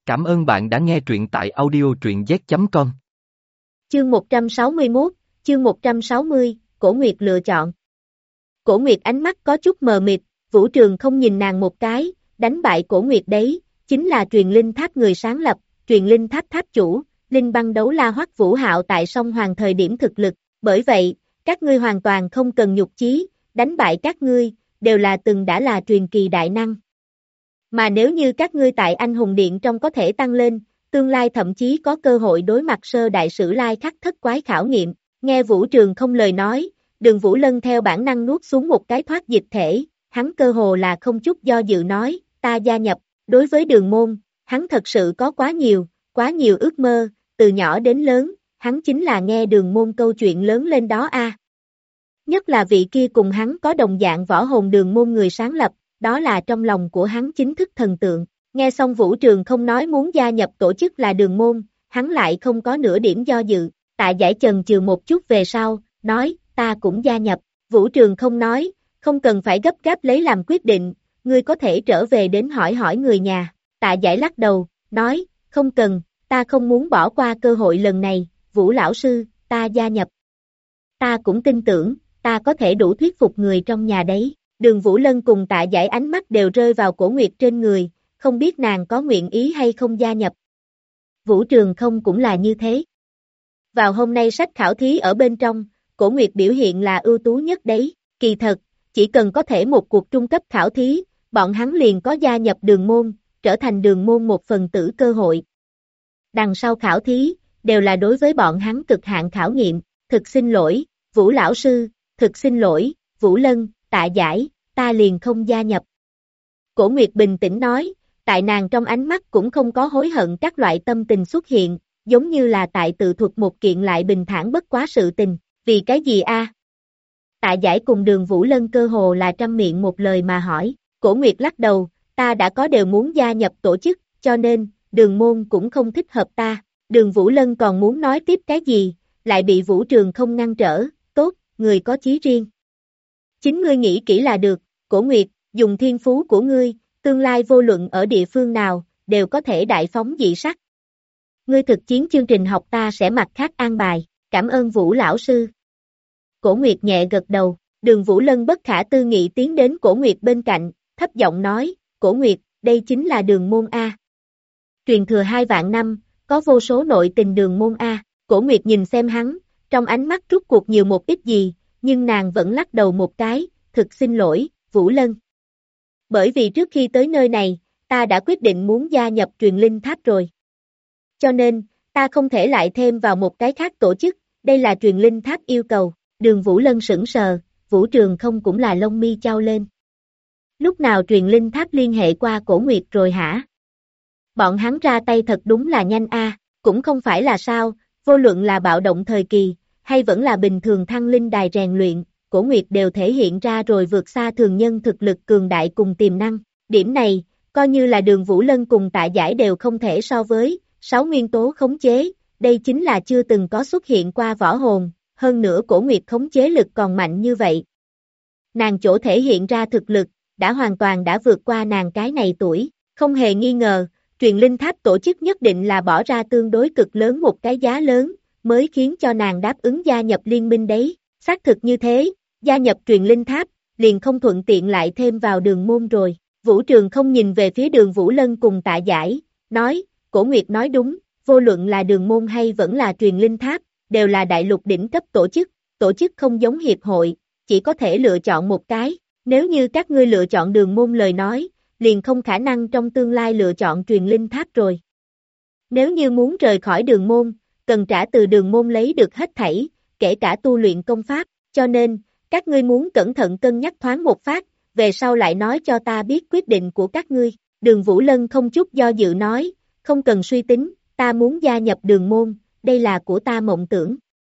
Cảm ơn bạn đã nghe truyện tại audio truyện z.com. Chương 161, chương 160, Cổ Nguyệt lựa chọn. Cổ Nguyệt ánh mắt có chút mờ mịt, Vũ Trường không nhìn nàng một cái, đánh bại Cổ Nguyệt đấy, chính là truyền linh tháp người sáng lập, truyền linh tháp tháp chủ, linh băng đấu la Hoắc Vũ Hạo tại song hoàng thời điểm thực lực, bởi vậy, các ngươi hoàn toàn không cần nhục chí, đánh bại các ngươi, đều là từng đã là truyền kỳ đại năng. Mà nếu như các ngươi tại Anh Hùng Điện trong có thể tăng lên, tương lai thậm chí có cơ hội đối mặt sơ đại sử lai khắc thất quái khảo nghiệm, nghe Vũ Trường không lời nói, Đường Vũ Lân theo bản năng nuốt xuống một cái thoát dịch thể, hắn cơ hồ là không chút do dự nói, ta gia nhập, đối với Đường môn, hắn thật sự có quá nhiều ước mơ, từ nhỏ đến lớn, hắn chính là nghe Đường môn câu chuyện lớn lên đó a. Nhất là vị kia cùng hắn có đồng dạng võ hồn Đường môn người sáng lập, đó là trong lòng của hắn chính thức thần tượng. Nghe xong Vũ Trường không nói muốn gia nhập tổ chức là Đường môn, hắn lại không có nửa điểm do dự, Tạ Giải chần chừ một chút về sau, nói, ta cũng gia nhập. Vũ Trường không nói, không cần phải gấp gáp lấy làm quyết định, ngươi có thể trở về đến hỏi hỏi người nhà. Tạ Giải lắc đầu, nói, không cần, ta không muốn bỏ qua cơ hội lần này, Vũ lão sư, ta gia nhập. Ta cũng tin tưởng, ta có thể đủ thuyết phục người trong nhà đấy. Đường Vũ Lân cùng Tạ Giải ánh mắt đều rơi vào Cổ Nguyệt trên người, không biết nàng có nguyện ý hay không gia nhập. Vũ Trường không cũng là như thế. Vào hôm nay sách khảo thí ở bên trong, Cổ Nguyệt biểu hiện là ưu tú nhất đấy, kỳ thật, chỉ cần có thể một cuộc trung cấp khảo thí, bọn hắn liền có gia nhập Đường môn, trở thành Đường môn một phần tử cơ hội. Đằng sau khảo thí, đều là đối với bọn hắn cực hạn khảo nghiệm, thực xin lỗi, Vũ lão sư, thực xin lỗi, Vũ Lân, Tạ Giải, ta liền không gia nhập. Cổ Nguyệt bình tĩnh nói, tại nàng trong ánh mắt cũng không có hối hận các loại tâm tình xuất hiện, giống như là tại tự thuật một kiện lại bình thản bất quá sự tình, vì cái gì a? Tạ Giải cùng Đường Vũ Lân cơ hồ là trăm miệng một lời mà hỏi, Cổ Nguyệt lắc đầu, ta đã có đều muốn gia nhập tổ chức, cho nên, Đường môn cũng không thích hợp ta. Đường Vũ Lân còn muốn nói tiếp cái gì, lại bị Vũ Trường không ngăn trở, tốt, người có chí riêng. Chính ngươi nghĩ kỹ là được, Cổ Nguyệt, dùng thiên phú của ngươi, tương lai vô luận ở địa phương nào, đều có thể đại phóng dị sắc. Ngươi thực chiến chương trình học ta sẽ mặt khác an bài, cảm ơn Vũ lão sư. Cổ Nguyệt nhẹ gật đầu, Đường Vũ Lân bất khả tư nghị tiến đến Cổ Nguyệt bên cạnh, thấp giọng nói, Cổ Nguyệt, đây chính là Đường môn A. Truyền thừa 2 vạn năm, có vô số nội tình Đường môn A, Cổ Nguyệt nhìn xem hắn, trong ánh mắt rút cuộc nhiều một ít gì, nhưng nàng vẫn lắc đầu một cái, thực xin lỗi, Vũ Lân. Bởi vì trước khi tới nơi này, ta đã quyết định muốn gia nhập truyền linh tháp rồi. Cho nên, ta không thể lại thêm vào một cái khác tổ chức, đây là truyền linh tháp yêu cầu. Đường Vũ Lân sững sờ, Vũ Trường không cũng là lông mi chau lên. Lúc nào truyền linh tháp liên hệ qua Cổ Nguyệt rồi hả? Bọn hắn ra tay thật đúng là nhanh a, cũng không phải là sao, vô luận là bạo động thời kỳ, hay vẫn là bình thường thăng linh đài rèn luyện, Cổ Nguyệt đều thể hiện ra rồi vượt xa thường nhân thực lực cường đại cùng tiềm năng. Điểm này, coi như là Đường Vũ Lân cùng Tạ Giải đều không thể so với, 6 nguyên tố khống chế, đây chính là chưa từng có xuất hiện qua võ hồn, hơn nữa Cổ Nguyệt khống chế lực còn mạnh như vậy. Nàng chỗ thể hiện ra thực lực, đã hoàn toàn đã vượt qua nàng cái này tuổi, không hề nghi ngờ, truyền linh tháp tổ chức nhất định là bỏ ra tương đối cực lớn một cái giá lớn, mới khiến cho nàng đáp ứng gia nhập liên minh đấy, xác thực như thế, gia nhập truyền linh tháp, liền không thuận tiện lại thêm vào Đường môn rồi. Vũ Trường không nhìn về phía Đường Vũ Lân cùng Tạ Giải, nói, Cổ Nguyệt nói đúng, vô luận là Đường môn hay vẫn là truyền linh tháp, đều là đại lục đỉnh cấp tổ chức không giống hiệp hội, chỉ có thể lựa chọn một cái, nếu như các ngươi lựa chọn Đường môn lời nói, liền không khả năng trong tương lai lựa chọn truyền linh tháp rồi. Nếu như muốn rời khỏi Đường môn, cần trả từ Đường môn lấy được hết thảy, kể cả tu luyện công pháp, cho nên, các ngươi muốn cẩn thận cân nhắc thoáng một phát, về sau lại nói cho ta biết quyết định của các ngươi. Đường Vũ Lân không chút do dự nói, không cần suy tính, ta muốn gia nhập Đường môn, đây là của ta mộng tưởng.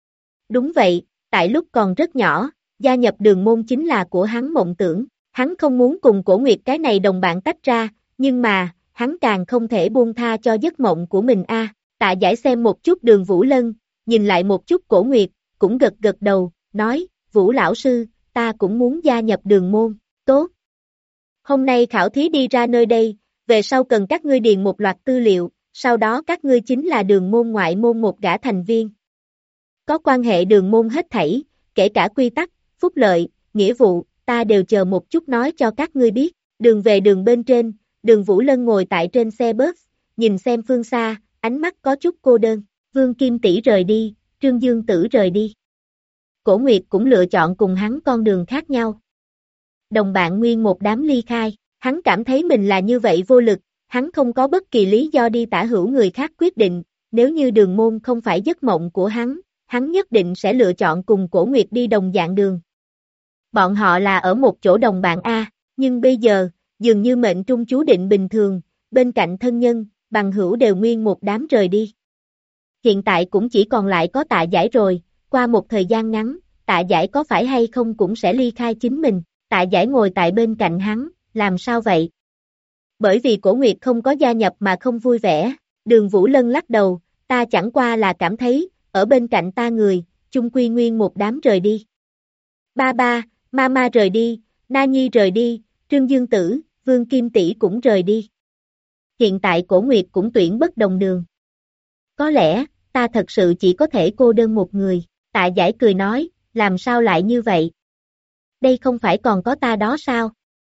Đúng vậy, tại lúc còn rất nhỏ, gia nhập Đường môn chính là của hắn mộng tưởng, hắn không muốn cùng Cổ Nguyệt cái này đồng bạn tách ra, nhưng mà, hắn càng không thể buông tha cho giấc mộng của mình a. Tạ Giải xem một chút Đường Vũ Lân, nhìn lại một chút Cổ Nguyệt, cũng gật gật đầu, nói, Vũ lão sư, ta cũng muốn gia nhập Đường môn, tốt. Hôm nay khảo thí đi ra nơi đây, về sau cần các ngươi điền một loạt tư liệu, sau đó các ngươi chính là đường môn ngoại môn một gã thành viên. Có quan hệ đường môn hết thảy, kể cả quy tắc, phúc lợi, nghĩa vụ, ta đều chờ một chút nói cho các ngươi biết. Đường về đường bên trên, đường Vũ Lân ngồi tại trên xe bus, nhìn xem phương xa, ánh mắt có chút cô đơn. Vương Kim Tỷ rời đi, Trương Dương Tử rời đi. Cổ Nguyệt cũng lựa chọn cùng hắn con đường khác nhau. Đồng bạn nguyên một đám ly khai, hắn cảm thấy mình là như vậy vô lực, hắn không có bất kỳ lý do đi tả hữu người khác quyết định, nếu như đường môn không phải giấc mộng của hắn nhất định sẽ lựa chọn cùng Cổ Nguyệt đi đồng dạng đường. Bọn họ là ở một chỗ đồng bạn A, nhưng bây giờ, dường như mệnh trung chú định bình thường, bên cạnh thân nhân, bằng hữu đều nguyên một đám rời đi. Hiện tại cũng chỉ còn lại có Tạ Giải rồi, qua một thời gian ngắn, Tạ Giải có phải hay không cũng sẽ ly khai chính mình. Tạ Giải ngồi tại bên cạnh hắn, làm sao vậy? Bởi vì Cổ Nguyệt không có gia nhập mà không vui vẻ, đường Vũ Lân lắc đầu, ta chẳng qua là cảm thấy, ở bên cạnh ta người, chung quy nguyên một đám rời đi. Ba ba, mama rời đi, Na Nhi rời đi, Trương Dương Tử, Vương Kim Tỷ cũng rời đi. Hiện tại Cổ Nguyệt cũng tuyển bất đồng đường. Có lẽ, ta thật sự chỉ có thể cô đơn một người, Tạ Giải cười nói, làm sao lại như vậy? Đây không phải còn có ta đó sao?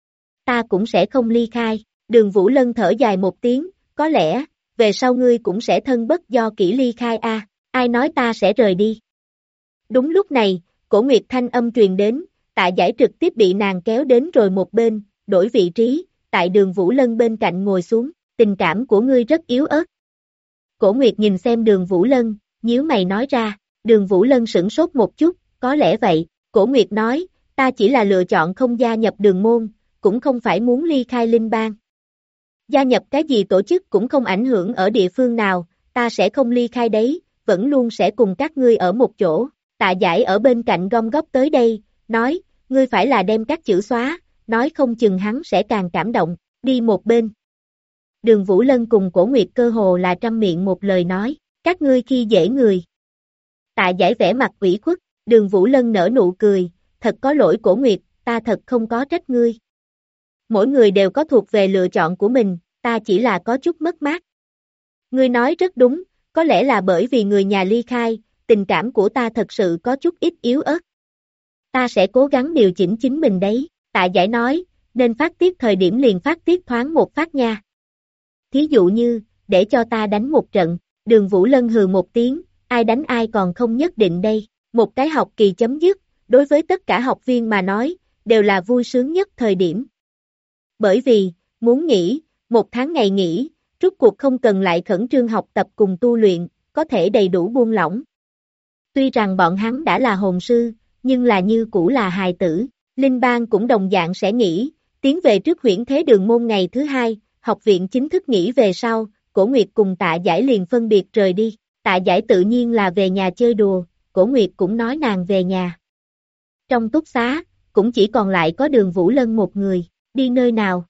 Ta cũng sẽ không ly khai, đường Vũ Lân thở dài một tiếng, có lẽ, về sau ngươi cũng sẽ thân bất do kỷ ly khai a, ai nói ta sẽ rời đi. Đúng lúc này, Cổ Nguyệt thanh âm truyền đến, Tạ Giải trực tiếp bị nàng kéo đến rồi một bên, đổi vị trí, tại đường Vũ Lân bên cạnh ngồi xuống, tình cảm của ngươi rất yếu ớt. Cổ Nguyệt nhìn xem đường Vũ Lân, nhíu mày nói ra, đường Vũ Lân sửng sốt một chút, có lẽ vậy, Cổ Nguyệt nói, ta chỉ là lựa chọn không gia nhập đường môn, cũng không phải muốn ly khai linh bang. Gia nhập cái gì tổ chức cũng không ảnh hưởng ở địa phương nào, ta sẽ không ly khai đấy, vẫn luôn sẽ cùng các ngươi ở một chỗ. Tạ Giải ở bên cạnh gom góp tới đây, nói, ngươi phải là đem các chữ xóa, nói không chừng hắn sẽ càng cảm động, đi một bên. Đường Vũ Lân cùng Cổ Nguyệt cơ hồ là trăm miệng một lời nói, các ngươi khi dễ người. Tạ Giải vẻ mặt ủy khuất, đường Vũ Lân nở nụ cười, thật có lỗi Cổ Nguyệt, ta thật không có trách ngươi. Mỗi người đều có thuộc về lựa chọn của mình, ta chỉ là có chút mất mát. Ngươi nói rất đúng, có lẽ là bởi vì người nhà ly khai, tình cảm của ta thật sự có chút ít yếu ớt. Ta sẽ cố gắng điều chỉnh chính mình đấy, Tạ Giải nói, nên phát tiết thời điểm liền phát tiết thoáng một phát nha. Thí dụ như, để cho ta đánh một trận, đường Vũ Lân hừ một tiếng, ai đánh ai còn không nhất định đây, một cái học kỳ chấm dứt, đối với tất cả học viên mà nói, đều là vui sướng nhất thời điểm. Bởi vì, muốn nghỉ, một tháng ngày nghỉ, rút cuộc không cần lại khẩn trương học tập cùng tu luyện, có thể đầy đủ buông lỏng. Tuy rằng bọn hắn đã là hồn sư, nhưng là như cũ là hài tử, Linh Bang cũng đồng dạng sẽ nghỉ, tiến về trước huyễn thế đường môn ngày thứ hai, học viện chính thức nghỉ về sau, Cổ Nguyệt cùng Tạ Giải liền phân biệt rời đi, Tạ Giải tự nhiên là về nhà chơi đùa, Cổ Nguyệt cũng nói nàng về nhà. Trong túc xá, cũng chỉ còn lại có đường Vũ Lân một người, đi nơi nào?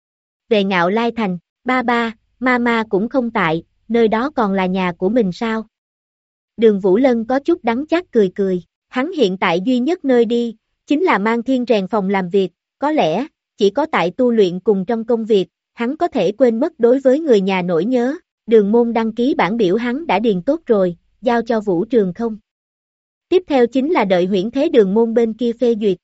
Về Ngạo Lai Thành, ba ba, mama cũng không tại, nơi đó còn là nhà của mình sao? Đường Vũ Lân có chút đắng chát cười cười, hắn hiện tại duy nhất nơi đi, chính là Mang Thiên rèn phòng làm việc, có lẽ, chỉ có tại tu luyện cùng trong công việc, hắn có thể quên mất đối với người nhà nỗi nhớ, đường môn đăng ký bản biểu hắn đã điền tốt rồi, giao cho Vũ Trường không. Tiếp theo chính là đợi huyễn thế đường môn bên kia phê duyệt.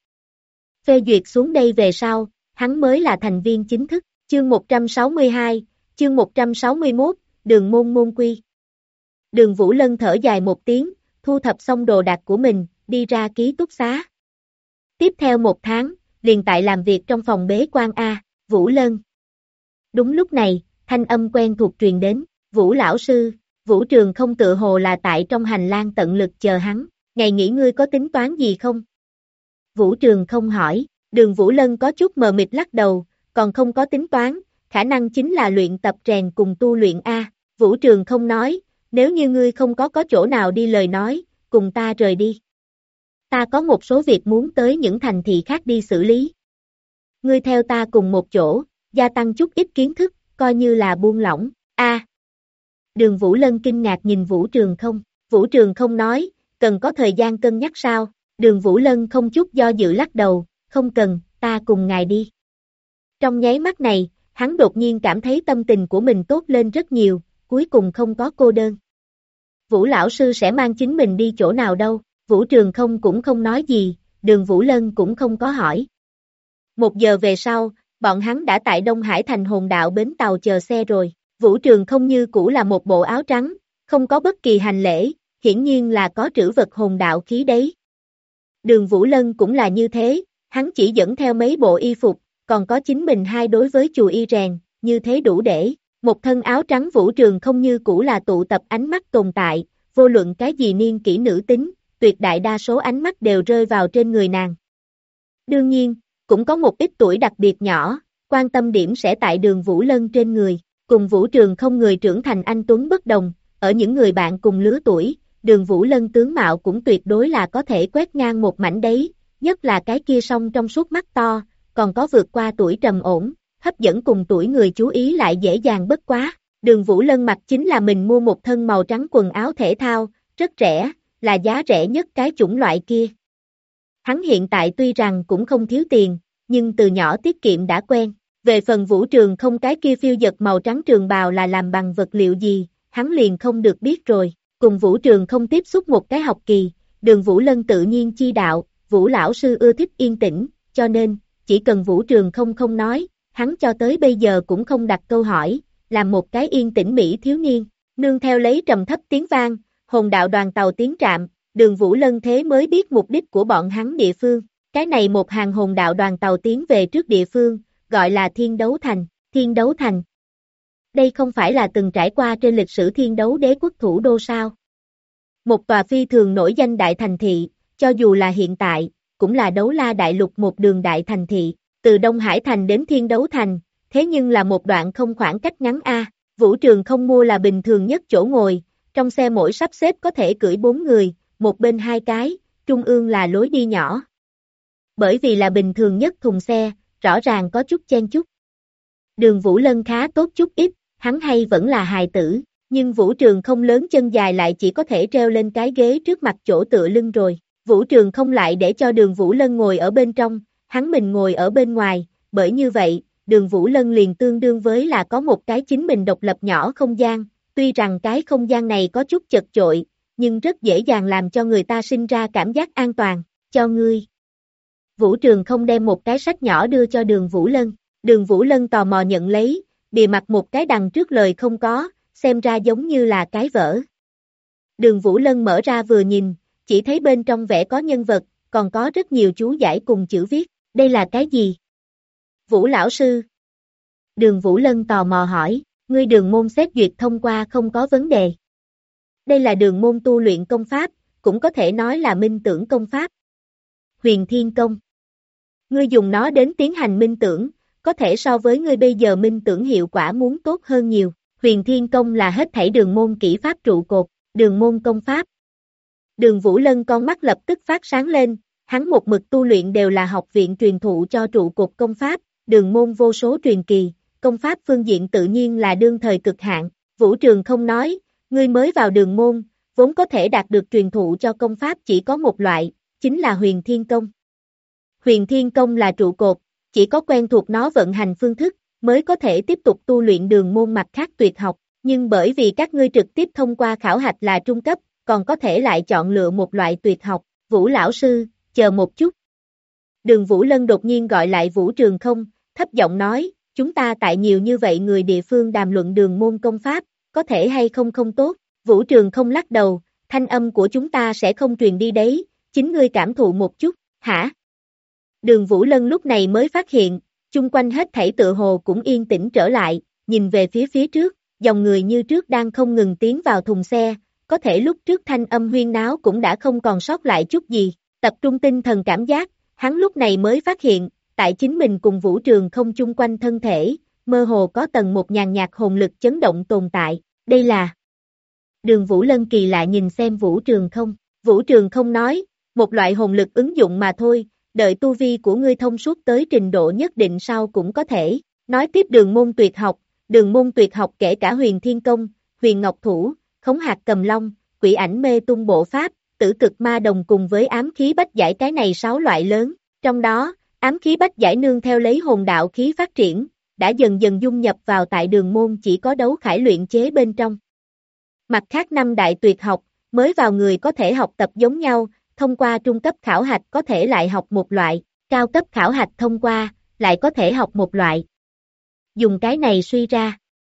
Phê duyệt xuống đây về sau, hắn mới là thành viên chính thức, chương 162, chương 161, đường môn môn quy. Đường Vũ Lân thở dài một tiếng, thu thập xong đồ đạc của mình, đi ra ký túc xá. Tiếp theo một tháng, liền tại làm việc trong phòng bế quan A, Vũ Lân. Đúng lúc này, thanh âm quen thuộc truyền đến, Vũ lão sư, Vũ Trường không tự hồ là tại trong hành lang tận lực chờ hắn, ngày nghỉ ngươi có tính toán gì không? Vũ Trường không hỏi, đường Vũ Lân có chút mờ mịt lắc đầu, còn không có tính toán, khả năng chính là luyện tập rèn cùng tu luyện A, Vũ Trường không nói, nếu như ngươi không có chỗ nào đi lời nói, cùng ta rời đi. Ta có một số việc muốn tới những thành thị khác đi xử lý. Ngươi theo ta cùng một chỗ, gia tăng chút ít kiến thức, coi như là buông lỏng. A. Đường Vũ Lân kinh ngạc nhìn Vũ Trường không. Vũ Trường không nói, cần có thời gian cân nhắc sao? Đường Vũ Lân không chút do dự lắc đầu, không cần, ta cùng ngài đi. Trong nháy mắt này, hắn đột nhiên cảm thấy tâm tình của mình tốt lên rất nhiều, cuối cùng không có cô đơn. Vũ lão sư sẽ mang chính mình đi chỗ nào đâu, Vũ Trường Không cũng không nói gì, Đường Vũ Lân cũng không có hỏi. 1 giờ về sau, bọn hắn đã tại Đông Hải thành Hồn Đạo bến tàu chờ xe rồi, Vũ Trường Không như cũ là một bộ áo trắng, không có bất kỳ hành lễ, hiển nhiên là có trữ vật hồn đạo khí đấy. Đường Vũ Lân cũng là như thế, hắn chỉ dẫn theo mấy bộ y phục, còn có chính mình hai đối với chùa y rèn, như thế đủ để. Một thân áo trắng Vũ Trường Không như cũ là tụ tập ánh mắt tồn tại, vô luận cái gì niên kỷ nữ tính, tuyệt đại đa số ánh mắt đều rơi vào trên người nàng. Đương nhiên, cũng có một ít tuổi đặc biệt nhỏ, quan tâm điểm sẽ tại Đường Vũ Lân trên người, cùng Vũ Trường Không người trưởng thành anh tuấn bất đồng, ở những người bạn cùng lứa tuổi, Đường Vũ Lân tướng mạo cũng tuyệt đối là có thể quét ngang một mảnh đấy, nhất là cái kia song trong suốt mắt to, còn có vượt qua tuổi trầm ổn, hấp dẫn cùng tuổi người chú ý lại dễ dàng bất quá. Đường Vũ Lân mặc chính là mình mua một thân màu trắng quần áo thể thao, rất rẻ, là giá rẻ nhất cái chủng loại kia. Hắn hiện tại tuy rằng cũng không thiếu tiền, nhưng từ nhỏ tiết kiệm đã quen. Về phần Vũ Trường Không cái kia phiêu dật màu trắng trường bào là làm bằng vật liệu gì, hắn liền không được biết rồi. Cùng Vũ Trường Không tiếp xúc một cái học kỳ, Đường Vũ Lân tự nhiên chi đạo, Vũ lão sư ưa thích yên tĩnh, cho nên, chỉ cần Vũ Trường Không không nói, hắn cho tới bây giờ cũng không đặt câu hỏi, làm một cái yên tĩnh mỹ thiếu niên, nương theo lấy trầm thấp tiếng vang, hồn đạo đoàn tàu tiến trạm, Đường Vũ Lân thế mới biết mục đích của bọn hắn địa phương, cái này một hàng hồn đạo đoàn tàu tiến về trước địa phương, gọi là Thiên Đấu Thành, Thiên Đấu Thành. Đây không phải là từng trải qua trên lịch sử Thiên Đấu Đế quốc thủ đô sao? Một tòa phi thường nổi danh đại thành thị, cho dù là hiện tại, cũng là Đấu La Đại Lục một đường đại thành thị, từ Đông Hải Thành đến Thiên Đấu Thành, thế nhưng là một đoạn không khoảng cách ngắn a. Vũ Trường Không mua là bình thường nhất chỗ ngồi, trong xe mỗi sắp xếp có thể cưỡi 4 người, một bên 2 cái, trung ương là lối đi nhỏ. Bởi vì là bình thường nhất thùng xe, rõ ràng có chút chen chúc. Đường Vũ Lân khá tốt chút ít, hắn hay vẫn là hài tử, nhưng Vũ Trường Không lớn chân dài lại chỉ có thể treo lên cái ghế trước mặt chỗ tựa lưng rồi. Vũ Trường Không lại để cho Đường Vũ Lân ngồi ở bên trong, hắn mình ngồi ở bên ngoài, bởi như vậy, Đường Vũ Lân liền tương đương với là có một cái chính mình độc lập nhỏ không gian, tuy rằng cái không gian này có chút chật chội, nhưng rất dễ dàng làm cho người ta sinh ra cảm giác an toàn, cho ngươi. Vũ Trường Không đem một cái sách nhỏ đưa cho Đường Vũ Lân, Đường Vũ Lân tò mò nhận lấy, bìa mặt một cái đằng trước lời không có, xem ra giống như là cái vở. Đường Vũ Lân mở ra vừa nhìn, chỉ thấy bên trong vẽ có nhân vật, còn có rất nhiều chú giải cùng chữ viết, đây là cái gì? Vũ lão sư. Đường Vũ Lân tò mò hỏi, ngươi đường môn xét duyệt thông qua không có vấn đề. Đây là đường môn tu luyện công pháp, cũng có thể nói là minh tưởng công pháp. Huyền Thiên Công. Ngươi dùng nó đến tiến hành minh tưởng, có thể so với ngươi bây giờ minh tưởng hiệu quả muốn tốt hơn nhiều. Huyền Thiên Công là hết thảy đường môn kỹ pháp trụ cột, đường môn công pháp. Đường Vũ Lân con mắt lập tức phát sáng lên, hắn một mực tu luyện đều là học viện truyền thụ cho trụ cột công pháp, đường môn vô số truyền kỳ, công pháp phương diện tự nhiên là đương thời cực hạn. Vũ Trường Không nói, ngươi mới vào đường môn, vốn có thể đạt được truyền thụ cho công pháp chỉ có một loại, chính là Huyền Thiên Công. Huyền Thiên Công là trụ cột, chỉ có quen thuộc nó vận hành phương thức, mới có thể tiếp tục tu luyện đường môn mặt khác tuyệt học, nhưng bởi vì các ngươi trực tiếp thông qua khảo hạch là trung cấp, còn có thể lại chọn lựa một loại tuyệt học. Vũ lão sư, chờ một chút. Đường Vũ Lân đột nhiên gọi lại Vũ Trường Không, thấp giọng nói, chúng ta tại nhiều như vậy người địa phương đàm luận đường môn công pháp, có thể hay không không tốt. Vũ Trường Không lắc đầu, thanh âm của chúng ta sẽ không truyền đi đấy, chính ngươi cảm thụ một chút, hả? Đường Vũ Lân lúc này mới phát hiện, chung quanh hết thảy tựa hồ cũng yên tĩnh trở lại, nhìn về phía trước, dòng người như trước đang không ngừng tiến vào thùng xe, có thể lúc trước thanh âm huyên náo cũng đã không còn sót lại chút gì, tập trung tinh thần cảm giác, hắn lúc này mới phát hiện, tại chính mình cùng Vũ Trường Không chung quanh thân thể, mơ hồ có tầng một nhàn nhạt hồn lực chấn động tồn tại, đây là. Đường Vũ Lân kỳ lạ nhìn xem Vũ Trường Không, Vũ Trường Không nói, một loại hồn lực ứng dụng mà thôi, đợi tu vi của ngươi thông suốt tới trình độ nhất định sau cũng có thể, nói tiếp đường môn tuyệt học kể cả Huyền Thiên Công, Huyền Ngọc Thủ, Khống Hạt Cầm Long, Quỷ Ảnh Mê Tung Bộ Pháp, Tử Cực Ma Đồng cùng với ám khí bách giải cái này 6 loại lớn, trong đó, ám khí bách giải nương theo lấy hồn đạo khí phát triển, đã dần dần dung nhập vào tại đường môn chỉ có đấu khải luyện chế bên trong. Mặt khác 5 đại tuyệt học, mới vào người có thể học tập giống nhau, thông qua trung cấp khảo hạch có thể lại học một loại, cao cấp khảo hạch thông qua, lại có thể học một loại. Dùng cái này suy ra.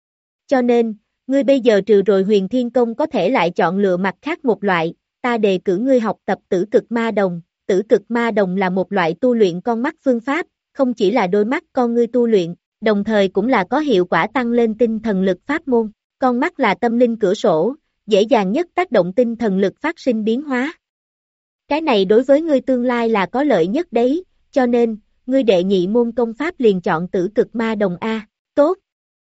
Cho nên, ngươi bây giờ trừ rồi huyền thiên công có thể lại chọn lựa mặt khác một loại, ta đề cử ngươi học tập tử cực ma đồng. Tử cực ma đồng là một loại tu luyện con mắt phương pháp, không chỉ là đôi mắt con ngươi tu luyện, đồng thời cũng là có hiệu quả tăng lên tinh thần lực pháp môn. Con mắt là tâm linh cửa sổ, dễ dàng nhất tác động tinh thần lực phát sinh biến hóa. Cái này đối với ngươi tương lai là có lợi nhất đấy, cho nên, ngươi đệ nhị môn công pháp liền chọn tử cực ma đồng A, tốt.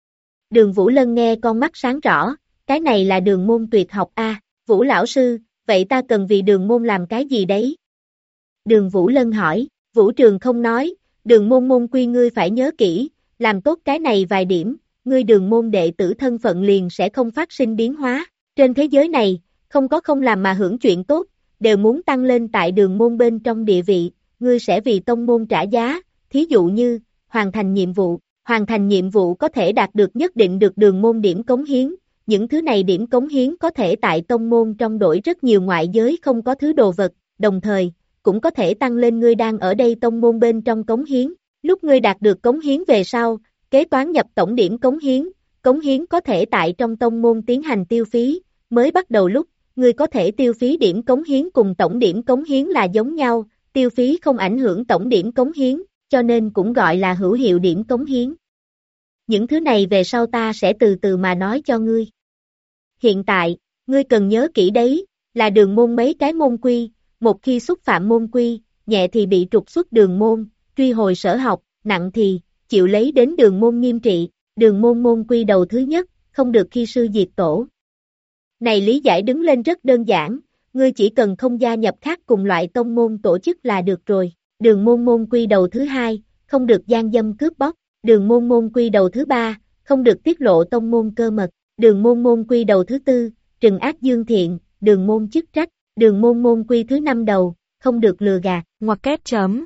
Đường Vũ Lân nghe con mắt sáng rõ, cái này là đường môn tuyệt học A, Vũ lão sư, vậy ta cần vì đường môn làm cái gì đấy? Đường Vũ Lân hỏi, Vũ Trường không nói, đường môn môn quy ngươi phải nhớ kỹ, làm tốt cái này vài điểm, ngươi đường môn đệ tử thân phận liền sẽ không phát sinh biến hóa. Trên thế giới này, không có không làm mà hưởng chuyện tốt, đều muốn tăng lên tại đường môn bên trong địa vị, ngươi sẽ vì tông môn trả giá, thí dụ như, hoàn thành nhiệm vụ có thể đạt được nhất định được đường môn điểm cống hiến, những thứ này điểm cống hiến có thể tại tông môn trong đổi rất nhiều ngoại giới không có thứ đồ vật, đồng thời, cũng có thể tăng lên ngươi đang ở đây tông môn bên trong cống hiến, lúc ngươi đạt được cống hiến về sau, kế toán nhập tổng điểm cống hiến có thể tại trong tông môn tiến hành tiêu phí, mới bắt đầu lúc, ngươi có thể tiêu phí điểm cống hiến cùng tổng điểm cống hiến là giống nhau, tiêu phí không ảnh hưởng tổng điểm cống hiến, cho nên cũng gọi là hữu hiệu điểm cống hiến. Những thứ này về sau ta sẽ từ từ mà nói cho ngươi. Hiện tại, ngươi cần nhớ kỹ đấy, là đường môn mấy cái môn quy, một khi xúc phạm môn quy, nhẹ thì bị trục xuất đường môn, truy hồi sở học, nặng thì, chịu lấy đến đường môn nghiêm trị, đường môn môn quy đầu thứ nhất, không được khi sư diệt tổ. Này lý giải đứng lên rất đơn giản, ngươi chỉ cần không gia nhập khác cùng loại tông môn tổ chức là được rồi. Đường môn môn quy đầu thứ hai, không được gian dâm cướp bóc. Đường môn môn quy đầu thứ ba, không được tiết lộ tông môn cơ mật. Đường môn môn quy đầu thứ tư, trừng ác dương thiện, đường môn chức trách. Đường môn môn quy thứ năm đầu, không được lừa gạt. Ngoặc kép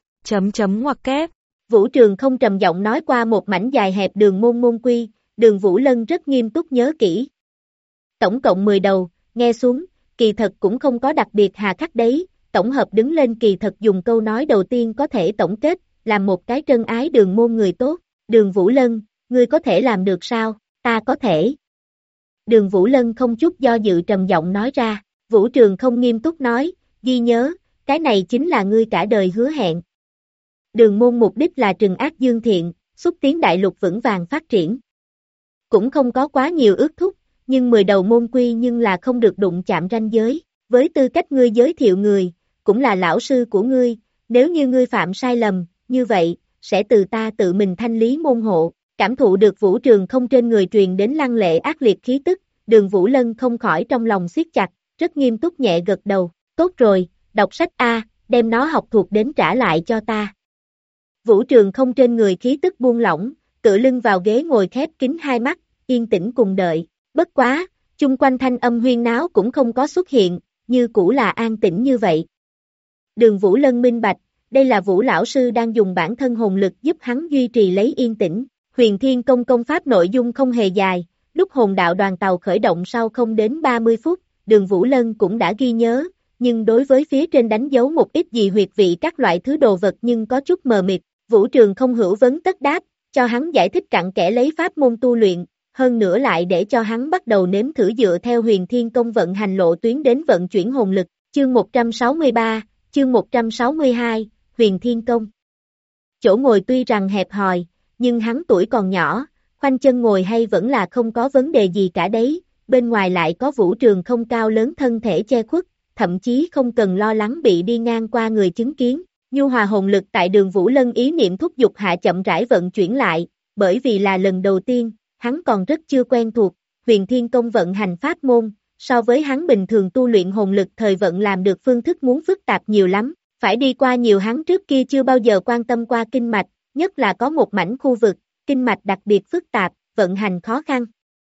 ngoặc kép. Vũ Trường không trầm giọng nói qua một mảnh dài hẹp đường môn môn quy, đường Vũ Lân rất nghiêm túc nhớ kỹ. Tổng cộng 10 đầu, nghe xuống, kỳ thật cũng không có đặc biệt hà khắc đấy, tổng hợp đứng lên kỳ thật dùng câu nói đầu tiên có thể tổng kết, làm một cái trân ái đường môn người tốt. Đường Vũ Lân, ngươi có thể làm được sao? Ta có thể. Đường Vũ Lân không chút do dự trầm giọng nói ra, Vũ Trường không nghiêm túc nói, ghi nhớ, cái này chính là ngươi cả đời hứa hẹn. Đường môn mục đích là trừng ác dương thiện, xúc tiến đại lục vững vàng phát triển. Cũng không có quá nhiều ước thúc, nhưng 10 đầu môn quy nhưng là không được đụng chạm ranh giới, với tư cách ngươi giới thiệu người, cũng là lão sư của ngươi, nếu như ngươi phạm sai lầm, như vậy, sẽ từ ta tự mình thanh lý môn hộ. Cảm thụ được Vũ Trường không trên người truyền đến lăng lệ ác liệt khí tức, đường Vũ Lân không khỏi trong lòng siết chặt, rất nghiêm túc nhẹ gật đầu, tốt rồi, đọc sách A, đem nó học thuộc đến trả lại cho ta. Vũ Trường không trên người khí tức buông lỏng, tựa lưng vào ghế ngồi khép kín hai mắt, yên tĩnh cùng đợi, bất quá, chung quanh thanh âm huyên náo cũng không có xuất hiện, như cũ là an tĩnh như vậy. Đường Vũ Lân minh bạch, đây là Vũ lão sư đang dùng bản thân hồn lực giúp hắn duy trì lấy yên tĩnh. Huyền Thiên Công công pháp nội dung không hề dài, lúc hồn đạo đoàn tàu khởi động sau không đến 30 phút, đường Vũ Lân cũng đã ghi nhớ, nhưng đối với phía trên đánh dấu một ít gì huyệt vị các loại thứ đồ vật nhưng có chút mờ mịt, Vũ Trường không hữu vấn tất đáp, cho hắn giải thích cặn kẽ lấy pháp môn tu luyện, hơn nữa lại để cho hắn bắt đầu nếm thử dựa theo Huyền Thiên Công vận hành lộ tuyến đến vận chuyển hồn lực, chương 163, chương 162, Huyền Thiên Công. Chỗ ngồi tuy rằng hẹp hòi, nhưng hắn tuổi còn nhỏ, khoanh chân ngồi hay vẫn là không có vấn đề gì cả đấy, bên ngoài lại có Vũ Trường không cao lớn thân thể che khuất, thậm chí không cần lo lắng bị đi ngang qua người chứng kiến. Nhu hòa hồn lực tại đường Vũ Lân ý niệm thúc giục hạ chậm rãi vận chuyển lại, bởi vì là lần đầu tiên, hắn còn rất chưa quen thuộc, Huyền Thiên Công vận hành pháp môn, so với hắn bình thường tu luyện hồn lực thời vận làm được phương thức muốn phức tạp nhiều lắm, phải đi qua nhiều hắn trước kia chưa bao giờ quan tâm qua kinh mạch, nhất là có một mảnh khu vực, kinh mạch đặc biệt phức tạp, vận hành khó khăn.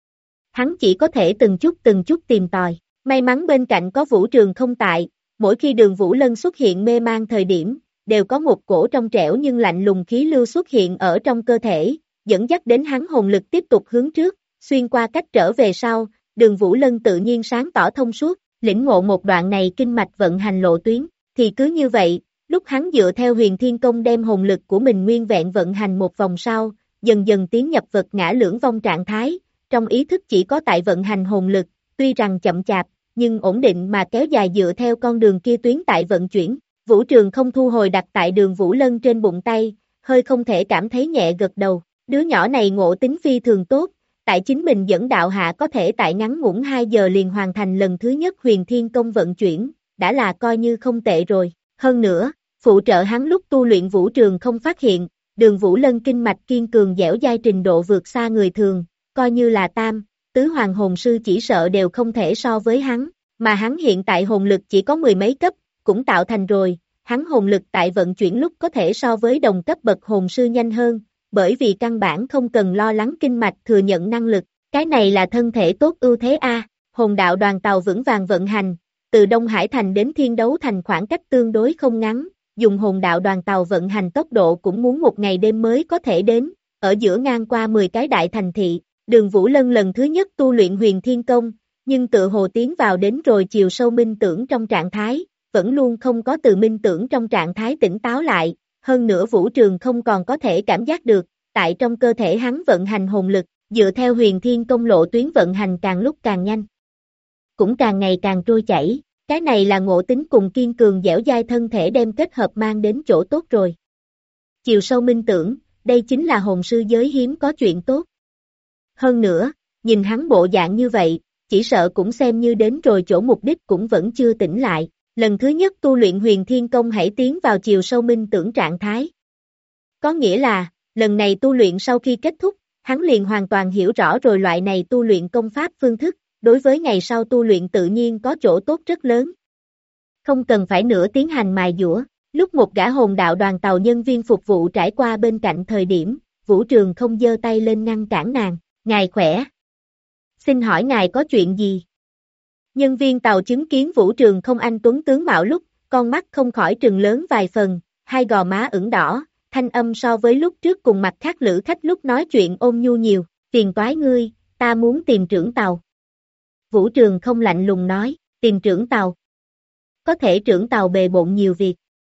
Hắn chỉ có thể từng chút tìm tòi, may mắn bên cạnh có Vũ Trường không tại, mỗi khi đường Vũ Lân xuất hiện mê man thời điểm, đều có một cổ trong trẻo nhưng lạnh lùng khí lưu xuất hiện ở trong cơ thể, dẫn dắt đến hắn hồn lực tiếp tục hướng trước, xuyên qua cách trở về sau, Đường Vũ Lân tự nhiên sáng tỏ thông suốt, lĩnh ngộ một đoạn này kinh mạch vận hành lộ tuyến, thì cứ như vậy, lúc hắn dựa theo Huyền Thiên Công đem hồn lực của mình nguyên vẹn vận hành một vòng sau, dần dần tiến nhập vật ngã lưỡng vong trạng thái, trong ý thức chỉ có tại vận hành hồn lực, tuy rằng chậm chạp, nhưng ổn định mà kéo dài dựa theo con đường kia tuyến tại vận chuyển. Vũ Trường không thu hồi đặt tại Đường Vũ Lân trên bụng tay, hơi không thể cảm thấy nhẹ gật đầu, đứa nhỏ này ngộ tính phi thường tốt, tại chính mình dẫn đạo hạ có thể tại ngắn ngủn 2 giờ liền hoàn thành lần thứ nhất Huyền Thiên Công vận chuyển, đã là coi như không tệ rồi, hơn nữa, phụ trợ hắn lúc tu luyện Vũ Trường không phát hiện, Đường Vũ Lân kinh mạch kiên cường dẻo dai trình độ vượt xa người thường, coi như là tam, tứ hoàng hồn sư chỉ sợ đều không thể so với hắn, mà hắn hiện tại hồn lực chỉ có 10 mấy cấp, cũng tạo thành rồi, hắn hồn lực tại vận chuyển lúc có thể so với đồng cấp bậc hồn sư nhanh hơn, bởi vì căn bản không cần lo lắng kinh mạch thừa nhận năng lực, cái này là thân thể tốt ưu thế a. Hồn đạo đoàn tàu vững vàng vận hành, từ Đông Hải Thành đến Thiên Đấu Thành khoảng cách tương đối không ngắn, dùng hồn đạo đoàn tàu vận hành tốc độ cũng muốn một ngày đêm mới có thể đến, ở giữa ngang qua 10 cái đại thành thị, Đường Vũ Lân lần thứ nhất tu luyện Huyền Thiên Công, nhưng tự hồ tiến vào đến rồi chiều sâu minh tưởng trong trạng thái, vẫn luôn không có từ minh tưởng trong trạng thái tỉnh táo lại, hơn nữa Vũ Trường không còn có thể cảm giác được, tại trong cơ thể hắn vận hành hồn lực, dựa theo Huyền Thiên Công lộ tuyến vận hành càng lúc càng nhanh, cũng càng ngày càng trôi chảy, cái này là ngộ tính cùng kiên cường dẻo dai thân thể đem kết hợp mang đến chỗ tốt rồi. Chiều sâu minh tưởng, đây chính là hồn sư giới hiếm có chuyện tốt. Hơn nữa, nhìn hắn bộ dạng như vậy, chỉ sợ cũng xem như đến rồi chỗ mục đích cũng vẫn chưa tỉnh lại. Lần thứ nhất tu luyện Huyền Thiên Công hãy tiến vào chiều sâu minh tưởng trạng thái. Có nghĩa là, lần này tu luyện sau khi kết thúc, hắn liền hoàn toàn hiểu rõ rồi loại này tu luyện công pháp phương thức, đối với ngày sau tu luyện tự nhiên có chỗ tốt rất lớn. Không cần phải nữa tiến hành mài dũa, lúc một gã hồn đạo đoàn tàu nhân viên phục vụ trải qua bên cạnh thời điểm, Vũ Trường không giơ tay lên ngăn cản nàng, ngài khỏe. Xin hỏi ngài có chuyện gì? Nhân viên tàu chứng kiến Vũ Trường không anh tuấn tướng mạo lúc, con mắt không khỏi trừng lớn vài phần, hai gò má ửng đỏ, thanh âm so với lúc trước cùng mặt khác lữ khách lúc nói chuyện ôn nhu nhiều, phiền toái ngươi, ta muốn tìm trưởng tàu. Vũ Trường không lạnh lùng nói, tìm trưởng tàu. Có thể trưởng tàu bề bộn nhiều việc.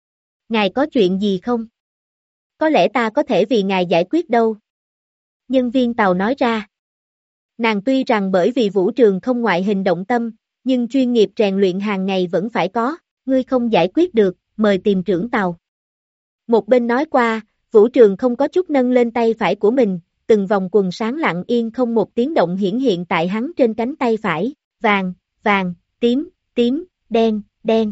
Ngài có chuyện gì không? Có lẽ ta có thể vì ngài giải quyết đâu. Nhân viên tàu nói ra. Nàng tuy rằng bởi vì Vũ Trường không ngoại hình động tâm, nhưng chuyên nghiệp rèn luyện hàng ngày vẫn phải có, ngươi không giải quyết được, mời tìm trưởng tàu. Một bên nói qua, Vũ Trường không có chút nâng lên tay phải của mình, từng vòng quần sáng lặng yên không một tiếng động hiển hiện tại hắn trên cánh tay phải, vàng, vàng, tím, tím, đen, đen.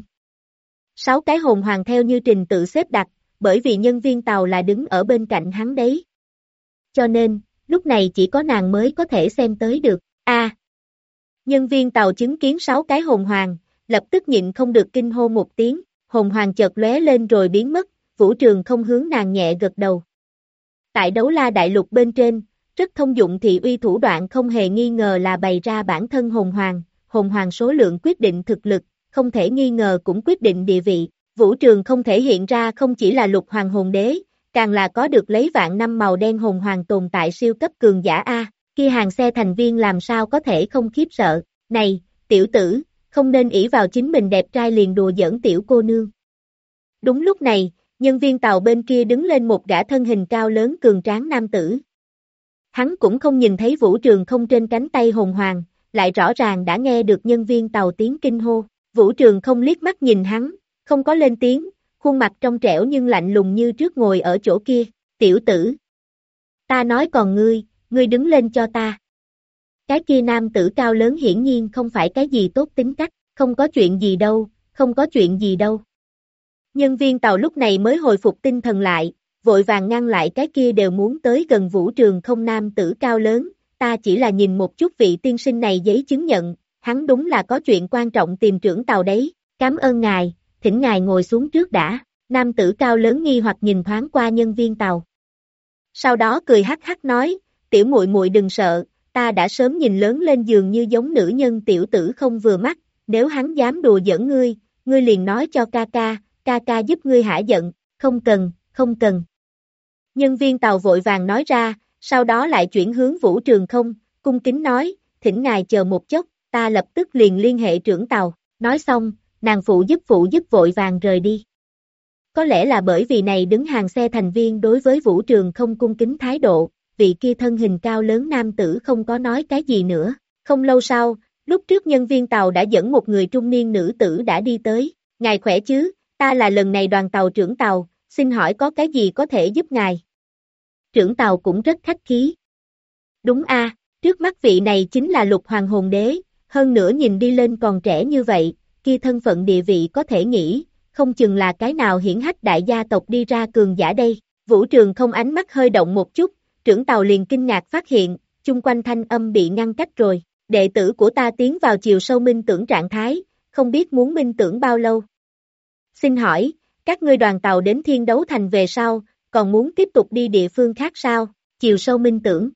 6 cái hồn hoàng theo như trình tự xếp đặt, bởi vì nhân viên tàu là đứng ở bên cạnh hắn đấy. Cho nên, lúc này chỉ có nàng mới có thể xem tới được, nhân viên tàu chứng kiến 6 cái hồn hoàng, lập tức nhịn không được kinh hô một tiếng, hồn hoàng chợt lóe lên rồi biến mất, Vũ Trường không hướng nàng nhẹ gật đầu. Tại Đấu La Đại Lục bên trên, rất thông dụng thị uy thủ đoạn không hề nghi ngờ là bày ra bản thân hồn hoàng số lượng quyết định thực lực, không thể nghi ngờ cũng quyết định địa vị, Vũ Trường không thể hiện ra không chỉ là lục hoàng hồn đế, càng là có được lấy vạn năm màu đen hồn hoàng tồn tại siêu cấp cường giả A, kia hàng xe thành viên làm sao có thể không khiếp sợ, này, tiểu tử, không nên ỷ vào chính mình đẹp trai liền đùa giỡn tiểu cô nương. Đúng lúc này, nhân viên tàu bên kia đứng lên một gã thân hình cao lớn cường tráng nam tử. Hắn cũng không nhìn thấy Vũ Trường không trên cánh tay hồn hoàng, lại rõ ràng đã nghe được nhân viên tàu tiếng kinh hô, Vũ Trường không liếc mắt nhìn hắn, không có lên tiếng, khuôn mặt trong trẻo nhưng lạnh lùng như trước ngồi ở chỗ kia, tiểu tử. Ta nói còn ngươi đứng lên cho ta. Cái kia nam tử cao lớn hiển nhiên không phải cái gì tốt tính cách, không có chuyện gì đâu, không có chuyện gì đâu. Nhân viên tàu lúc này mới hồi phục tinh thần lại, vội vàng ngăn lại cái kia đều muốn tới gần Vũ Trường không nam tử cao lớn, ta chỉ là nhìn một chút vị tiên sinh này giấy chứng nhận, hắn đúng là có chuyện quan trọng tìm trưởng tàu đấy, cảm ơn ngài, thỉnh ngài ngồi xuống trước đã, nam tử cao lớn nghi hoặc nhìn thoáng qua nhân viên tàu. Sau đó cười hắc hắc nói, tiểu muội muội đừng sợ, ta đã sớm nhìn lớn lên dường như giống nữ nhân tiểu tử không vừa mắt, nếu hắn dám đùa giỡn ngươi liền nói cho ca ca giúp ngươi hả giận, không cần. Nhân viên tàu vội vàng nói ra, sau đó lại chuyển hướng Vũ Trường Không, cung kính nói, thỉnh ngài chờ một chốc, ta lập tức liền liên hệ trưởng tàu, nói xong, nàng phụ giúp vội vàng rời đi. Có lẽ là bởi vì này đứng hàng xe thành viên đối với Vũ Trường Không cung kính thái độ, vị kia thân hình cao lớn nam tử không có nói cái gì nữa. Không lâu sau, lúc trước nhân viên tàu đã dẫn một người trung niên nữ tử đã đi tới. Ngài khỏe chứ, ta là lần này đoàn tàu trưởng tàu, xin hỏi có cái gì có thể giúp ngài? Trưởng tàu cũng rất khách khí. Đúng a, trước mắt vị này chính là Lục Hoàng Hồn Đế, hơn nữa nhìn đi lên còn trẻ như vậy, kia thân phận địa vị có thể nghĩ, không chừng là cái nào hiển hách đại gia tộc đi ra cường giả đây. Vũ Trường Không ánh mắt hơi động một chút, trưởng tàu liền kinh ngạc phát hiện, chung quanh thanh âm bị ngăn cách rồi. Đệ tử của ta tiến vào chiều sâu minh tưởng trạng thái, không biết muốn minh tưởng bao lâu. Xin hỏi, các ngươi đoàn tàu đến Thiên Đấu Thành về sau, còn muốn tiếp tục đi địa phương khác sao? Chiều sâu minh tưởng.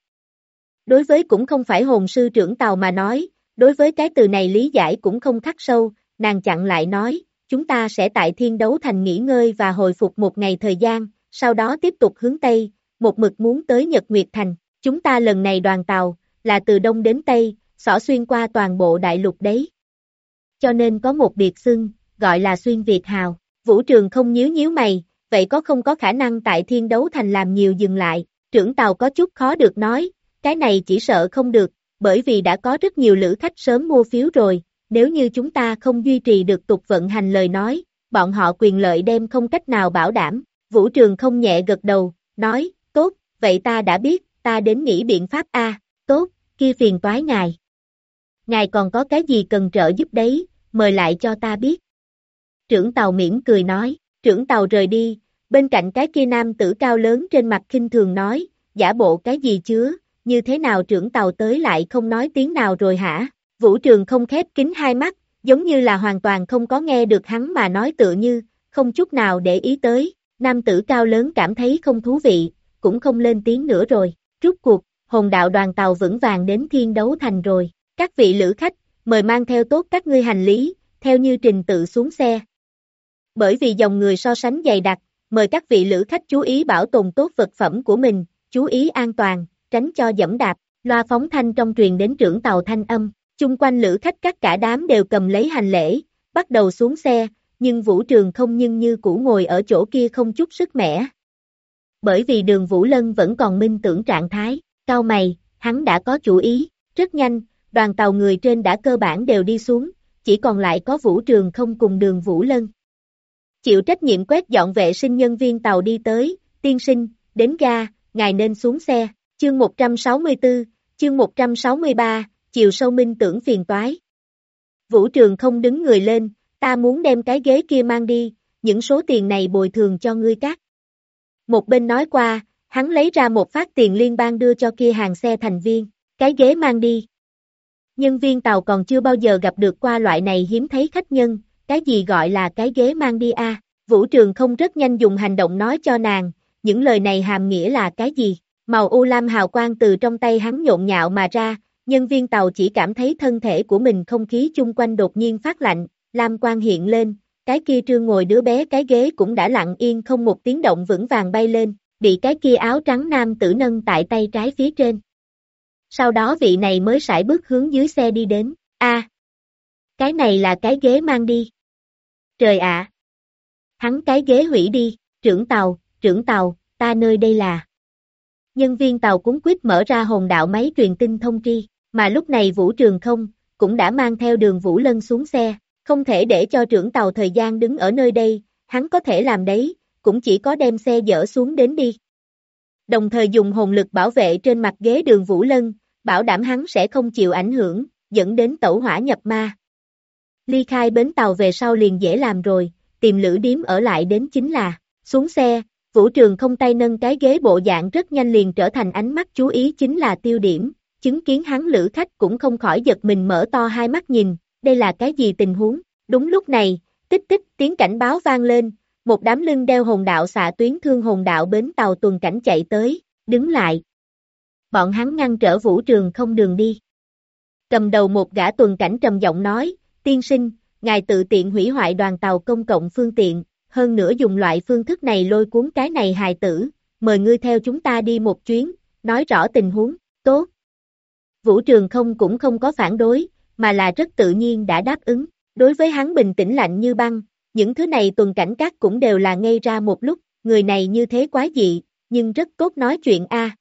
Đối với cũng không phải hồn sư trưởng tàu mà nói, đối với cái từ này lý giải cũng không khắc sâu, nàng chặn lại nói, chúng ta sẽ tại Thiên Đấu Thành nghỉ ngơi và hồi phục một ngày thời gian, sau đó tiếp tục hướng Tây, một mực muốn tới Nhật Nguyệt Thành. Chúng ta lần này đoàn tàu, là từ Đông đến Tây, xỏ xuyên qua toàn bộ đại lục đấy. Cho nên có một biệt xưng, gọi là xuyên Việt hào. Vũ Trường Không nhíu mày, vậy có không có khả năng tại Thiên Đấu Thành làm nhiều dừng lại, trưởng tàu có chút khó được nói, cái này chỉ sợ không được, bởi vì đã có rất nhiều lữ khách sớm mua phiếu rồi, nếu như chúng ta không duy trì được tục vận hành lời nói, bọn họ quyền lợi đem không cách nào bảo đảm. Vũ Trường Không nhẹ gật đầu, nói, tốt, vậy ta đã biết, ta đến nghĩ biện pháp a, tốt, kia phiền toái ngài. Ngài còn có cái gì cần trợ giúp đấy, mời lại cho ta biết. Trưởng tàu mỉm cười nói, trưởng tàu rời đi, bên cạnh cái kia nam tử cao lớn trên mặt khinh thường nói, giả bộ cái gì chứa, như thế nào trưởng tàu tới lại không nói tiếng nào rồi hả? Vũ Trường Không khép kín hai mắt, giống như là hoàn toàn không có nghe được hắn mà nói tựa như, không chút nào để ý tới, nam tử cao lớn cảm thấy không thú vị, cũng không lên tiếng nữa rồi, rút cuộc, hồn đạo đoàn tàu vững vàng đến Thiên Đấu Thành rồi, các vị lữ khách, mời mang theo tốt các ngươi hành lý, theo như trình tự xuống xe. Bởi vì dòng người so sánh dày đặc, mời các vị lữ khách chú ý bảo tồn tốt vật phẩm của mình, chú ý an toàn, tránh cho dẫm đạp, loa phóng thanh trong truyền đến trưởng tàu thanh âm, chung quanh lữ khách các cả đám đều cầm lấy hành lễ, bắt đầu xuống xe, nhưng Vũ Trường Không nhưng như cũ ngồi ở chỗ kia không chút sức mẻ. Bởi vì Đường Vũ Lân vẫn còn minh tưởng trạng thái, cau mày, hắn đã có chủ ý, rất nhanh, đoàn tàu người trên đã cơ bản đều đi xuống, chỉ còn lại có Vũ Trường Không cùng Đường Vũ Lân. Chịu trách nhiệm quét dọn vệ sinh nhân viên tàu đi tới, tiên sinh, đến ga, ngài nên xuống xe, chương 164, chương 163, chiều sâu minh tưởng phiền toái. Vũ Trường Không đứng người lên, ta muốn đem cái ghế kia mang đi, những số tiền này bồi thường cho ngươi các. Một bên nói qua, hắn lấy ra một phát tiền liên bang đưa cho kia hàng xe thành viên, cái ghế mang đi. Nhân viên tàu còn chưa bao giờ gặp được qua loại này hiếm thấy khách nhân, cái gì gọi là cái ghế mang đi a? Vũ Trường Không rất nhanh dùng hành động nói cho nàng, những lời này hàm nghĩa là cái gì? Màu u lam hào quang từ trong tay hắn nhộn nhạo mà ra, nhân viên tàu chỉ cảm thấy thân thể của mình không khí chung quanh đột nhiên phát lạnh, lam quang hiện lên, cái kia trương ngồi đứa bé cái ghế cũng đã lặng yên không một tiếng động vững vàng bay lên, bị cái kia áo trắng nam tử nâng tại tay trái phía trên. Sau đó vị này mới sải bước hướng dưới xe đi đến, cái này là cái ghế mang đi. Trời ạ! Hắn cái ghế hủy đi, trưởng tàu, ta nơi đây là. Nhân viên tàu cuống quýt mở ra hồn đạo máy truyền tin thông tri, mà lúc này Vũ Trường Không cũng đã mang theo Đường Vũ Lân xuống xe, không thể để cho trưởng tàu thời gian đứng ở nơi đây, hắn có thể làm đấy, cũng chỉ có đem xe dỡ xuống đến đi. Đồng thời dùng hồn lực bảo vệ trên mặt ghế Đường Vũ Lân, bảo đảm hắn sẽ không chịu ảnh hưởng, dẫn đến tẩu hỏa nhập ma. Ly khai bến tàu về sau liền dễ làm rồi, tìm lữ điếm ở lại đến chính là, xuống xe, Vũ Trường Không tay nâng cái ghế bộ dạng rất nhanh liền trở thành ánh mắt chú ý chính là tiêu điểm, chứng kiến hắn lữ khách cũng không khỏi giật mình mở to hai mắt nhìn, đây là cái gì tình huống, đúng lúc này, tích tích tiếng cảnh báo vang lên, một đám lưng đeo hồn đạo xạ tuyến thương hồn đạo bến tàu tuần cảnh chạy tới, đứng lại. Bọn hắn ngăn trở Vũ Trường Không đường đi. Cầm đầu một gã tuần cảnh trầm giọng nói, tiên sinh, ngài tự tiện hủy hoại đoàn tàu công cộng phương tiện, hơn nữa dùng loại phương thức này lôi cuốn cái này hài tử, mời ngươi theo chúng ta đi một chuyến, nói rõ tình huống, tốt. Vũ Trường không cũng không có phản đối, mà là rất tự nhiên đã đáp ứng. Đối với hắn bình tĩnh lạnh như băng, những thứ này tuần cảnh các cũng đều là ngây ra một lúc, người này như thế quái dị, nhưng rất tốt nói chuyện a.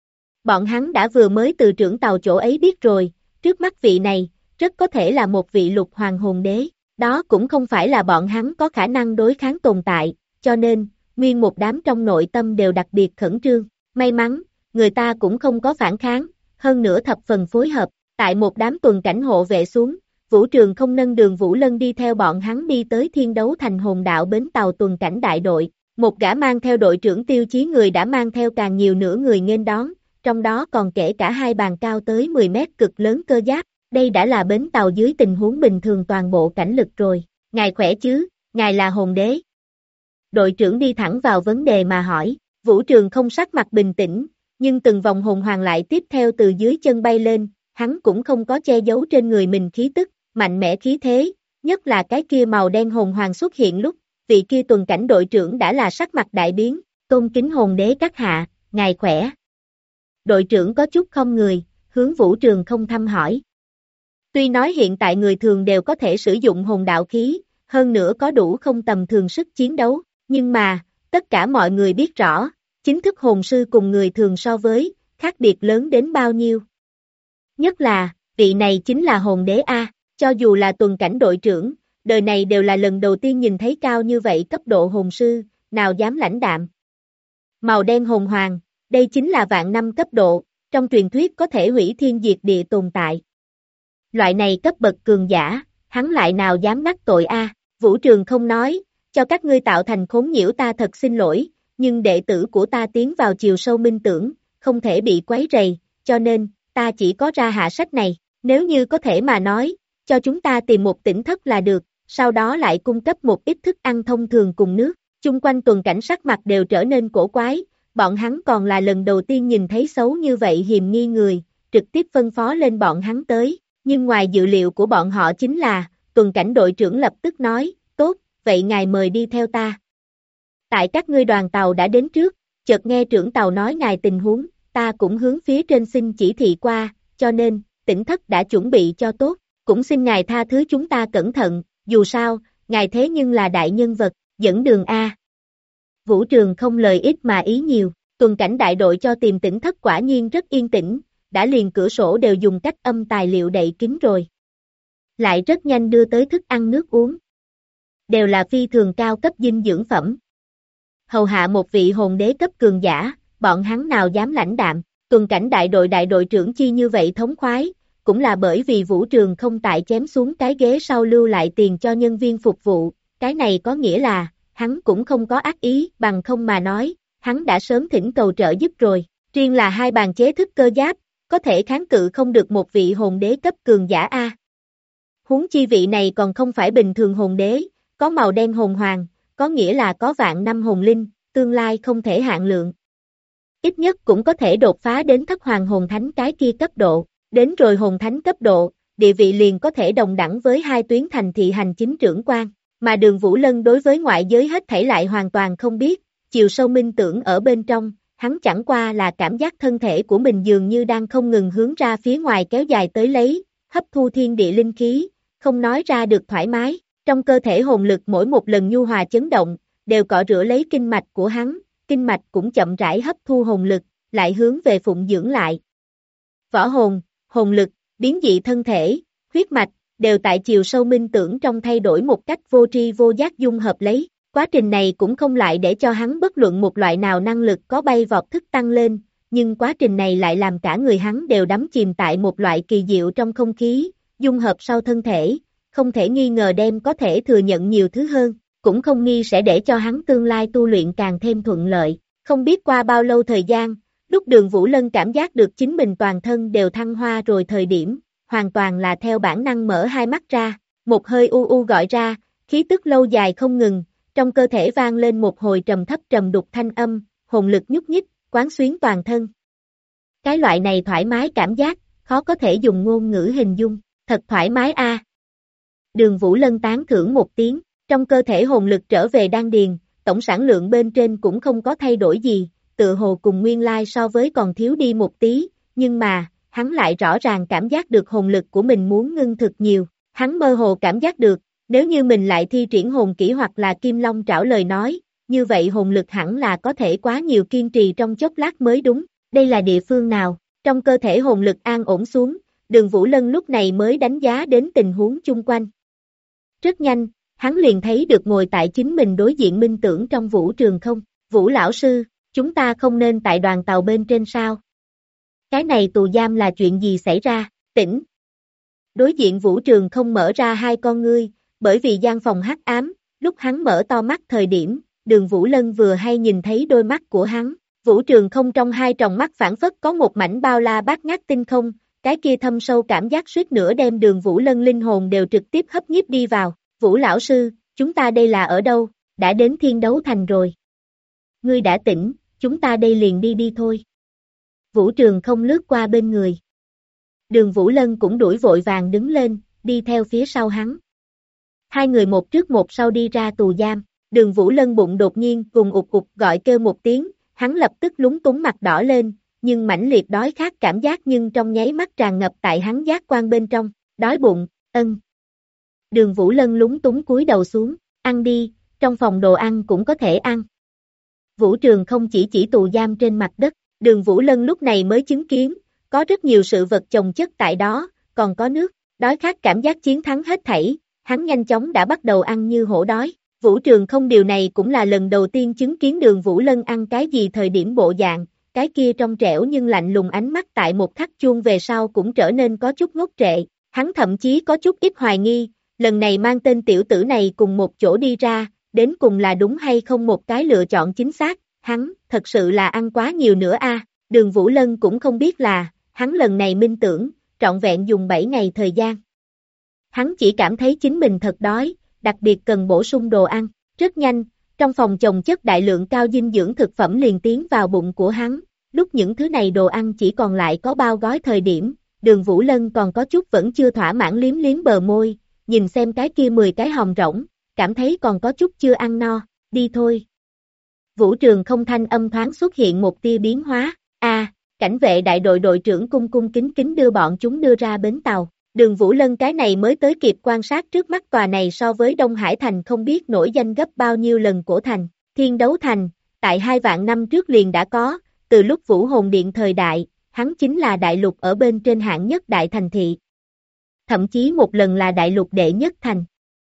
Bọn hắn đã vừa mới từ trưởng tàu chỗ ấy biết rồi, trước mắt vị này, rất có thể là một vị lục hoàng hồn đế, đó cũng không phải là bọn hắn có khả năng đối kháng tồn tại, cho nên, nguyên một đám trong nội tâm đều đặc biệt khẩn trương, may mắn, người ta cũng không có phản kháng, hơn nữa thập phần phối hợp, tại một đám tuần cảnh hộ vệ xuống, Vũ Trường không nâng Đường Vũ Lân đi theo bọn hắn đi tới Thiên Đấu Thành hồn đạo bến tàu tuần cảnh đại đội, một gã mang theo đội trưởng Tiêu Chí người đã mang theo càng nhiều nữa người nghênh đón, trong đó còn kể cả hai bàn cao tới 10 mét cực lớn cơ giáp, đây đã là bến tàu dưới tình huống bình thường toàn bộ cảnh lực rồi, ngài khỏe chứ, ngài là hồn đế. Đội trưởng đi thẳng vào vấn đề mà hỏi, Vũ Trường không sắc mặt bình tĩnh, nhưng từng vòng hồn hoàng lại tiếp theo từ dưới chân bay lên, hắn cũng không có che giấu trên người mình khí tức, mạnh mẽ khí thế, nhất là cái kia màu đen hồn hoàng xuất hiện lúc, vị kia tuần cảnh đội trưởng đã là sắc mặt đại biến, tôn kính hồn đế các hạ, ngài khỏe. Đội trưởng có chút không người, hướng Vũ Trường không thăm hỏi. Tuy nói hiện tại người thường đều có thể sử dụng hồn đạo khí, hơn nữa có đủ không tầm thường sức chiến đấu, nhưng mà, tất cả mọi người biết rõ, chính thức hồn sư cùng người thường so với, khác biệt lớn đến bao nhiêu. Nhất là, vị này chính là hồn đế A, cho dù là tuần cảnh đội trưởng, đời này đều là lần đầu tiên nhìn thấy cao như vậy cấp độ hồn sư, nào dám lãnh đạm. Màu đen hồn hoàng, đây chính là vạn năm cấp độ, trong truyền thuyết có thể hủy thiên diệt địa tồn tại. Loại này cấp bậc cường giả, hắn lại nào dám đắc tội A, Vũ Trường không nói, cho các ngươi tạo thành khốn nhiễu ta thật xin lỗi, nhưng đệ tử của ta tiến vào chiều sâu minh tưởng, không thể bị quấy rầy, cho nên, ta chỉ có ra hạ sách này, nếu như có thể mà nói, cho chúng ta tìm một tỉnh thất là được, sau đó lại cung cấp một ít thức ăn thông thường cùng nước, chung quanh tuần cảnh sắc mặt đều trở nên cổ quái, bọn hắn còn là lần đầu tiên nhìn thấy xấu như vậy hiềm nghi người, trực tiếp phân phó lên bọn hắn tới, nhưng ngoài dự liệu của bọn họ chính là, tuần cảnh đội trưởng lập tức nói, tốt, vậy ngài mời đi theo ta. Tại các ngươi đoàn tàu đã đến trước, chợt nghe trưởng tàu nói ngài tình huống, ta cũng hướng phía trên xin chỉ thị qua, cho nên, tỉnh thất đã chuẩn bị cho tốt, cũng xin ngài tha thứ chúng ta cẩn thận, dù sao, ngài thế nhưng là đại nhân vật, dẫn đường A. Vũ Trường không lời ít mà ý nhiều, tuần cảnh đại đội cho tìm tỉnh thất quả nhiên rất yên tĩnh, đã liền cửa sổ đều dùng cách âm tài liệu đậy kín rồi. Lại rất nhanh đưa tới thức ăn nước uống. Đều là phi thường cao cấp dinh dưỡng phẩm. Hầu hạ một vị hồn đế cấp cường giả, bọn hắn nào dám lãnh đạm, tuần cảnh đại đội trưởng chi như vậy thống khoái, cũng là bởi vì Vũ Trường không tại chém xuống cái ghế sau lưu lại tiền cho nhân viên phục vụ, cái này có nghĩa là, hắn cũng không có ác ý, bằng không mà nói, hắn đã sớm thỉnh cầu trợ giúp rồi, riêng là hai bàn chế thức cơ giáp, có thể kháng cự không được một vị hồn đế cấp cường giả A. Huống chi vị này còn không phải bình thường hồn đế, có màu đen hồn hoàng, có nghĩa là có vạn năm hồn linh, tương lai không thể hạn lượng. Ít nhất cũng có thể đột phá đến thất hoàng hồn thánh cái kia cấp độ, đến rồi hồn thánh cấp độ, địa vị liền có thể đồng đẳng với hai tuyến thành thị hành chính trưởng quan, mà Đường Vũ Lân đối với ngoại giới hết thảy lại hoàn toàn không biết, chiều sâu minh tưởng ở bên trong, hắn chẳng qua là cảm giác thân thể của mình dường như đang không ngừng hướng ra phía ngoài kéo dài tới lấy, hấp thu thiên địa linh khí, không nói ra được thoải mái, trong cơ thể hồn lực mỗi một lần nhu hòa chấn động, đều cọ rửa lấy kinh mạch của hắn, kinh mạch cũng chậm rãi hấp thu hồn lực, lại hướng về phụng dưỡng lại. Võ hồn, hồn lực, biến dị thân thể, huyết mạch, đều tại chiều sâu minh tưởng trong thay đổi một cách vô tri vô giác dung hợp lấy. Quá trình này cũng không lại để cho hắn bất luận một loại nào năng lực có bay vọt thức tăng lên, nhưng quá trình này lại làm cả người hắn đều đắm chìm tại một loại kỳ diệu trong không khí, dung hợp sau thân thể, không thể nghi ngờ đem có thể thừa nhận nhiều thứ hơn, cũng không nghi sẽ để cho hắn tương lai tu luyện càng thêm thuận lợi. Không biết qua bao lâu thời gian, lúc Đường Vũ Lân cảm giác được chính mình toàn thân đều thăng hoa rồi thời điểm, hoàn toàn là theo bản năng mở hai mắt ra, một hơi u u gọi ra, khí tức lâu dài không ngừng, trong cơ thể vang lên một hồi trầm thấp trầm đục thanh âm, hồn lực nhúc nhích, quán xuyến toàn thân. Cái loại này thoải mái cảm giác, khó có thể dùng ngôn ngữ hình dung, thật thoải mái a. Đường Vũ Lân tán thưởng một tiếng, trong cơ thể hồn lực trở về đan điền, tổng sản lượng bên trên cũng không có thay đổi gì, tự hồ cùng nguyên lai so với còn thiếu đi một tí, nhưng mà, hắn lại rõ ràng cảm giác được hồn lực của mình muốn ngưng thực nhiều, hắn mơ hồ cảm giác được, nếu như mình lại thi triển hồn kỹ hoặc là kim long trảo lời nói, như vậy hồn lực hẳn là có thể quá nhiều kiên trì trong chốc lát mới đúng, đây là địa phương nào, trong cơ thể hồn lực an ổn xuống, Đường Vũ Lân lúc này mới đánh giá đến tình huống chung quanh. Rất nhanh, hắn liền thấy được ngồi tại chính mình đối diện Minh Tưởng trong vũ trường không, Vũ lão sư, chúng ta không nên tại đoàn tàu bên trên sao? Cái này tù giam là chuyện gì xảy ra, tỉnh. Đối diện vũ trường không mở ra hai con ngươi, bởi vì gian phòng hắc ám, lúc hắn mở to mắt thời điểm, Đường Vũ Lân vừa hay nhìn thấy đôi mắt của hắn, vũ trường không trong hai tròng mắt phảng phất có một mảnh bao la bát ngát tinh không, cái kia thâm sâu cảm giác suýt nữa đem Đường Vũ Lân linh hồn đều trực tiếp hấp nhiếp đi vào, Vũ lão sư, chúng ta đây là ở đâu, đã đến Thiên Đấu Thành rồi. Ngươi đã tỉnh, chúng ta đây liền đi thôi. Vũ trường không lướt qua bên người. Đường Vũ Lân cũng đuổi vội vàng đứng lên, đi theo phía sau hắn. Hai người một trước một sau đi ra tù giam, Đường Vũ Lân bụng đột nhiên cùng ụt ụt gọi kêu một tiếng, hắn lập tức lúng túng mặt đỏ lên, nhưng mãnh liệt đói khát cảm giác nhưng trong nháy mắt tràn ngập tại hắn giác quan bên trong, đói bụng, Đường Vũ Lân lúng túng cúi đầu xuống, ăn đi, trong phòng đồ ăn cũng có thể ăn. Vũ trường không chỉ tù giam trên mặt đất, Đường Vũ Lân lúc này mới chứng kiến, có rất nhiều sự vật chồng chất tại đó, còn có nước, đói khát cảm giác chiến thắng hết thảy, hắn nhanh chóng đã bắt đầu ăn như hổ đói. Vũ trường không điều này cũng là lần đầu tiên chứng kiến Đường Vũ Lân ăn cái gì thời điểm bộ dạng, cái kia trong trẻo nhưng lạnh lùng ánh mắt tại một khắc chuông về sau cũng trở nên có chút ngốc trệ, hắn thậm chí có chút ít hoài nghi, lần này mang tên tiểu tử này cùng một chỗ đi ra, đến cùng là đúng hay không một cái lựa chọn chính xác, hắn, thật sự là ăn quá nhiều nữa a. Đường Vũ Lân cũng không biết là, hắn lần này minh tưởng, trọn vẹn dùng 7 ngày thời gian. Hắn chỉ cảm thấy chính mình thật đói, đặc biệt cần bổ sung đồ ăn, rất nhanh, trong phòng chồng chất đại lượng cao dinh dưỡng thực phẩm liền tiến vào bụng của hắn, lúc những thứ này đồ ăn chỉ còn lại có bao gói thời điểm, Đường Vũ Lân còn có chút vẫn chưa thỏa mãn liếm liếm bờ môi, nhìn xem cái kia 10 cái hòm rỗng, cảm thấy còn có chút chưa ăn no, đi thôi. Vũ trường không thanh âm thoáng xuất hiện một tia biến hóa, cảnh vệ đại đội đội trưởng cung cung kính kính đưa bọn chúng đưa ra bến tàu. Đường Vũ Lân cái này mới tới kịp quan sát trước mắt tòa này so với Đông Hải Thành không biết nổi danh gấp bao nhiêu lần cổ thành, Thiên Đấu Thành, tại 2 vạn năm trước liền đã có, từ lúc Vũ Hồn Điện thời đại, hắn chính là đại lục ở bên trên hạng nhất đại thành thị. Thậm chí một lần là đại lục đệ nhất thành.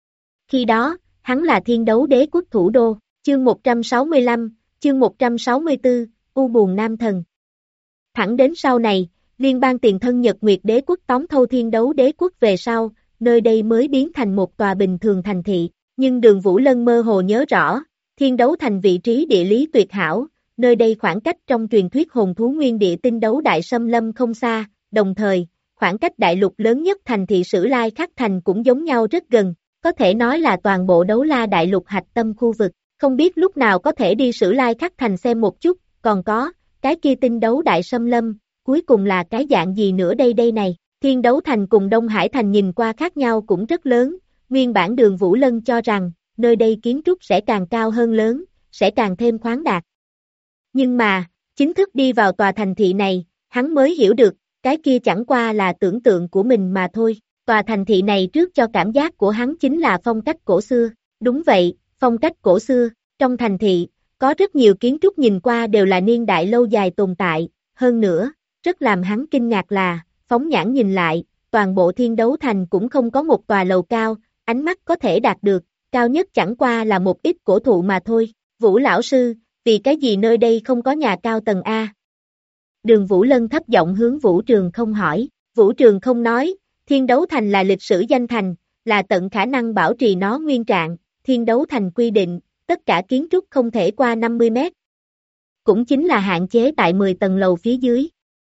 Khi đó, hắn là Thiên Đấu Đế quốc thủ đô, chương 165, chương 164, U Buồn Nam Thần. Thẳng đến sau này, Liên bang tiền thân Nhật Nguyệt Đế quốc tóm thâu Thiên Đấu Đế quốc về sau, nơi đây mới biến thành một tòa bình thường thành thị, nhưng Đường Vũ Lân mơ hồ nhớ rõ, Thiên Đấu Thành vị trí địa lý tuyệt hảo, nơi đây khoảng cách trong truyền thuyết hồn thú nguyên địa tinh đấu đại xâm lâm không xa, đồng thời, khoảng cách đại lục lớn nhất thành thị Sử Lai Khắc Thành cũng giống nhau rất gần, có thể nói là toàn bộ Đấu La đại lục hạch tâm khu vực, không biết lúc nào có thể đi Sử Lai Khắc Thành xem một chút, còn có, cái kia tinh đấu đại xâm lâm, cuối cùng là cái dạng gì nữa đây này, Thiên Đấu Thành cùng Đông Hải Thành nhìn qua khác nhau cũng rất lớn, nguyên bản Đường Vũ Lân cho rằng, nơi đây kiến trúc sẽ càng cao hơn lớn, sẽ càng thêm khoáng đạt. Nhưng mà, chính thức đi vào tòa thành thị này, hắn mới hiểu được, cái kia chẳng qua là tưởng tượng của mình mà thôi, tòa thành thị này trước cho cảm giác của hắn chính là phong cách cổ xưa, đúng vậy, phong cách cổ xưa, trong thành thị, có rất nhiều kiến trúc nhìn qua đều là niên đại lâu dài tồn tại, hơn nữa, rất làm hắn kinh ngạc là, phóng nhãn nhìn lại, toàn bộ Thiên Đấu Thành cũng không có một tòa lầu cao, ánh mắt có thể đạt được, cao nhất chẳng qua là một ít cổ thụ mà thôi. Vũ lão sư, vì cái gì nơi đây không có nhà cao tầng A? Đường Vũ Lân thấp giọng hướng Vũ Trường không hỏi, Vũ Trường không nói, Thiên Đấu Thành là lịch sử danh thành, là tận khả năng bảo trì nó nguyên trạng, Thiên Đấu Thành quy định, tất cả kiến trúc không thể qua 50 mét. Cũng chính là hạn chế tại 10 tầng lầu phía dưới.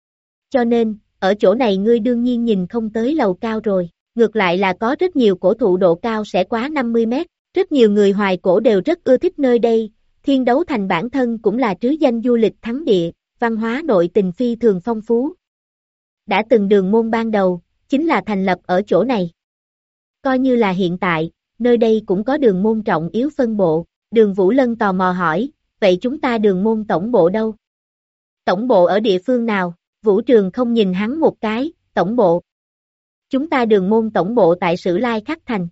Cho nên, ở chỗ này ngươi đương nhiên nhìn không tới lầu cao rồi, ngược lại là có rất nhiều cổ thụ độ cao sẽ quá 50 mét, rất nhiều người hoài cổ đều rất ưa thích nơi đây, Thiên Đấu Thành bản thân cũng là trứ danh du lịch thắng địa, văn hóa nội tình phi thường phong phú. Đã từng đường môn ban đầu, chính là thành lập ở chỗ này. Coi như là hiện tại, nơi đây cũng có đường môn trọng yếu phân bộ, Đường Vũ Lân tò mò hỏi, vậy chúng ta đường môn tổng bộ đâu? Tổng bộ ở địa phương nào? Vũ Trường không nhìn hắn một cái, tổng bộ. Chúng ta Đường môn tổng bộ tại Sử Lai Khắc Thành,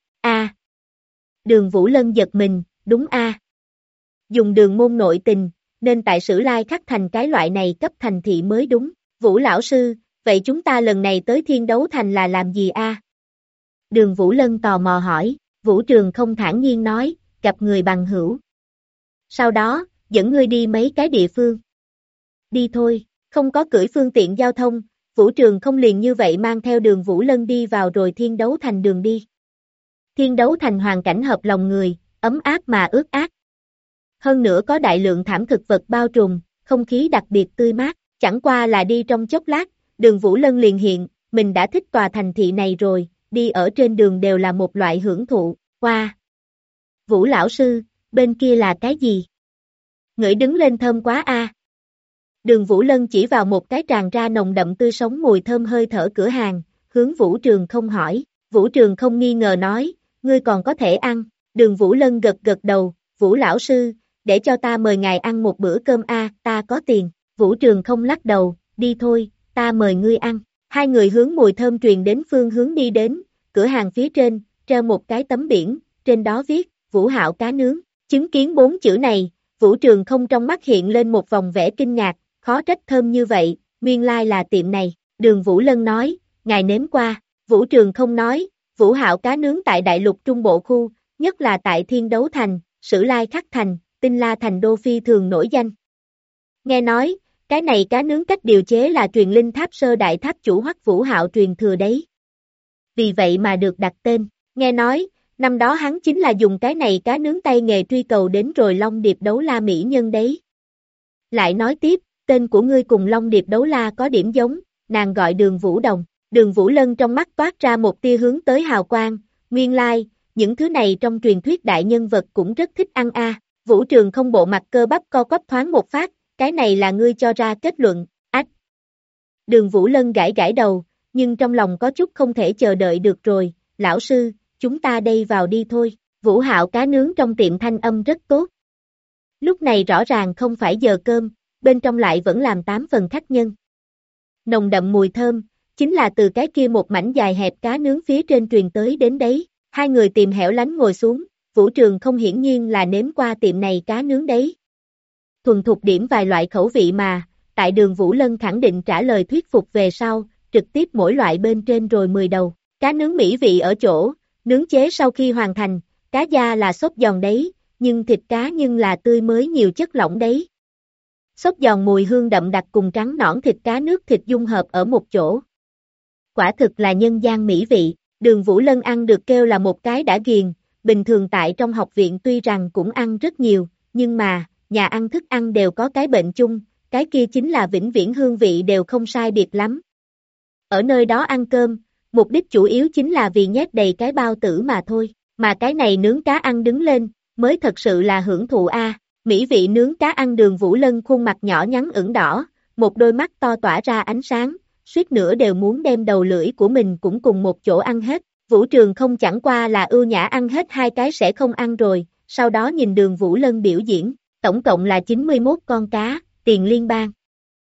Đường Vũ Lân giật mình, đúng Dùng Đường môn nội tình, nên tại Sử Lai Khắc Thành cái loại này cấp thành thị mới đúng. Vũ lão sư, vậy chúng ta lần này tới Thiên Đấu Thành là làm gì Đường Vũ Lân tò mò hỏi, Vũ Trường không thản nhiên nói, gặp người bằng hữu. Sau đó, dẫn ngươi đi mấy cái địa phương. Đi thôi, không có cưỡi phương tiện giao thông, Vũ Trường không liền như vậy mang theo Đường Vũ Lân đi vào rồi Thiên Đấu Thành đường đi. Thiên Đấu Thành hoàn cảnh hợp lòng người, ấm áp mà ướt át. Hơn nữa có đại lượng thảm thực vật bao trùm, không khí đặc biệt tươi mát, chẳng qua là đi trong chốc lát, Đường Vũ Lân liền hiện, mình đã thích tòa thành thị này rồi, đi ở trên đường đều là một loại hưởng thụ, Vũ lão sư, bên kia là cái gì? Ngửi đứng lên thơm quá Đường Vũ Lân chỉ vào một cái tràn ra nồng đậm tươi sống mùi thơm hơi thở cửa hàng, hướng Vũ Trường không hỏi, Vũ Trường không nghi ngờ nói, ngươi còn có thể ăn, Đường Vũ Lân gật gật đầu, Vũ lão sư, để cho ta mời ngài ăn một bữa cơm ta có tiền, Vũ Trường không lắc đầu, đi thôi, ta mời ngươi ăn, hai người hướng mùi thơm truyền đến phương hướng đi đến, cửa hàng phía trên, treo một cái tấm biển, trên đó viết, Vũ Hạo cá nướng, chứng kiến 4 chữ này, Vũ Trường không trong mắt hiện lên một vòng vẻ kinh ngạc, khó trách thơm như vậy, nguyên lai là tiệm này, Đường Vũ Lân nói, ngài nếm qua, Vũ Trường không nói, Vũ Hạo cá nướng tại Đại Lục Trung Bộ khu, nhất là tại Thiên Đấu Thành, Sử Lai Khắc Thành, Tinh La Thành đô phi thường nổi danh. Nghe nói, cái này cá nướng cách điều chế là truyền linh tháp sơ đại tháp chủ Hoắc Vũ Hạo truyền thừa đấy. Vì vậy mà được đặt tên, nghe nói, năm đó hắn chính là dùng cái này cá nướng tay nghề truy cầu đến rồi Long Điệp Đấu La mỹ nhân đấy. Lại nói tiếp, tên của ngươi cùng Long Điệp Đấu La có điểm giống, nàng gọi Đường Vũ Đồng. Đường Vũ Lân trong mắt toát ra một tia hướng tới hào quang, nguyên lai, những thứ này trong truyền thuyết đại nhân vật cũng rất thích ăn Vũ Trường không bộ mặt cơ bắp co quắp thoáng một phát, cái này là ngươi cho ra kết luận, Đường Vũ Lân gãi gãi đầu, nhưng trong lòng có chút không thể chờ đợi được rồi, lão sư, chúng ta đây vào đi thôi, Vũ Hạo cá nướng trong tiệm thanh âm rất tốt. Lúc này rõ ràng không phải giờ cơm, bên trong lại vẫn làm 8 phần khách nhân. Nồng đậm mùi thơm, chính là từ cái kia một mảnh dài hẹp cá nướng phía trên truyền tới đến đấy, hai người tìm hẻo lánh ngồi xuống, Vũ Trường không hiển nhiên là nếm qua tiệm này cá nướng đấy. Thuần thục điểm vài loại khẩu vị mà, tại Đường Vũ Lân khẳng định trả lời thuyết phục về sau, trực tiếp mỗi loại bên trên rồi 10 đầu, cá nướng mỹ vị ở chỗ, nướng chế sau khi hoàn thành, cá da là xốp giòn đấy, nhưng thịt cá nhưng là tươi mới nhiều chất lỏng đấy. Xốp giòn mùi hương đậm đặc cùng trắng nõn thịt cá nước thịt dung hợp ở một chỗ. Quả thực là nhân gian mỹ vị, Đường Vũ Lân ăn được kêu là một cái đã ghiền, bình thường tại trong học viện tuy rằng cũng ăn rất nhiều, nhưng mà, nhà ăn thức ăn đều có cái bệnh chung, cái kia chính là vĩnh viễn hương vị đều không sai biệt lắm. Ở nơi đó ăn cơm, mục đích chủ yếu chính là vì nhét đầy cái bao tử mà thôi, mà cái này nướng cá ăn đứng lên, mới thật sự là hưởng thụ mỹ vị nướng cá ăn. Đường Vũ Lân khuôn mặt nhỏ nhắn ửng đỏ, một đôi mắt to tỏa ra ánh sáng, suýt nữa đều muốn đem đầu lưỡi của mình cũng cùng một chỗ ăn hết. Vũ Trường không chẳng qua là ưu nhã ăn hết 2 cái sẽ không ăn rồi, sau đó nhìn Đường Vũ Lân biểu diễn, tổng cộng là 91 con cá, tiền liên bang.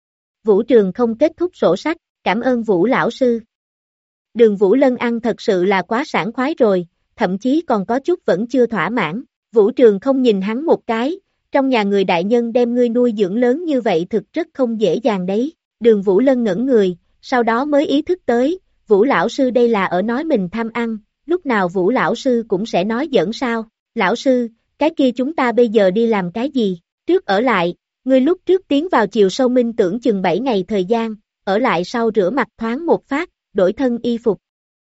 Vũ Trường không kết thúc sổ sách, cảm ơn Vũ lão sư. Đường Vũ Lân ăn thật sự là quá sảng khoái rồi, thậm chí còn có chút vẫn chưa thỏa mãn. Vũ Trường không nhìn hắn một cái, trong nhà người đại nhân đem ngươi nuôi dưỡng lớn như vậy thực rất không dễ dàng đấy. Đường Vũ Lân ngẩn người, sau đó mới ý thức tới, Vũ lão sư đây là ở nói mình tham ăn, lúc nào Vũ lão sư cũng sẽ nói giỡn sao. Lão sư, cái kia chúng ta bây giờ đi làm cái gì? Trước ở lại, ngươi lúc trước tiến vào chiều sâu minh tưởng chừng 7 ngày thời gian, ở lại sau rửa mặt thoáng một phát, đổi thân y phục.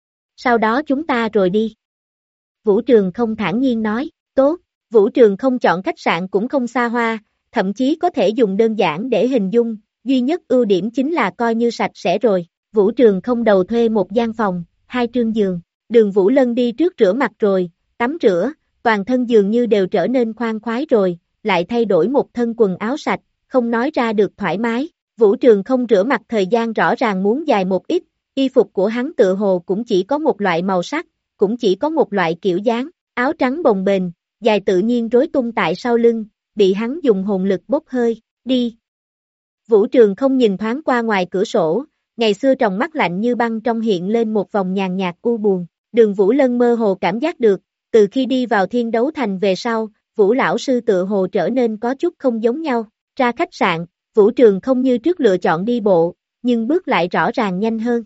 Sau đó chúng ta rồi đi. Vũ Trường không thản nhiên nói, tốt. Vũ Trường không chọn khách sạn cũng không xa hoa, thậm chí có thể dùng đơn giản để hình dung, duy nhất ưu điểm chính là coi như sạch sẽ rồi. Vũ Trường không đầu thuê một gian phòng, 2 trương giường. Đường Vũ Lân đi trước rửa mặt rồi, tắm rửa, toàn thân dường như đều trở nên khoan khoái rồi, lại thay đổi một thân quần áo sạch, không nói ra được thoải mái. Vũ Trường không rửa mặt thời gian rõ ràng muốn dài một ít, y phục của hắn tựa hồ cũng chỉ có một loại màu sắc, cũng chỉ có một loại kiểu dáng, áo trắng bồng bềnh, dài tự nhiên rối tung tại sau lưng, bị hắn dùng hồn lực bốc hơi, đi. Vũ Trường không nhìn thoáng qua ngoài cửa sổ, ngày xưa tròng mắt lạnh như băng trong hiện lên một vòng nhàn nhạt u buồn. Đường Vũ Lân mơ hồ cảm giác được, từ khi đi vào Thiên Đấu Thành về sau, Vũ lão sư tự hồ trở nên có chút không giống nhau. Ra khách sạn, Vũ Trường không như trước lựa chọn đi bộ, nhưng bước lại rõ ràng nhanh hơn.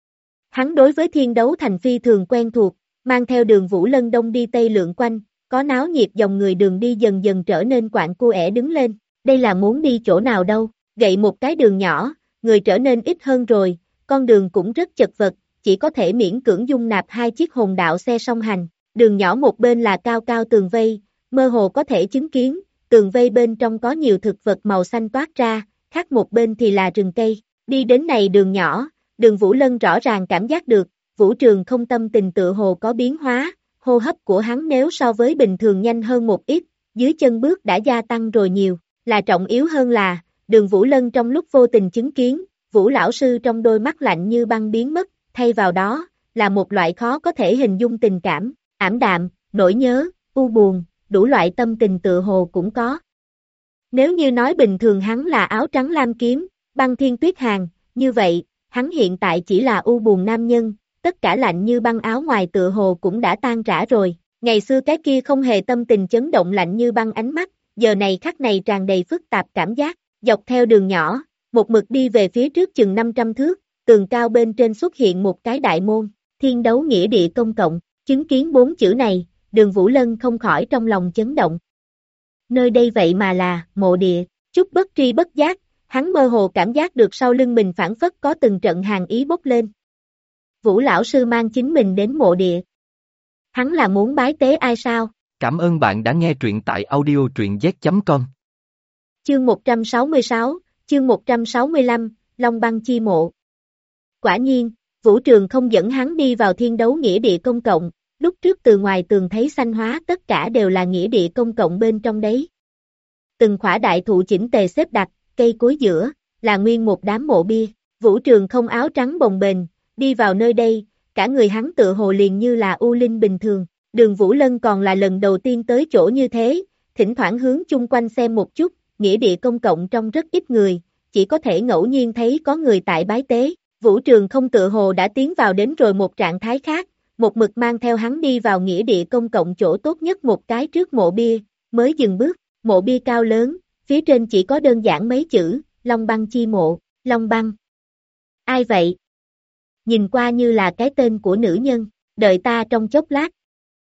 Hắn đối với Thiên Đấu Thành phi thường quen thuộc, mang theo Đường Vũ Lân đông đi tây lượn quanh, có náo nhiệt dòng người đường đi dần dần trở nên quạnh cua đứng lên. Đây là muốn đi chỗ nào đâu? Gậy một cái đường nhỏ, người trở nên ít hơn rồi, con đường cũng rất chật vật, chỉ có thể miễn cưỡng dung nạp 2 chiếc hồn đạo xe song hành. Đường nhỏ một bên là cao cao tường vây, mơ hồ có thể chứng kiến, tường vây bên trong có nhiều thực vật màu xanh toát ra, khác một bên thì là rừng cây. Đi đến này đường nhỏ, Đường Vũ Lân rõ ràng cảm giác được, Vũ Trường không tâm tình tự hồ có biến hóa, hô hấp của hắn nếu so với bình thường nhanh hơn một ít, dưới chân bước đã gia tăng rồi nhiều, là trọng yếu hơn là, Đường Vũ Lân trong lúc vô tình chứng kiến, Vũ lão sư trong đôi mắt lạnh như băng biến mất, thay vào đó, là một loại khó có thể hình dung tình cảm, ảm đạm, nỗi nhớ, u buồn, đủ loại tâm tình tự hồ cũng có. Nếu như nói bình thường hắn là áo trắng lam kiếm, băng thiên tuyết hàn, như vậy, hắn hiện tại chỉ là u buồn nam nhân, tất cả lạnh như băng áo ngoài tự hồ cũng đã tan rã rồi. Ngày xưa cái kia không hề tâm tình chấn động lạnh như băng ánh mắt, giờ này khắc này tràn đầy phức tạp cảm giác, dọc theo đường nhỏ, một mực đi về phía trước chừng 500 thước, tường cao bên trên xuất hiện một cái đại môn, Thiên Đấu Nghĩa Địa Công Cộng, chứng kiến 4 chữ này, Đường Vũ Lân không khỏi trong lòng chấn động. Nơi đây vậy mà là mộ địa, chút bất tri bất giác, hắn mơ hồ cảm giác được sau lưng mình phảng phất có từng trận hàn ý bốc lên. Vũ lão sư mang chính mình đến mộ địa. Hắn là muốn bái tế ai sao? Cảm ơn bạn đã nghe truyện tại audio truyện z.com. Chương 166, chương 165, Long Băng Chi Mộ. Quả nhiên, Vũ Trường không dẫn hắn đi vào Thiên Đấu Nghĩa Địa Công Cộng, lúc trước từ ngoài tường thấy xanh hóa tất cả đều là nghĩa địa công cộng bên trong đấy. Từng khỏa đại thụ chỉnh tề xếp đặt, cây cối giữa, là nguyên một đám mộ bia. Vũ Trường không áo trắng bồng bềnh, đi vào nơi đây, cả người hắn tự hồ liền như là u linh bình thường. Đường Vũ Lân còn là lần đầu tiên tới chỗ như thế, thỉnh thoảng hướng chung quanh xem một chút, nghĩa địa công cộng trong rất ít người, chỉ có thể ngẫu nhiên thấy có người tại bái tế. Vũ Trường không tự hồ đã tiến vào đến rồi một trạng thái khác, một mực mang theo hắn đi vào nghĩa địa công cộng chỗ tốt nhất một cái trước mộ bia, mới dừng bước. Mộ bia cao lớn, phía trên chỉ có đơn giản mấy chữ, Long Băng Chi Mộ, Long Băng. Ai vậy? Nhìn qua như là cái tên của nữ nhân, đợi ta trong chốc lát.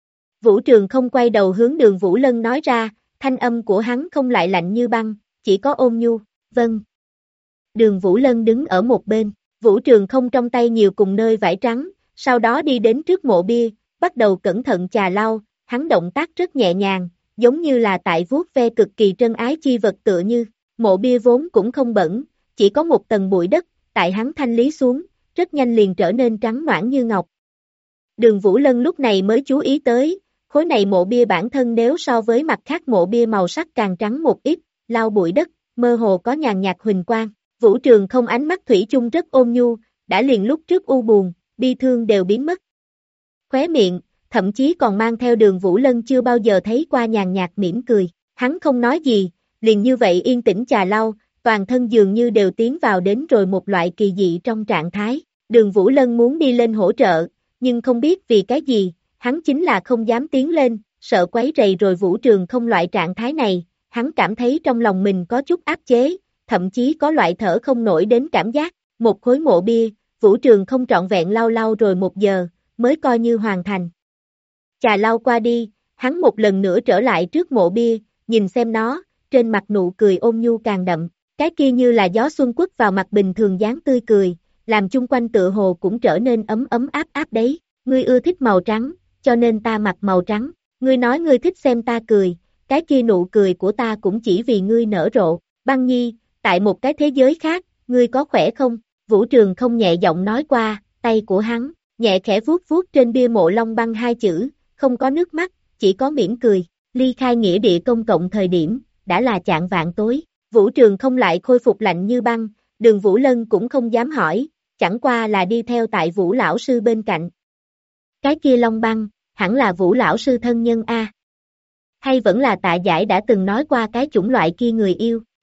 Vũ Trường không quay đầu hướng Đường Vũ Lân nói ra, thanh âm của hắn không lại lạnh như băng, chỉ có ôn nhu, vâng. Đường Vũ Lân đứng ở một bên, Vũ Trường không trong tay nhiều cùng nơi vải trắng, sau đó đi đến trước mộ bia, bắt đầu cẩn thận chà lau, hắn động tác rất nhẹ nhàng, giống như là tại vuốt ve cực kỳ trân ái chi vật tựa như, mộ bia vốn cũng không bẩn, chỉ có một tầng bụi đất, tại hắn thanh lý xuống, rất nhanh liền trở nên trắng noãn như ngọc. Đường Vũ Lân lúc này mới chú ý tới, khối này mộ bia bản thân nếu so với mặt khác mộ bia màu sắc càng trắng một ít, lau bụi đất, mơ hồ có nhàn nhạt huỳnh quang. Vũ Trường không ánh mắt thủy chung rất ôn nhu, đã liền lúc trước u buồn, bi thương đều biến mất. Khóe miệng, thậm chí còn mang theo Đường Vũ Lân chưa bao giờ thấy qua nhàn nhạt mỉm cười. Hắn không nói gì, liền như vậy yên tĩnh chà lau, toàn thân dường như đều tiến vào đến rồi một loại kỳ dị trong trạng thái. Đường Vũ Lân muốn đi lên hỗ trợ, nhưng không biết vì cái gì, hắn chính là không dám tiến lên, sợ quấy rầy rồi Vũ Trường không loại trạng thái này, hắn cảm thấy trong lòng mình có chút áp chế, thậm chí có loại thở không nổi đến cảm giác. Một khối mộ bia, Vũ Trường không trọn vẹn lau lau rồi 1 giờ, mới coi như hoàn thành. Chà lau qua đi, hắn một lần nữa trở lại trước mộ bia, nhìn xem nó, trên mặt nụ cười ôn nhu càng đậm, cái kia như là gió xuân quất vào mặt bình thường dáng tươi cười, làm chung quanh tựa hồ cũng trở nên ấm ấm áp áp đấy. Ngươi ưa thích màu trắng, cho nên ta mặc màu trắng, ngươi nói ngươi thích xem ta cười, cái kia nụ cười của ta cũng chỉ vì ngươi nở rộ. Băng Nhi, tại một cái thế giới khác, ngươi có khỏe không? Vũ Trường không nhẹ giọng nói qua, tay của hắn, nhẹ khẽ vuốt vuốt trên bia mộ Long Băng 2 chữ, không có nước mắt, chỉ có mỉm cười. Ly khai nghĩa địa công cộng thời điểm, đã là chạng vạng tối, Vũ Trường không lại khôi phục lạnh như băng, Đường Vũ Lân cũng không dám hỏi, chẳng qua là đi theo tại Vũ lão sư bên cạnh. Cái kia Long Băng, hẳn là Vũ lão sư thân nhân a. Hay vẫn là Tạ Giải đã từng nói qua cái chủng loại kia người yêu,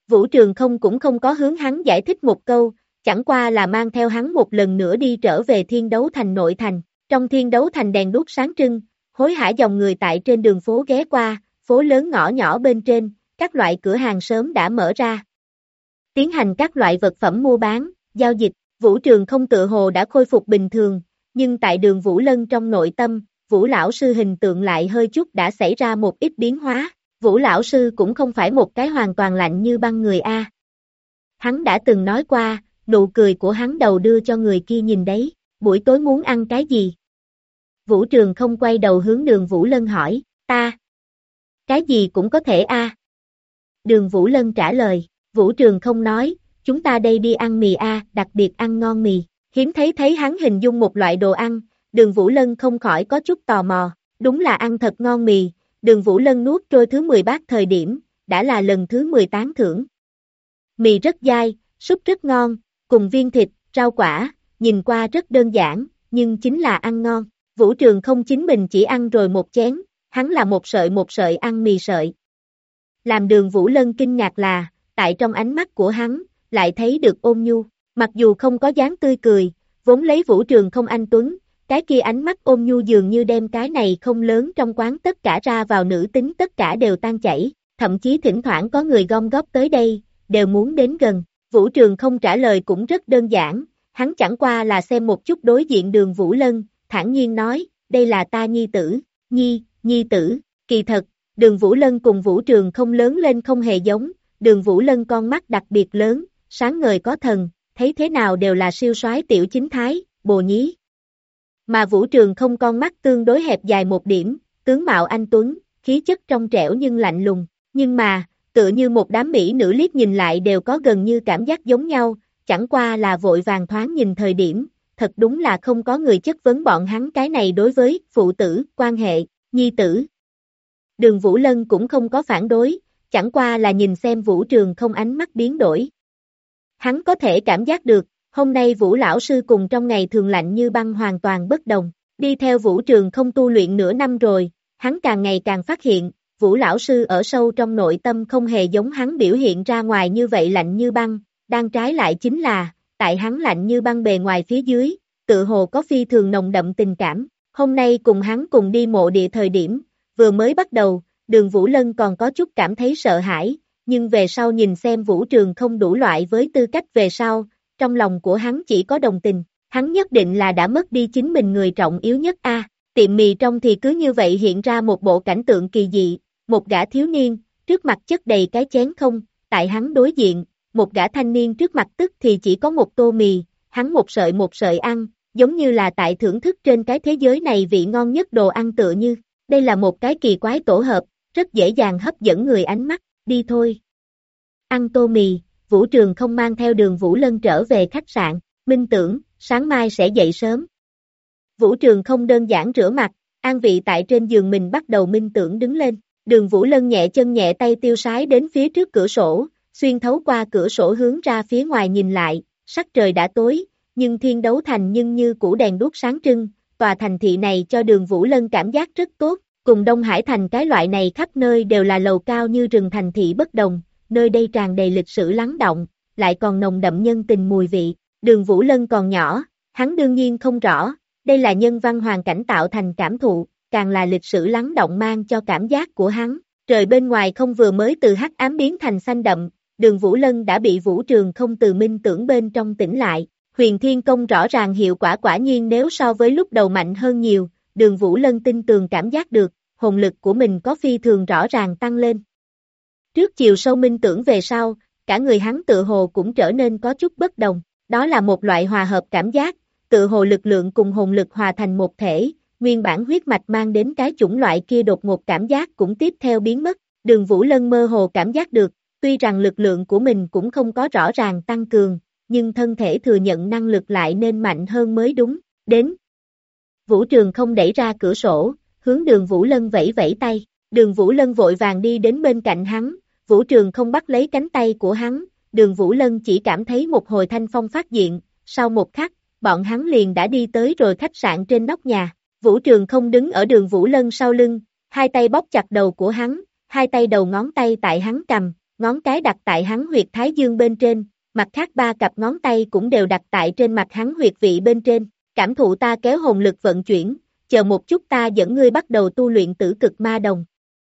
Vũ Trường không cũng không có hướng hắn giải thích một câu, chẳng qua là mang theo hắn một lần nữa đi trở về Thiên Đấu Thành nội thành. Trong Thiên Đấu Thành đèn đuốc sáng trưng, hối hả dòng người tại trên đường phố ghé qua, phố lớn ngõ nhỏ bên trên, các loại cửa hàng sớm đã mở ra. Tiến hành các loại vật phẩm mua bán, giao dịch, Vũ Trường không tự hồ đã khôi phục bình thường, nhưng tại đường Vũ Lân trong nội tâm, Vũ lão sư hình tượng lại hơi chút đã xảy ra một ít biến hóa. Vũ lão sư cũng không phải một cái hoàn toàn lạnh như băng người A. Hắn đã từng nói qua, nụ cười của hắn đầu đưa cho người kia nhìn đấy, buổi tối muốn ăn cái gì? Vũ Trường không quay đầu hướng đường Vũ Lân hỏi, ta. Cái gì cũng có thể A. Đường Vũ Lân trả lời, Vũ Trường không nói, chúng ta đây đi ăn mì A, đặc biệt ăn ngon mì. Hiếm thấy hắn hình dung một loại đồ ăn, đường Vũ Lân không khỏi có chút tò mò, đúng là ăn thật ngon mì. Đường Vũ Lân nuốt trôi thứ 10 bát thời điểm, đã là lần thứ 10 tán thưởng. Mì rất dai, súp rất ngon, cùng viên thịt, rau quả, nhìn qua rất đơn giản, nhưng chính là ăn ngon. Vũ Trường không chính mình chỉ ăn rồi một chén, hắn là một sợi ăn mì sợi. Làm đường Vũ Lân kinh ngạc là, tại trong ánh mắt của hắn, lại thấy được ôn nhu, mặc dù không có dáng tươi cười, vốn lấy Vũ Trường không anh tuấn. Cái kia ánh mắt ôn nhu dường như đem cái này không lớn trong quán tất cả ra vào nữ tính tất cả đều tan chảy, thậm chí thỉnh thoảng có người gom góp tới đây, đều muốn đến gần. Vũ Trường không trả lời cũng rất đơn giản, hắn chẳng qua là xem một chút đối diện đường Vũ Lân, thản nhiên nói, đây là ta nhi tử, nhi tử, kỳ thật, đường Vũ Lân cùng Vũ Trường không lớn lên không hề giống, đường Vũ Lân con mắt đặc biệt lớn, sáng ngời có thần, thấy thế nào đều là siêu soái tiểu chính thái, bồ nhí. Mà Vũ Trường không con mắt tương đối hẹp dài một điểm, tướng mạo anh tuấn, khí chất trong trẻo nhưng lạnh lùng, nhưng mà, tựa như một đám mỹ nữ liếc nhìn lại đều có gần như cảm giác giống nhau, chẳng qua là vội vàng thoáng nhìn thời điểm, thật đúng là không có người chất vấn bọn hắn cái này đối với phụ tử, quan hệ, nhi tử. Đường Vũ Lân cũng không có phản đối, chẳng qua là nhìn xem Vũ Trường không ánh mắt biến đổi. Hắn có thể cảm giác được, hôm nay Vũ lão sư cùng trong ngày thường lạnh như băng hoàn toàn bất đồng, đi theo Vũ Trường không tu luyện nửa năm rồi, hắn càng ngày càng phát hiện, Vũ lão sư ở sâu trong nội tâm không hề giống hắn biểu hiện ra ngoài như vậy lạnh như băng, đang trái lại chính là, tại hắn lạnh như băng bề ngoài phía dưới, tự hồ có phi thường nồng đậm tình cảm, hôm nay cùng hắn cùng đi mộ địa thời điểm, vừa mới bắt đầu, đường Vũ Lân còn có chút cảm thấy sợ hãi, nhưng về sau nhìn xem Vũ Trường không đủ loại với tư cách về sau, trong lòng của hắn chỉ có đồng tình, hắn nhất định là đã mất đi chính mình người trọng yếu nhất a. Tiệm mì trong thì cứ như vậy hiện ra một bộ cảnh tượng kỳ dị, một gã thiếu niên, trước mặt chất đầy cái chén không, tại hắn đối diện, một gã thanh niên trước mặt tức thì chỉ có một tô mì, hắn một sợi ăn, giống như là tại thưởng thức trên cái thế giới này vị ngon nhất đồ ăn tựa như, đây là một cái kỳ quái tổ hợp, rất dễ dàng hấp dẫn người ánh mắt, đi thôi. Ăn tô mì. Vũ Trường không mang theo đường Vũ Lân trở về khách sạn, minh tưởng, sáng mai sẽ dậy sớm. Vũ Trường không đơn giản rửa mặt, an vị tại trên giường mình bắt đầu minh tưởng đứng lên, đường Vũ Lân nhẹ chân nhẹ tay tiêu sái đến phía trước cửa sổ, xuyên thấu qua cửa sổ hướng ra phía ngoài nhìn lại, sắc trời đã tối, nhưng Thiên Đấu Thành nhưng như cũ đèn đuốc sáng trưng, tòa thành thị này cho đường Vũ Lân cảm giác rất tốt, cùng Đông Hải Thành cái loại này khắp nơi đều là lầu cao như rừng thành thị bất đồng. Nơi đây tràn đầy lịch sử lắng động, lại còn nồng đậm nhân tình mùi vị, đường Vũ Lân còn nhỏ, hắn đương nhiên không rõ, đây là nhân văn hoàn cảnh tạo thành cảm thụ, càng là lịch sử lắng động mang cho cảm giác của hắn, trời bên ngoài không vừa mới từ hắc ám biến thành xanh đậm, đường Vũ Lân đã bị Vũ Trường không từ minh tưởng bên trong tỉnh lại, Huyền Thiên Công rõ ràng hiệu quả quả nhiên nếu so với lúc đầu mạnh hơn nhiều, đường Vũ Lân tin tường cảm giác được, hồn lực của mình có phi thường rõ ràng tăng lên. Trước chiều sâu minh tưởng về sau, cả người hắn tự hồ cũng trở nên có chút bất đồng, đó là một loại hòa hợp cảm giác, tự hồ lực lượng cùng hồn lực hòa thành một thể, nguyên bản huyết mạch mang đến cái chủng loại kia đột ngột cảm giác cũng tiếp theo biến mất, đường Vũ Lân mơ hồ cảm giác được, tuy rằng lực lượng của mình cũng không có rõ ràng tăng cường, nhưng thân thể thừa nhận năng lực lại nên mạnh hơn mới đúng, đến. Vũ Trường không đẩy ra cửa sổ, hướng đường Vũ Lân vẫy vẫy tay, đường Vũ Lân vội vàng đi đến bên cạnh hắn, Vũ Trường không bắt lấy cánh tay của hắn, đường Vũ Lân chỉ cảm thấy một hồi thanh phong phát diện, sau một khắc, bọn hắn liền đã đi tới rồi khách sạn trên nóc nhà, Vũ Trường không đứng ở đường Vũ Lân sau lưng, hai tay bóp chặt đầu của hắn, hai tay đầu ngón tay tại hắn cằm, ngón cái đặt tại hắn huyệt thái dương bên trên, mặt khác 3 cặp ngón tay cũng đều đặt tại trên mặt hắn huyệt vị bên trên, cảm thụ ta kéo hồn lực vận chuyển, chờ một chút ta dẫn ngươi bắt đầu tu luyện tử cực ma đồng.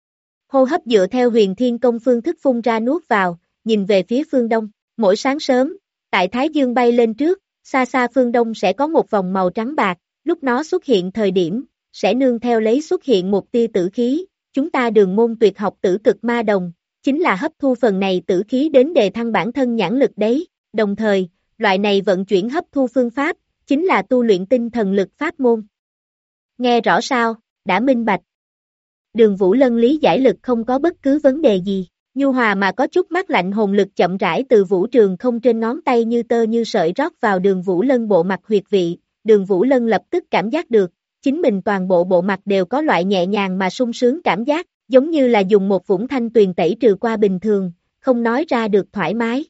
Hô hấp dựa theo Huyền Thiên Công phương thức phun ra nuốt vào, nhìn về phía phương đông, mỗi sáng sớm, tại thái dương bay lên trước, xa xa phương đông sẽ có một vòng màu trắng bạc, lúc nó xuất hiện thời điểm, sẽ nương theo lấy xuất hiện một tia tử khí, chúng ta đường môn tuyệt học tử cực ma đồng, chính là hấp thu phần này tử khí đến đề thăng bản thân nhãn lực đấy, đồng thời, loại này vận chuyển hấp thu phương pháp, chính là tu luyện tinh thần lực pháp môn. Nghe rõ sao, đã minh bạch. Đường Vũ Lân lý giải lực không có bất cứ vấn đề gì, nhu hòa mà có chút mát lạnh hồn lực chậm rãi từ vũ trường không trên ngón tay như tơ như sợi rót vào đường Vũ Lân bộ mặt huyệt vị, đường Vũ Lân lập tức cảm giác được, chính mình toàn bộ bộ mặt đều có loại nhẹ nhàng mà sung sướng cảm giác, giống như là dùng một vũng thanh tuyền tẩy trừ qua bình thường, không nói ra được thoải mái.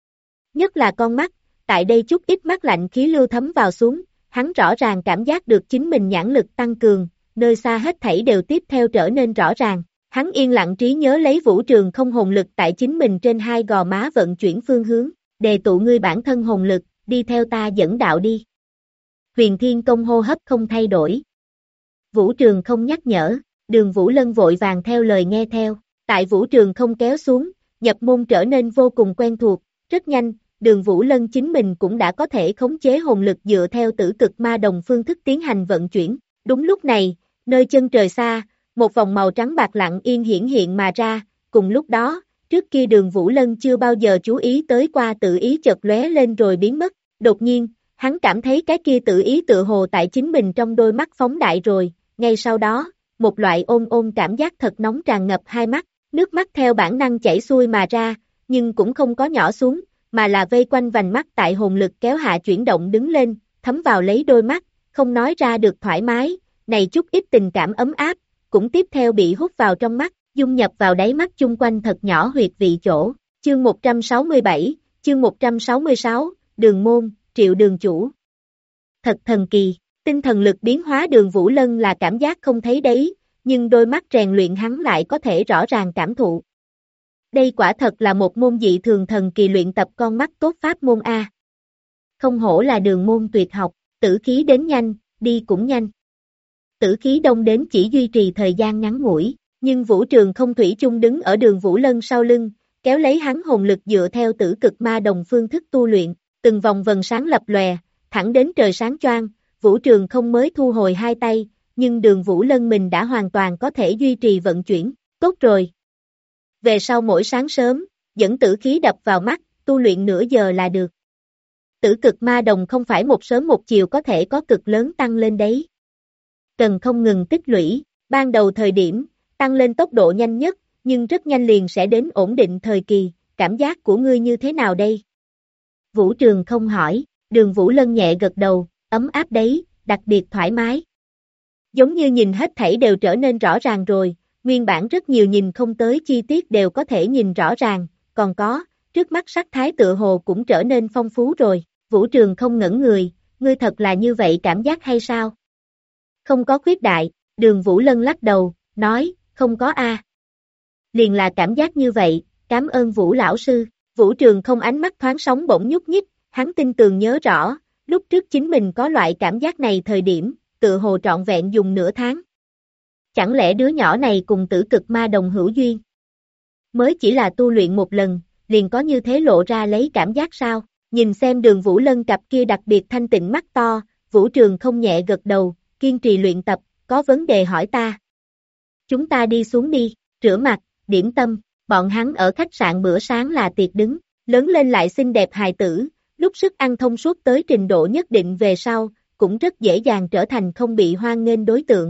Nhất là con mắt, tại đây chút ít mát lạnh khí lưu thấm vào xuống, hắn rõ ràng cảm giác được chính mình nhãn lực tăng cường, nơi xa hết thảy đều tiếp theo trở nên rõ ràng. Hắn yên lặng trí nhớ lấy vũ trường không hồn lực tại chính mình trên 2 gò má vận chuyển phương hướng, đề tụ ngươi bản thân hồn lực, đi theo ta dẫn đạo đi. Huyền Thiên Công hô hấp không thay đổi. Vũ trường không nhắc nhở, đường Vũ Lân vội vàng theo lời nghe theo, tại vũ trường không kéo xuống, nhập môn trở nên vô cùng quen thuộc, rất nhanh, đường Vũ Lân chính mình cũng đã có thể khống chế hồn lực dựa theo tử cực ma đồng phương thức tiến hành vận chuyển. Đúng lúc này, nơi chân trời xa, một vòng màu trắng bạc lặng yên hiển hiện mà ra, cùng lúc đó, trước kia đường Vũ Lân chưa bao giờ chú ý tới qua tự ý chợt lóe lên rồi biến mất, đột nhiên, hắn cảm thấy cái kia tự ý tựa hồ tại chính mình trong đôi mắt phóng đại rồi, ngay sau đó, một loại ôn ôn cảm giác thật nóng tràn ngập hai mắt, nước mắt theo bản năng chảy xuôi mà ra, nhưng cũng không có nhỏ xuống, mà là vây quanh vành mắt tại hồn lực kéo hạ chuyển động đứng lên, thấm vào lấy đôi mắt, không nói ra được thoải mái, này chút ít tình cảm ấm áp, cũng tiếp theo bị hút vào trong mắt, dung nhập vào đáy mắt chung quanh thật nhỏ huyệt vị chỗ. Chương 167, chương 166, đường môn, triệu đường chủ. Thật thần kỳ, tinh thần lực biến hóa đường Vũ Lân là cảm giác không thấy đấy, nhưng đôi mắt rèn luyện hắn lại có thể rõ ràng cảm thụ. Đây quả thật là một môn dị thường thần kỳ luyện tập con mắt tốt pháp môn A. Không hổ là đường môn tuyệt học, tử khí đến nhanh, đi cũng nhanh. Tử khí đông đến chỉ duy trì thời gian ngắn ngủi, nhưng vũ trường không thủy chung đứng ở đường Vũ Lân sau lưng, kéo lấy hắn hồn lực dựa theo tử cực ma đồng phương thức tu luyện, từng vòng vần sáng lập lòe, thẳng đến trời sáng choang, vũ trường không mới thu hồi hai tay, nhưng đường Vũ Lân mình đã hoàn toàn có thể duy trì vận chuyển, tốt rồi. Về sau mỗi sáng sớm, dẫn tử khí đập vào mắt, tu luyện nửa giờ là được. Tử cực ma đồng không phải một sớm một chiều có thể có cực lớn tăng lên đấy. Cần không ngừng tích lũy, ban đầu thời điểm, tăng lên tốc độ nhanh nhất, nhưng rất nhanh liền sẽ đến ổn định thời kỳ, cảm giác của ngươi như thế nào đây? Vũ trường không hỏi, đường Vũ Lân nhẹ gật đầu, ấm áp đấy, đặc biệt thoải mái. Giống như nhìn hết thảy đều trở nên rõ ràng rồi, nguyên bản rất nhiều nhìn không tới chi tiết đều có thể nhìn rõ ràng, còn có, trước mắt sắc thái tựa hồ cũng trở nên phong phú rồi, vũ trường không ngẩn người, ngươi thật là như vậy cảm giác hay sao? Không có khuyết đại, đường Vũ Lân lắc đầu, nói, không có a. Liền là cảm giác như vậy, cảm ơn Vũ lão sư, vũ trường không ánh mắt thoáng sóng bỗng nhúc nhích, hắn tin tường nhớ rõ, lúc trước chính mình có loại cảm giác này thời điểm, tự hồ trọn vẹn dùng nửa tháng. Chẳng lẽ đứa nhỏ này cùng tử cực ma đồng hữu duyên? Mới chỉ là tu luyện một lần, liền có như thế lộ ra lấy cảm giác sao? Nhìn xem đường Vũ Lân cặp kia đặc biệt thanh tịnh mắt to, vũ trường không nhẹ gật đầu, kiên trì luyện tập, có vấn đề hỏi ta. Chúng ta đi xuống đi, rửa mặt, điểm tâm, bọn hắn ở khách sạn bữa sáng là tiệc đứng, lớn lên lại xinh đẹp hài tử, lúc sức ăn thông suốt tới trình độ nhất định về sau, cũng rất dễ dàng trở thành không bị hoan nghênh đối tượng.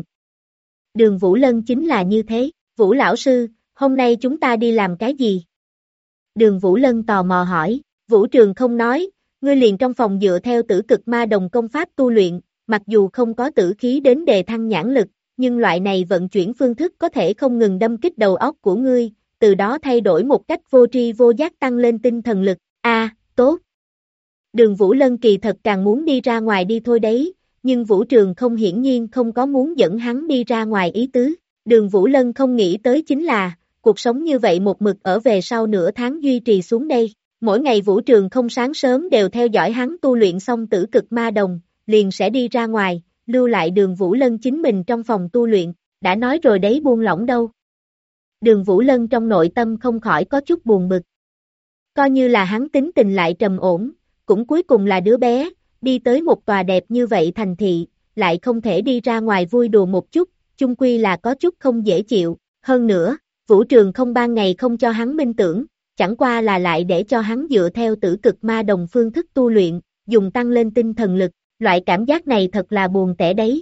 Đường Vũ Lân chính là như thế, Vũ lão sư, hôm nay chúng ta đi làm cái gì? Đường Vũ Lân tò mò hỏi, Vũ trường không nói, ngươi liền trong phòng dựa theo tử cực ma đồng công pháp tu luyện, mặc dù không có tử khí đến đề thăng nhãn lực, nhưng loại này vận chuyển phương thức có thể không ngừng đâm kích đầu óc của ngươi, từ đó thay đổi một cách vô tri vô giác tăng lên tinh thần lực, tốt. Đường Vũ Lân kỳ thật càng muốn đi ra ngoài đi thôi đấy, nhưng vũ trường không hiển nhiên không có muốn dẫn hắn đi ra ngoài ý tứ. Đường Vũ Lân không nghĩ tới chính là, cuộc sống như vậy một mực ở về sau nửa tháng duy trì xuống đây. Mỗi ngày Vũ Trường không sáng sớm đều theo dõi hắn tu luyện xong tử cực ma đồng, liền sẽ đi ra ngoài, lưu lại Đường Vũ Lân chính mình trong phòng tu luyện, đã nói rồi đấy buông lỏng đâu. Đường Vũ Lân trong nội tâm không khỏi có chút buồn bực. Coi như là hắn tính tình lại trầm ổn, cũng cuối cùng là đứa bé, đi tới một tòa đẹp như vậy thành thị, lại không thể đi ra ngoài vui đùa một chút, chung quy là có chút không dễ chịu, hơn nữa, Vũ Trường không ban ngày không cho hắn minh tưởng, chẳng qua là lại để cho hắn dựa theo tử cực ma đồng phương thức tu luyện, dùng tăng lên tinh thần lực, loại cảm giác này thật là buồn tẻ đấy.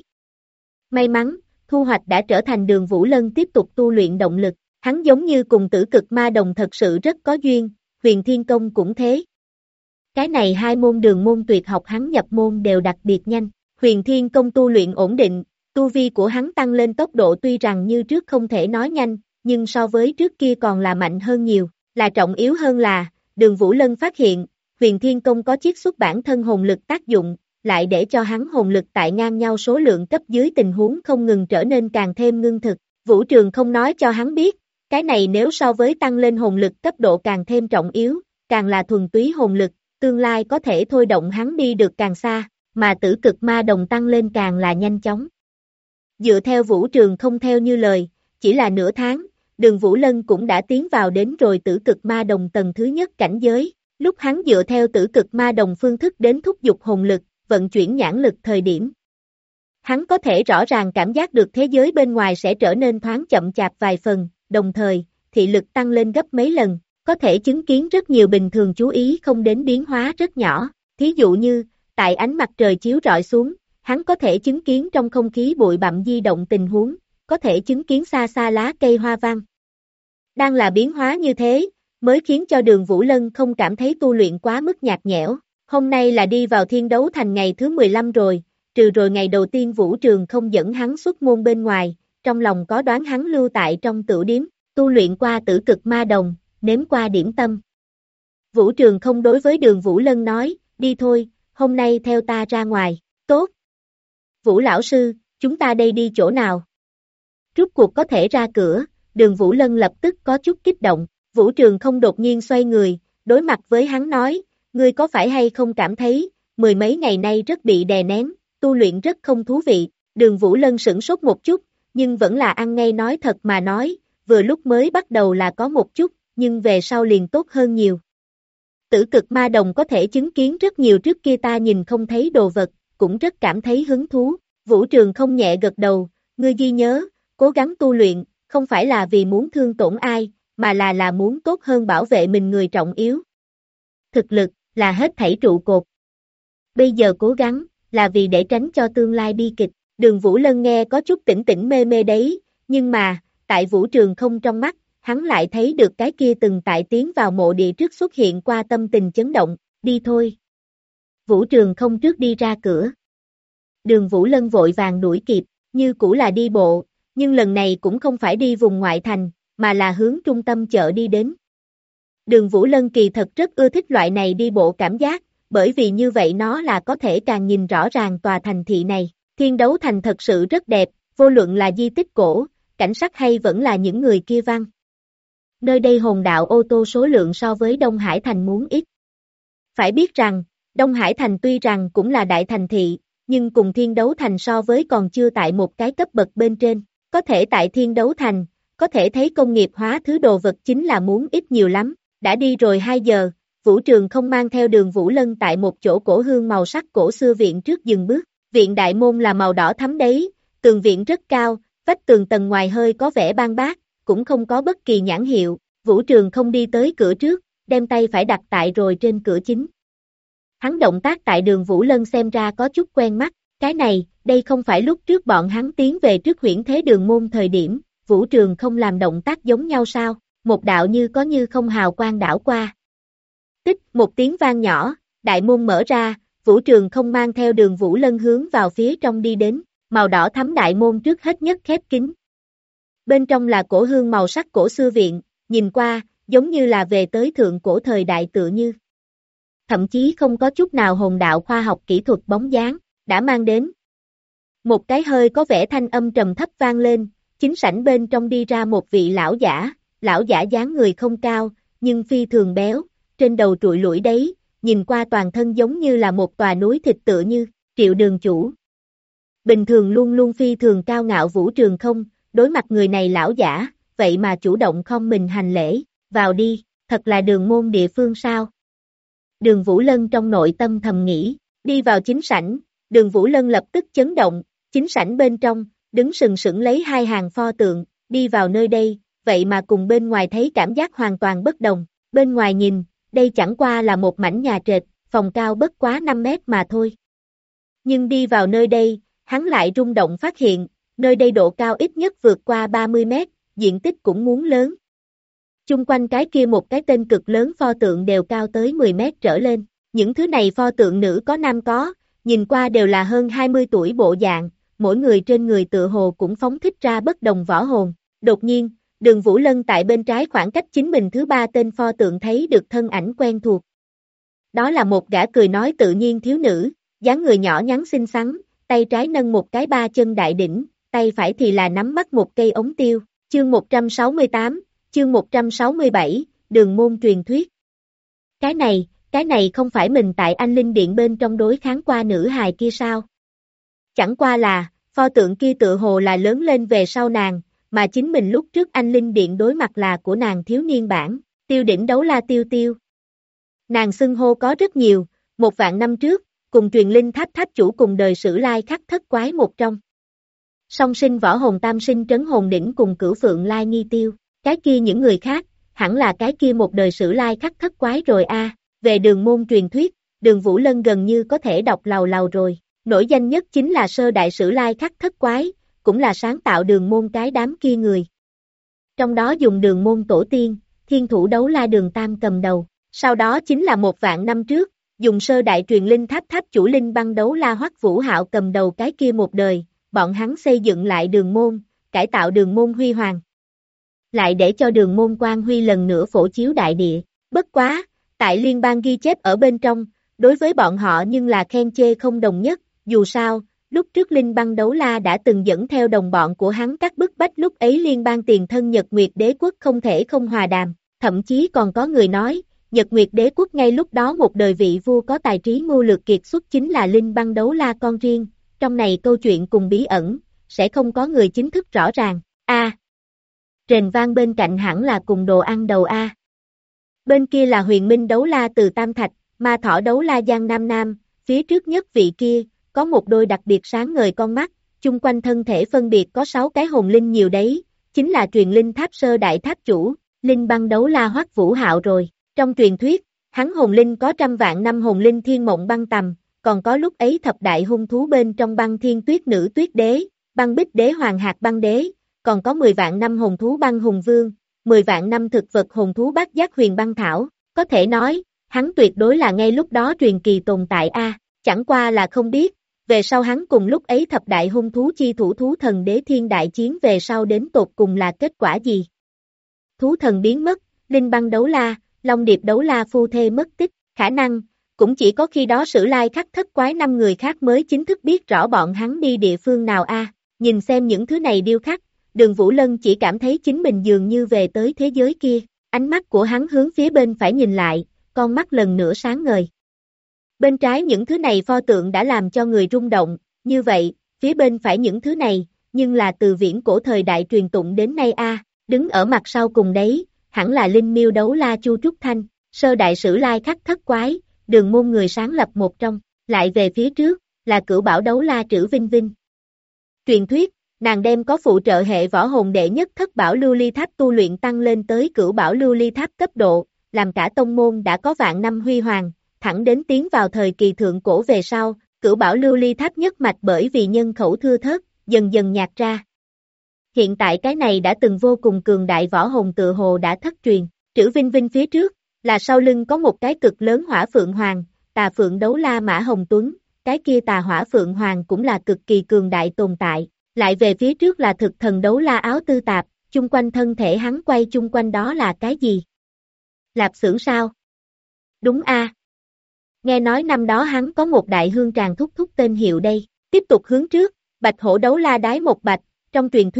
May mắn, thu hoạch đã trở thành Đường Vũ Lân tiếp tục tu luyện động lực, hắn giống như cùng tử cực ma đồng thật sự rất có duyên, Huyền Thiên Công cũng thế. Cái này hai môn đường môn tuyệt học hắn nhập môn đều đặc biệt nhanh, Huyền Thiên Công tu luyện ổn định, tu vi của hắn tăng lên tốc độ tuy rằng như trước không thể nói nhanh, nhưng so với trước kia còn là mạnh hơn nhiều, là trọng yếu hơn là, Đường Vũ Lân phát hiện, Huyền Thiên Công có chiết xuất bản thân hồn lực tác dụng, lại để cho hắn hồn lực tại ngang nhau số lượng cấp dưới tình huống không ngừng trở nên càng thêm ngưng thực. Vũ Trường không nói cho hắn biết, cái này nếu so với tăng lên hồn lực cấp độ càng thêm trọng yếu, càng là thuần túy hồn lực, tương lai có thể thôi động hắn đi được càng xa, mà tử cực ma đồng tăng lên càng là nhanh chóng. Dựa theo Vũ Trường không theo như lời, chỉ là nửa tháng, Đường Vũ Lân cũng đã tiến vào đến rồi tử cực ma đồng tầng thứ nhất cảnh giới, lúc hắn dựa theo tử cực ma đồng phương thức đến thúc giục hồn lực, vận chuyển nhãn lực thời điểm. Hắn có thể rõ ràng cảm giác được thế giới bên ngoài sẽ trở nên thoáng chậm chạp vài phần, đồng thời, thị lực tăng lên gấp mấy lần, có thể chứng kiến rất nhiều bình thường chú ý không đến biến hóa rất nhỏ, thí dụ như, tại ánh mặt trời chiếu rọi xuống, hắn có thể chứng kiến trong không khí bụi bặm di động tình huống, có thể chứng kiến xa xa lá cây hoa văn. Đang là biến hóa như thế, mới khiến cho Đường Vũ Lân không cảm thấy tu luyện quá mức nhạt nhẽo. Hôm nay là đi vào Thiên Đấu Thành ngày thứ 15 rồi, trừ rồi ngày đầu tiên Vũ Trường không dẫn hắn xuất môn bên ngoài, trong lòng có đoán hắn lưu tại trong tửu điếm, tu luyện qua tử cực ma đồng, nếm qua điểm tâm. Vũ Trường không đối với Đường Vũ Lân nói, đi thôi, hôm nay theo ta ra ngoài, tốt. Vũ lão sư, chúng ta đây đi chỗ nào? Rút cuộc có thể ra cửa, Đường Vũ Lân lập tức có chút kích động, Vũ Trường không đột nhiên xoay người, đối mặt với hắn nói, ngươi có phải hay không cảm thấy, mười mấy ngày nay rất bị đè nén, tu luyện rất không thú vị, Đường Vũ Lân sửng sốt một chút, nhưng vẫn là ăn ngay nói thật mà nói, vừa lúc mới bắt đầu là có một chút, nhưng về sau liền tốt hơn nhiều. Tử cực ma đồng có thể chứng kiến rất nhiều trước kia ta nhìn không thấy đồ vật, cũng rất cảm thấy hứng thú, Vũ Trường không nhẹ gật đầu, ngươi ghi nhớ, cố gắng tu luyện, không phải là vì muốn thương tổn ai, mà là muốn tốt hơn bảo vệ mình người trọng yếu. Thực lực, là hết thảy trụ cột. Bây giờ cố gắng, là vì để tránh cho tương lai bi kịch, Đường Vũ Lân nghe có chút tỉnh tỉnh mê mê đấy, nhưng mà, tại Vũ Trường không trong mắt, hắn lại thấy được cái kia từng tại tiến vào mộ địa trước xuất hiện qua tâm tình chấn động, đi thôi. Vũ Trường không trước đi ra cửa. Đường Vũ Lân vội vàng đuổi kịp, như cũ là đi bộ, nhưng lần này cũng không phải đi vùng ngoại thành, mà là hướng trung tâm chợ đi đến. Đường Vũ Lân kỳ thật rất ưa thích loại này đi bộ cảm giác, bởi vì như vậy nó là có thể càng nhìn rõ ràng tòa thành thị này. Thiên Đấu Thành thật sự rất đẹp, vô luận là di tích cổ, cảnh sắc hay vẫn là những người kia văn. Nơi đây hồn đạo ô tô số lượng so với Đông Hải Thành muốn ít. Phải biết rằng, Đông Hải Thành tuy rằng cũng là đại thành thị, nhưng cùng Thiên Đấu Thành so với còn chưa tại một cái cấp bậc bên trên. Có thể tại Thiên Đấu Thành, có thể thấy công nghiệp hóa thứ đồ vật chính là muốn ít nhiều lắm. Đã đi rồi 2 giờ, Vũ Trường không mang theo Đường Vũ Lân tại một chỗ cổ hương màu sắc cổ xưa viện trước dừng bước. Viện đại môn là màu đỏ thắm đấy, tường viện rất cao, vách tường tầng ngoài hơi có vẻ ban bác, cũng không có bất kỳ nhãn hiệu. Vũ Trường không đi tới cửa trước, đem tay phải đặt tại rồi trên cửa chính. Hắn động tác tại Đường Vũ Lân xem ra có chút quen mắt, cái này, đây không phải lúc trước bọn hắn tiến về trước Huyễn Thế Đường môn thời điểm, Vũ Trường không làm động tác giống nhau sao, một đạo như có như không hào quang đảo qua. Tích, một tiếng vang nhỏ, đại môn mở ra, Vũ Trường không mang theo Đường Vũ Lân hướng vào phía trong đi đến, màu đỏ thắm đại môn trước hết nhất khép kín. Bên trong là cổ hương màu sắc cổ xưa viện, nhìn qua, giống như là về tới thượng cổ thời đại tựa như. Thậm chí không có chút nào hồn đạo khoa học kỹ thuật bóng dáng, đã mang đến. Một cái hơi có vẻ thanh âm trầm thấp vang lên, chính sảnh bên trong đi ra một vị lão giả, lão giả dáng người không cao, nhưng phi thường béo, trên đầu trụi lủi đấy, nhìn qua toàn thân giống như là một tòa núi thịt tựa như, Triệu Đường chủ. Bình thường luôn luôn phi thường cao ngạo Vũ Trường không, đối mặt người này lão giả, vậy mà chủ động không mình hành lễ, vào đi, thật là đường môn địa phương sao. Đường Vũ Lân trong nội tâm thầm nghĩ, đi vào chính sảnh, Đường Vũ Lân lập tức chấn động, chính sảnh bên trong, đứng sừng sững lấy hai hàng pho tượng, đi vào nơi đây, vậy mà cùng bên ngoài thấy cảm giác hoàn toàn bất đồng, bên ngoài nhìn, đây chẳng qua là một mảnh nhà trệt, phòng cao bất quá 5 mét mà thôi. Nhưng đi vào nơi đây, hắn lại rung động phát hiện, nơi đây độ cao ít nhất vượt qua 30 mét, diện tích cũng muốn lớn. Chung quanh cái kia một cái tên cực lớn pho tượng đều cao tới 10 mét trở lên, những thứ này pho tượng nữ có nam có, nhìn qua đều là hơn 20 tuổi bộ dạng, mỗi người trên người tựa hồ cũng phóng thích ra bất đồng võ hồn. Đột nhiên, Đường Vũ Lân tại bên trái khoảng cách chính mình thứ ba tên pho tượng thấy được thân ảnh quen thuộc. Đó là một gã cười nói tự nhiên thiếu nữ, dáng người nhỏ nhắn xinh xắn, tay trái nâng một cái ba chân đại đỉnh, tay phải thì là nắm bắt một cây ống tiêu. Chương 168, chương 167, Đường môn truyền thuyết. Cái này không phải mình tại Anh Linh Điện bên trong đối kháng qua nữ hài kia sao? Chẳng qua là, pho tượng kia tựa hồ là lớn lên về sau nàng, mà chính mình lúc trước Anh Linh Điện đối mặt là của nàng thiếu niên bản, Tiêu đỉnh đấu la Tiêu Tiêu. Nàng xưng hô có rất nhiều, 1.000 năm trước, cùng truyền linh tháp tháp chủ cùng đời Sử Lai Khắc Thất Quái một trong. Song sinh võ hồn tam sinh trấn hồn đỉnh cùng Cửu Phượng Lai Nghi Tiêu, cái kia những người khác, hẳn là cái kia một đời Sử Lai Khắc Thất Quái rồi a. Về đường môn truyền thuyết, Đường Vũ Lân gần như có thể đọc lầu lầu rồi, nổi danh nhất chính là sơ đại Sử Lai Khắc Thất Quái, cũng là sáng tạo đường môn cái đám kia người. Trong đó dùng đường môn tổ tiên, thiên thủ đấu la Đường Tam cầm đầu, sau đó chính là 1.000 năm trước, dùng sơ đại truyền linh tháp tháp chủ linh băng đấu la Hoắc Vũ Hạo cầm đầu cái kia một đời, bọn hắn xây dựng lại đường môn, cải tạo đường môn huy hoàng. Lại để cho đường môn quang huy lần nữa phổ chiếu đại địa, bất quá, tại liên bang ghi chép ở bên trong, đối với bọn họ nhưng là khen chê không đồng nhất, dù sao, lúc trước Linh Băng Đấu La đã từng dẫn theo đồng bọn của hắn các bức bách lúc ấy liên bang tiền thân Nhật Nguyệt Đế Quốc không thể không hòa đàm, thậm chí còn có người nói, Nhật Nguyệt Đế Quốc ngay lúc đó một đời vị vua có tài trí mưu lược kiệt xuất chính là Linh Băng Đấu La con riêng, trong này câu chuyện cùng bí ẩn, sẽ không có người chính thức rõ ràng, rền vang bên cạnh hẳn là cùng đồ ăn đầu a. Bên kia là Huyền Minh Đấu La từ Tam Thạch, Ma Thỏ Đấu La Giang Nam Nam, phía trước nhất vị kia, có một đôi đặc biệt sáng ngời con mắt, chung quanh thân thể phân biệt có 6 cái hồn linh nhiều đấy, chính là truyền linh tháp sơ đại tháp chủ, Linh Băng Đấu La Hoắc Vũ Hạo rồi. Trong truyền thuyết, hắn hồn linh có 100.000 năm hồn linh thiên mộng băng tầm, còn có lúc ấy thập đại hung thú bên trong băng thiên tuyết nữ tuyết đế, băng bích đế hoàng hạt băng đế, còn có 10.000 năm hồn thú băng hùng vương, 10.000 năm thực vật hồn thú bát giác huyền băng thảo, có thể nói, hắn tuyệt đối là ngay lúc đó truyền kỳ tồn tại a. Chẳng qua là không biết, về sau hắn cùng lúc ấy thập đại hung thú chi thủ thú thần đế thiên đại chiến về sau đến tột cùng là kết quả gì. Thú thần biến mất, Linh Băng Đấu La, Long Điệp Đấu La phu thê mất tích, khả năng, cũng chỉ có khi đó Sử Lai Khắc Thất Quái 5 người khác mới chính thức biết rõ bọn hắn đi địa phương nào a. Nhìn xem những thứ này điêu khắc, Đường Vũ Lân chỉ cảm thấy chính mình dường như về tới thế giới kia, ánh mắt của hắn hướng phía bên phải nhìn lại, con mắt lần nữa sáng ngời. Bên trái những thứ này pho tượng đã làm cho người rung động, như vậy, phía bên phải những thứ này, nhưng là từ viễn cổ thời đại truyền tụng đến nay a. Đứng ở mặt sau cùng đấy, hẳn là Linh Miêu Đấu La Chu Trúc Thanh, sơ đại Sử Lai Khắc Thất Quái, đường môn người sáng lập một trong, lại về phía trước, là Cửu Bảo Đấu La Trử Vinh Vinh. Truyền thuyết, nàng đem có phụ trợ hệ võ hồn đệ nhất Thất Bảo Lưu Ly Tháp tu luyện tăng lên tới Cửu Bảo Lưu Ly Tháp cấp độ, làm cả tông môn đã có vạn năm huy hoàng, thẳng đến tiến vào thời kỳ thượng cổ về sau, Cửu Bảo Lưu Ly Tháp nhất mạch bởi vì nhân khẩu thưa thớt, dần dần nhạt ra. Hiện tại cái này đã từng vô cùng cường đại võ hồn tựa hồ đã thất truyền, Trử Vinh Vinh phía trước, là sau lưng có một cái cực lớn hỏa phượng hoàng, Tà Phượng Đấu La Mã Hồng Tuấn, cái kia Tà Hỏa Phượng Hoàng cũng là cực kỳ cường đại tồn tại, lại về phía trước là Thực Thần Đấu La Áo Tư Tạp, chung quanh thân thể hắn quay chung quanh đó là cái gì? Lạp xưởng sao? Đúng a. Nghe nói năm đó hắn có một đại hương tràng thúc thúc tên hiệu đây, tiếp tục hướng trước, Bạch Hổ Đấu La Đái một bạch, trong truyền thuyết,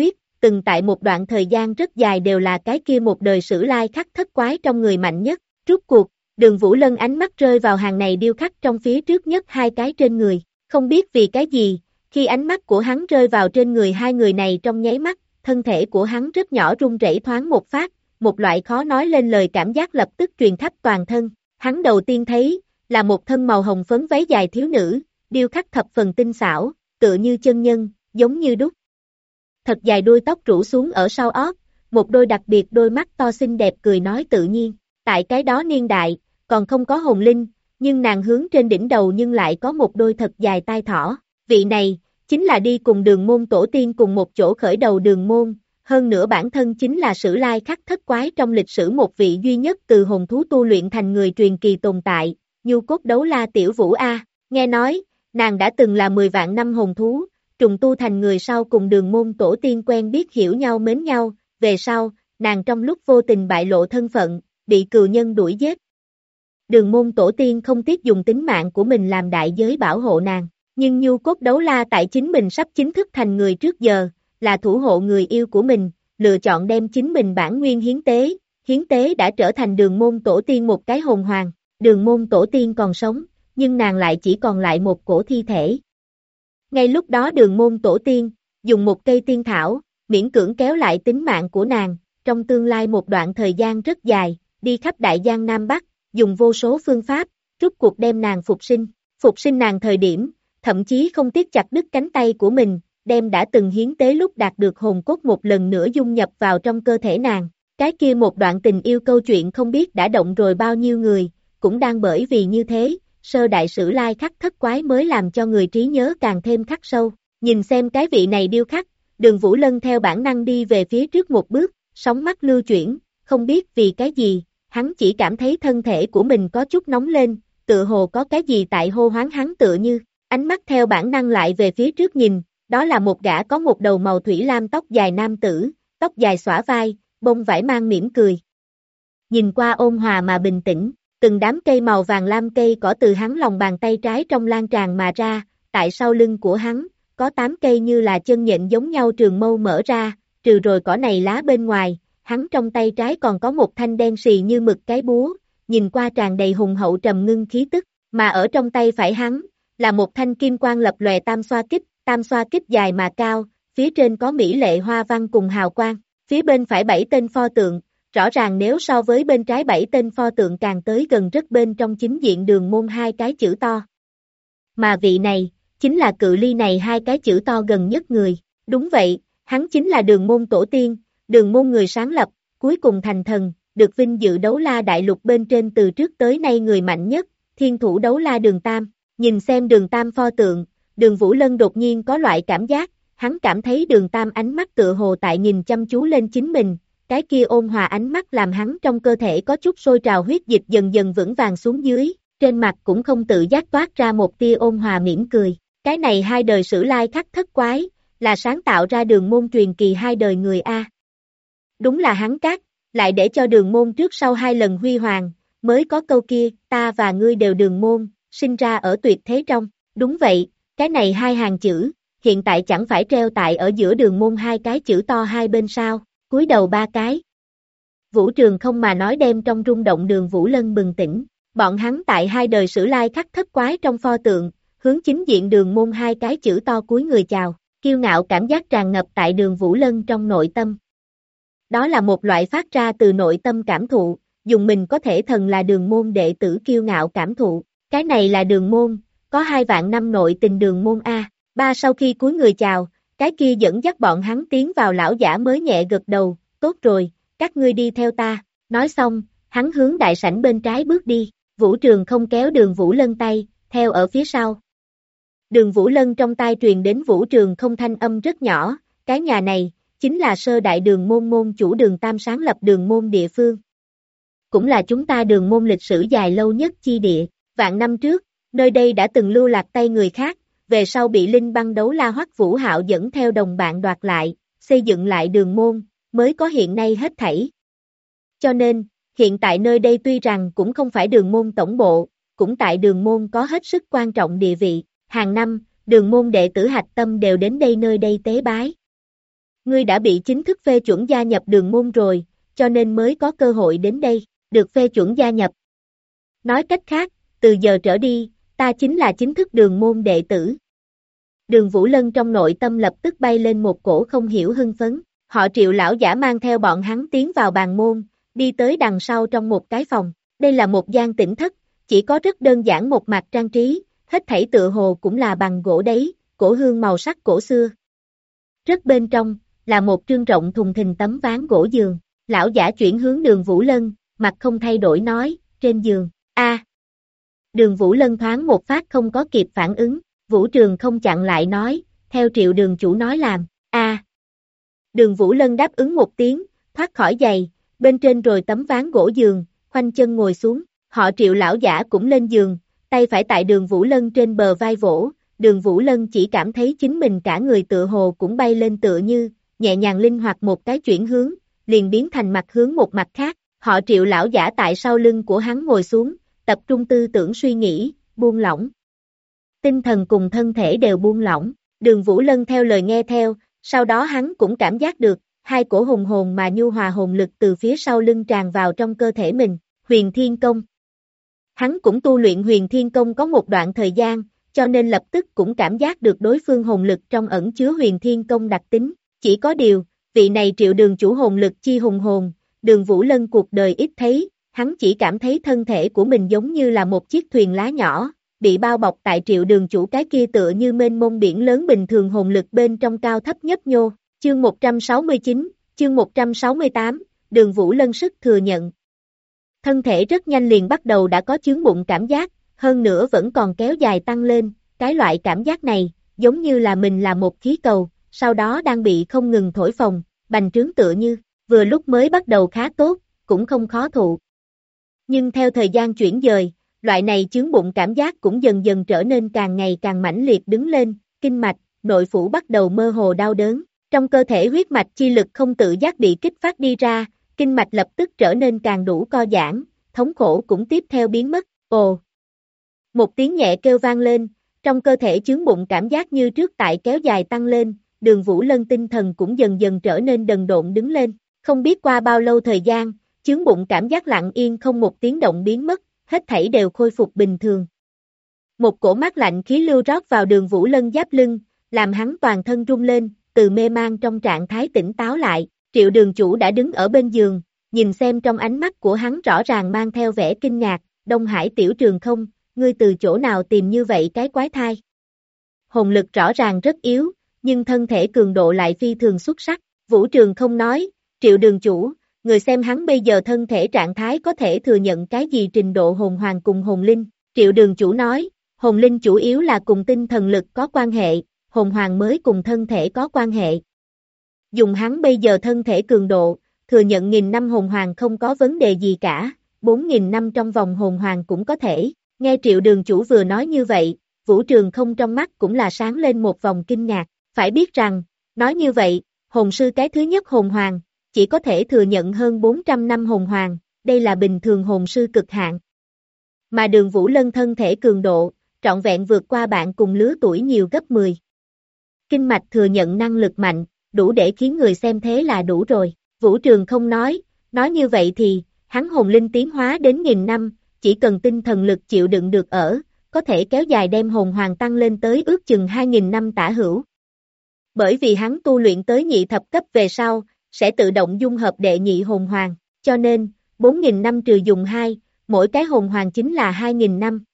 từng tại một đoạn thời gian rất dài đều là cái kia một đời sử lai khắc thất quái trong người mạnh nhất. Rút cuộc, Đường Vũ Lân ánh mắt rơi vào hàng này điêu khắc trong phía trước nhất hai cái trên người. Không biết vì cái gì, khi ánh mắt của hắn rơi vào trên người hai người này trong nháy mắt, thân thể của hắn rất nhỏ run rẩy thoáng một phát, một loại khó nói lên lời cảm giác lập tức truyền khắp toàn thân. Hắn đầu tiên thấy, là một thân màu hồng phấn váy dài thiếu nữ, điêu khắc thập phần tinh xảo, tựa như chân nhân, giống như đúc. Thật dài đuôi tóc rủ xuống ở sau ót, một đôi đặc biệt đôi mắt to xinh đẹp cười nói tự nhiên. Tại cái đó niên đại, còn không có hồn linh, nhưng nàng hướng trên đỉnh đầu nhưng lại có một đôi thật dài tai thỏ. Vị này, chính là đi cùng Đường môn tổ tiên cùng một chỗ khởi đầu Đường môn, hơn nữa bản thân chính là sử lai khắc thất quái trong lịch sử một vị duy nhất từ hồn thú tu luyện thành người truyền kỳ tồn tại, Nhu Cốt Đấu La Tiểu Vũ A. Nghe nói, nàng đã từng là 10 vạn năm hồn thú, trùng tu thành người sau cùng Đường môn tổ tiên quen biết hiểu nhau mến nhau, về sau, nàng trong lúc vô tình bại lộ thân phận, bị cừu nhân đuổi giết. Đường môn tổ tiên không tiếc dùng tính mạng của mình làm đại giới bảo hộ nàng, nhưng Nhu Cốt Đấu La tại chính mình sắp chính thức thành người trước giờ, là thủ hộ người yêu của mình, lựa chọn đem chính mình bản nguyên hiến tế đã trở thành Đường môn tổ tiên một cái hồn hoàng. Đường môn tổ tiên còn sống, nhưng nàng lại chỉ còn lại một cổ thi thể. Ngay lúc đó Đường môn tổ tiên, dùng một cây tiên thảo, miễn cưỡng kéo lại tính mạng của nàng, trong tương lai một đoạn thời gian rất dài, đi khắp Đại Giang Nam Bắc, dùng vô số phương pháp, rút cuộc đem nàng phục sinh nàng thời điểm, thậm chí không tiếc chặt đứt cánh tay của mình, đem đã từng hiến tế lúc đạt được hồn cốt một lần nữa dung nhập vào trong cơ thể nàng. Cái kia một đoạn tình yêu câu chuyện không biết đã động rồi bao nhiêu người, cũng đang bởi vì như thế, sơ đại sử lai khắc thất quái mới làm cho người trí nhớ càng thêm khắc sâu. Nhìn xem cái vị này điêu khắc, Đường Vũ Lân theo bản năng đi về phía trước một bước, sóng mắt lưu chuyển, không biết vì cái gì, hắn chỉ cảm thấy thân thể của mình có chút nóng lên, tựa hồ có cái gì tại hô hoán hắn tựa như, ánh mắt theo bản năng lại về phía trước nhìn, đó là một gã có một đầu màu thủy lam tóc dài nam tử, tóc dài xõa vai, bông vải mang mỉm cười. Nhìn qua ôn hòa mà bình tĩnh, từng đám cây màu vàng lam cây cỏ từ hắn lòng bàn tay trái trong lan tràn mà ra, tại sau lưng của hắn, có 8 cây như là chân nhện giống nhau trường mâu mở ra, trừ rồi cỏ này lá bên ngoài, hắn trong tay trái còn có một thanh đen xì như mực cái búa, nhìn qua tràn đầy hùng hậu trầm ngưng khí tức, mà ở trong tay phải hắn, là một thanh kim quang lập lòe tam xoa kích dài mà cao, phía trên có mỹ lệ hoa văn cùng hào quang, phía bên phải 7 tên pho tượng, rõ ràng nếu so với bên trái 7 tên pho tượng càng tới gần rất bên trong chính diện Đường môn hai cái chữ to. Mà vị này, chính là cự ly này hai cái chữ to gần nhất người, đúng vậy, hắn chính là Đường môn tổ tiên, Đường môn người sáng lập, cuối cùng thành thần, được vinh dự đấu la đại lục bên trên từ trước tới nay người mạnh nhất, thiên thủ đấu la Đường Tam. Nhìn xem Đường Tam pho tượng, Đường Vũ Lân đột nhiên có loại cảm giác, hắn cảm thấy Đường Tam ánh mắt tựa hồ tại nhìn chăm chú lên chính mình, cái kia ôn hòa ánh mắt làm hắn trong cơ thể có chút sôi trào huyết dịch dần dần vững vàng xuống dưới, trên mặt cũng không tự giác toát ra một tia ôn hòa mỉm cười. Cái này hai đời sử lai khắc thất quái, là sáng tạo ra Đường môn truyền kỳ hai đời người A. Đúng là hắn cát, lại để cho Đường môn trước sau hai lần huy hoàng, mới có câu kia, ta và ngươi đều Đường môn, sinh ra ở tuyệt thế trong. Đúng vậy, cái này hai hàng chữ, hiện tại chẳng phải treo tại ở giữa Đường môn hai cái chữ to hai bên sao, cúi đầu ba cái. Vũ Trường không mà nói đem trong rung động Đường Vũ Lân bừng tỉnh, bọn hắn tại hai đời sử lai khắc thất quái trong pho tượng, hướng chính diện Đường môn hai cái chữ to cúi người chào, kiêu ngạo cảm giác tràn ngập tại Đường Vũ Lân trong nội tâm. Đó là một loại phát ra từ nội tâm cảm thụ, dùng mình có thể thần là Đường môn đệ tử kiêu ngạo cảm thụ, cái này là Đường môn, có 2 vạn năm nội tình Đường môn A. Ba sau khi cúi người chào, cái kia dẫn dắt bọn hắn tiến vào lão giả mới nhẹ gật đầu, tốt rồi, các ngươi đi theo ta, nói xong, hắn hướng đại sảnh bên trái bước đi, Vũ Trường không kéo Đường Vũ Lân tay, theo ở phía sau. Đường Vũ Lân trong tai truyền đến Vũ Trường không thanh âm rất nhỏ, cái nhà này, chính là sơ đại Đường môn môn chủ Đường Tam sáng lập Đường môn địa phương. Cũng là chúng ta Đường môn lịch sử dài lâu nhất chi địa, vạn năm trước, nơi đây đã từng lưu lạc tay người khác, về sau bị Linh Băng Đấu La Hoắc Vũ Hạo dẫn theo đồng bạn đoạt lại, xây dựng lại Đường môn, mới có hiện nay hết thảy. Cho nên, hiện tại nơi đây tuy rằng cũng không phải Đường môn tổng bộ, cũng tại Đường môn có hết sức quan trọng địa vị, hàng năm, Đường môn đệ tử hạch tâm đều đến đây nơi đây tế bái. Ngươi đã bị chính thức phê chuẩn gia nhập đường môn rồi, cho nên mới có cơ hội đến đây, được phê chuẩn gia nhập. Nói cách khác, từ giờ trở đi, ta chính là chính thức đường môn đệ tử. Đường Vũ Lân trong nội tâm lập tức bay lên một cổ không hiểu hưng phấn, họ Triệu lão giả mang theo bọn hắn tiến vào bàn môn, đi tới đằng sau trong một cái phòng, đây là một gian tĩnh thất, chỉ có rất đơn giản một mặt trang trí, hết thảy tựa hồ cũng là bằng gỗ đấy, cổ hương màu sắc cổ xưa. Rất bên trong, là một trương rộng thùng thình tấm ván gỗ giường, lão giả chuyển hướng Đường Vũ Lân, mặt không thay đổi nói, trên giường, Đường Vũ Lân thoáng một phát không có kịp phản ứng, Vũ Trường không chặn lại nói, theo Triệu đường chủ nói làm, Đường Vũ Lân đáp ứng một tiếng, thoát khỏi giày, bên trên rồi tấm ván gỗ giường, khoanh chân ngồi xuống, họ Triệu lão giả cũng lên giường, tay phải tại Đường Vũ Lân trên bờ vai vỗ, Đường Vũ Lân chỉ cảm thấy chính mình cả người tựa hồ cũng bay lên tựa như, nhẹ nhàng linh hoạt một cái chuyển hướng, liền biến thành mặt hướng một mặt khác, họ Triệu lão giả tại sau lưng của hắn ngồi xuống, tập trung tư tưởng suy nghĩ, buông lỏng. Tinh thần cùng thân thể đều buông lỏng, Đường Vũ Lân theo lời nghe theo, sau đó hắn cũng cảm giác được, hai cổ hùng hồn mà nhu hòa hồn lực từ phía sau lưng tràn vào trong cơ thể mình, Huyền Thiên Công. Hắn cũng tu luyện Huyền Thiên Công có một đoạn thời gian, cho nên lập tức cũng cảm giác được đối phương hồn lực trong ẩn chứa Huyền Thiên Công đặc tính, chỉ có điều, vị này Triệu đường chủ hồn lực chi hùng hồn, Đường Vũ Lân cuộc đời ít thấy, hắn chỉ cảm thấy thân thể của mình giống như là một chiếc thuyền lá nhỏ, bị bao bọc tại Triệu đường chủ cái kia tựa như mênh mông biển lớn bình thường hồn lực bên trong cao thấp nhấp nhô, chương 169, chương 168, Đường Vũ Lân sức thừa nhận. Thân thể rất nhanh liền bắt đầu đã có chướng bụng cảm giác, hơn nữa vẫn còn kéo dài tăng lên, cái loại cảm giác này, giống như là mình là một khí cầu, sau đó đang bị không ngừng thổi phồng, bành trướng tựa như, vừa lúc mới bắt đầu khá tốt, cũng không khó thụ. Nhưng theo thời gian chuyển dời, loại này chướng bụng cảm giác cũng dần dần trở nên càng ngày càng mãnh liệt đứng lên, kinh mạch, nội phủ bắt đầu mơ hồ đau đớn, trong cơ thể huyết mạch chi lực không tự giác bị kích phát đi ra, kinh mạch lập tức trở nên càng đủ co giãn, thống khổ cũng tiếp theo biến mất, ồ. Một tiếng nhẹ kêu vang lên, trong cơ thể chướng bụng cảm giác như trước tại kéo dài tăng lên, Đường Vũ Lân tinh thần cũng dần dần trở nên đần độn đứng lên, không biết qua bao lâu thời gian, chướng bụng cảm giác lặng yên không một tiếng động biến mất, hết thảy đều khôi phục bình thường. Một cổ mát lạnh khí lưu rót vào Đường Vũ Lân giáp lưng, làm hắn toàn thân rung lên, từ mê man trong trạng thái tỉnh táo lại, Triệu đường chủ đã đứng ở bên giường, nhìn xem trong ánh mắt của hắn rõ ràng mang theo vẻ kinh ngạc, Đông Hải tiểu Trường không, ngươi từ chỗ nào tìm như vậy cái quái thai? Hồn lực rõ ràng rất yếu, nhưng thân thể cường độ lại phi thường xuất sắc, Vũ Trường không nói, Triệu đường chủ, người xem hắn bây giờ thân thể trạng thái có thể thừa nhận cái gì trình độ hồn hoàng cùng hồn linh, Triệu đường chủ nói, hồn linh chủ yếu là cùng tinh thần lực có quan hệ, hồn hoàng mới cùng thân thể có quan hệ. Dùng hắn bây giờ thân thể cường độ, thừa nhận 1000 năm hồn hoàng không có vấn đề gì cả, 4000 năm trong vòng hồn hoàng cũng có thể, nghe Triệu đường chủ vừa nói như vậy, Vũ Trường không trong mắt cũng là sáng lên một vòng kinh ngạc, phải biết rằng, nói như vậy, hồn sư cái thứ nhất hồn hoàng, chỉ có thể thừa nhận hơn 400 năm hồn hoàng, đây là bình thường hồn sư cực hạn. Mà Đường Vũ Lân thân thể cường độ, trọn vẹn vượt qua bạn cùng lứa tuổi nhiều gấp 10. Kinh mạch thừa nhận năng lực mạnh, đủ để khiến người xem thế là đủ rồi. Vũ Trường không nói như vậy thì, hắn hồn linh tiến hóa đến 1000 năm, chỉ cần tinh thần lực chịu đựng được ở, có thể kéo dài đem hồn hoàng tăng lên tới ước chừng 2000 năm tả hữu. Bởi vì hắn tu luyện tới nhị thập cấp về sau, sẽ tự động dung hợp đệ nhị hồn hoàng, cho nên, 4000 năm trừ dùng 2, mỗi cái hồn hoàng chính là 2000 năm.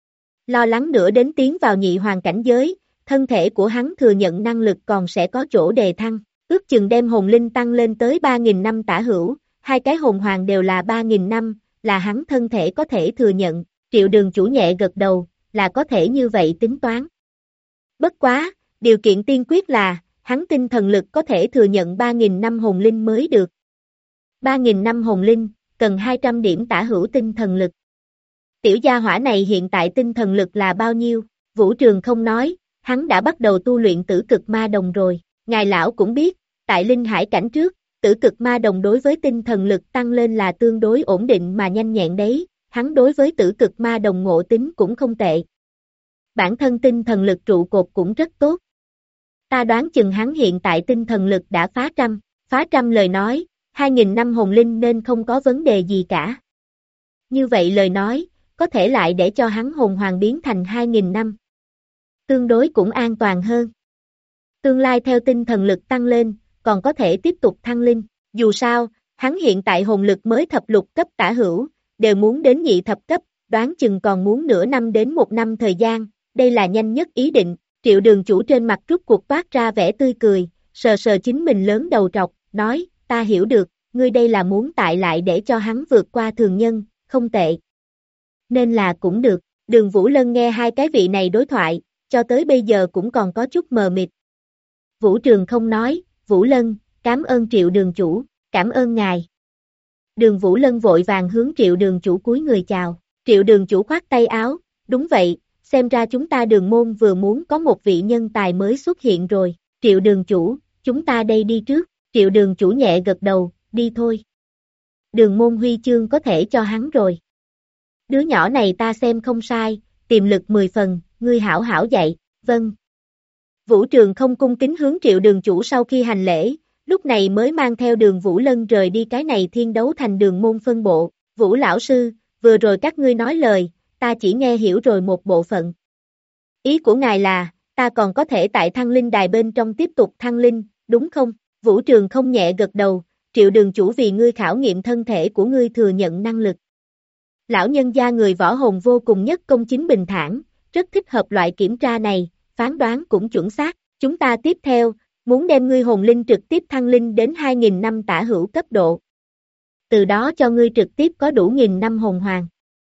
Lo lắng nữa đến tiến vào nhị hoàng cảnh giới, thân thể của hắn thừa nhận năng lực còn sẽ có chỗ đề thăng, ước chừng đem hồn linh tăng lên tới 3000 năm tả hữu, hai cái hồn hoàng đều là 3000 năm, là hắn thân thể có thể thừa nhận, Triệu đường chủ nhẹ gật đầu, là có thể như vậy tính toán. Bất quá, điều kiện tiên quyết là, hắn tinh thần lực có thể thừa nhận 3000 năm hồn linh mới được. 3000 năm hồn linh, cần 200 điểm tả hữu tinh thần lực. Tiểu gia hỏa này hiện tại tinh thần lực là bao nhiêu? Vũ Trường không nói, hắn đã bắt đầu tu luyện tử cực ma đồng rồi. Ngài lão cũng biết, tại linh hải cảnh trước, tử cực ma đồng đối với tinh thần lực tăng lên là tương đối ổn định mà nhanh nhẹn đấy, hắn đối với tử cực ma đồng ngộ tính cũng không tệ. Bản thân tinh thần lực trụ cột cũng rất tốt. Ta đoán chừng hắn hiện tại tinh thần lực đã phá trăm lời nói, 2.000 năm hồn linh nên không có vấn đề gì cả. Như vậy lời nói, có thể lại để cho hắn hồn hoàng biến thành 2.000 năm. Tương đối cũng an toàn hơn. Tương lai theo tinh thần lực tăng lên, còn có thể tiếp tục thăng linh. Dù sao, hắn hiện tại hồn lực mới thập lục cấp tả hữu, đều muốn đến nhị thập cấp, đoán chừng còn muốn nửa năm đến 1 năm thời gian, đây là nhanh nhất ý định. Triệu Đường Chủ trên mặt rút cuộc toát ra vẻ tươi cười, sờ sờ chính mình lớn đầu trọc, nói, ta hiểu được, ngươi đây là muốn tại lại để cho hắn vượt qua thường nhân, không tệ. Nên là cũng được, Đường Vũ Lân nghe hai cái vị này đối thoại, cho tới bây giờ cũng còn có chút mờ mịt. Vũ Trường không nói, Vũ Lân, cảm ơn Triệu Đường Chủ, cảm ơn ngài. Đường Vũ Lân vội vàng hướng Triệu Đường Chủ cúi người chào, Triệu Đường Chủ khoát tay áo, đúng vậy, xem ra chúng ta Đường môn vừa muốn có một vị nhân tài mới xuất hiện rồi, Triệu Đường Chủ, chúng ta đây đi trước, Triệu Đường Chủ nhẹ gật đầu, đi thôi. Đường môn huy chương có thể cho hắn rồi. Đứa nhỏ này ta xem không sai, tiềm lực 10 phần, ngươi hảo hảo dạy, vâng. Vũ Trường không cung kính hướng Triệu Đường Chủ sau khi hành lễ, lúc này mới mang theo Đường Vũ Lân rời đi cái này thiên đấu thành đường môn phân bộ. Vũ lão sư, vừa rồi các ngươi nói lời, ta chỉ nghe hiểu rồi một bộ phận. Ý của ngài là, ta còn có thể tại thăng linh đài bên trong tiếp tục thăng linh, đúng không? Vũ Trường không nhẹ gật đầu, Triệu Đường Chủ vì ngươi khảo nghiệm thân thể của ngươi thừa nhận năng lực. Lão nhân gia người võ hồn vô cùng nhất công chính bình thản, rất thích hợp loại kiểm tra này, phán đoán cũng chuẩn xác. Chúng ta tiếp theo, muốn đem ngươi hồn linh trực tiếp thăng linh đến 2.000 năm tả hữu cấp độ. Từ đó cho ngươi trực tiếp có đủ 1.000 năm hồn hoàng.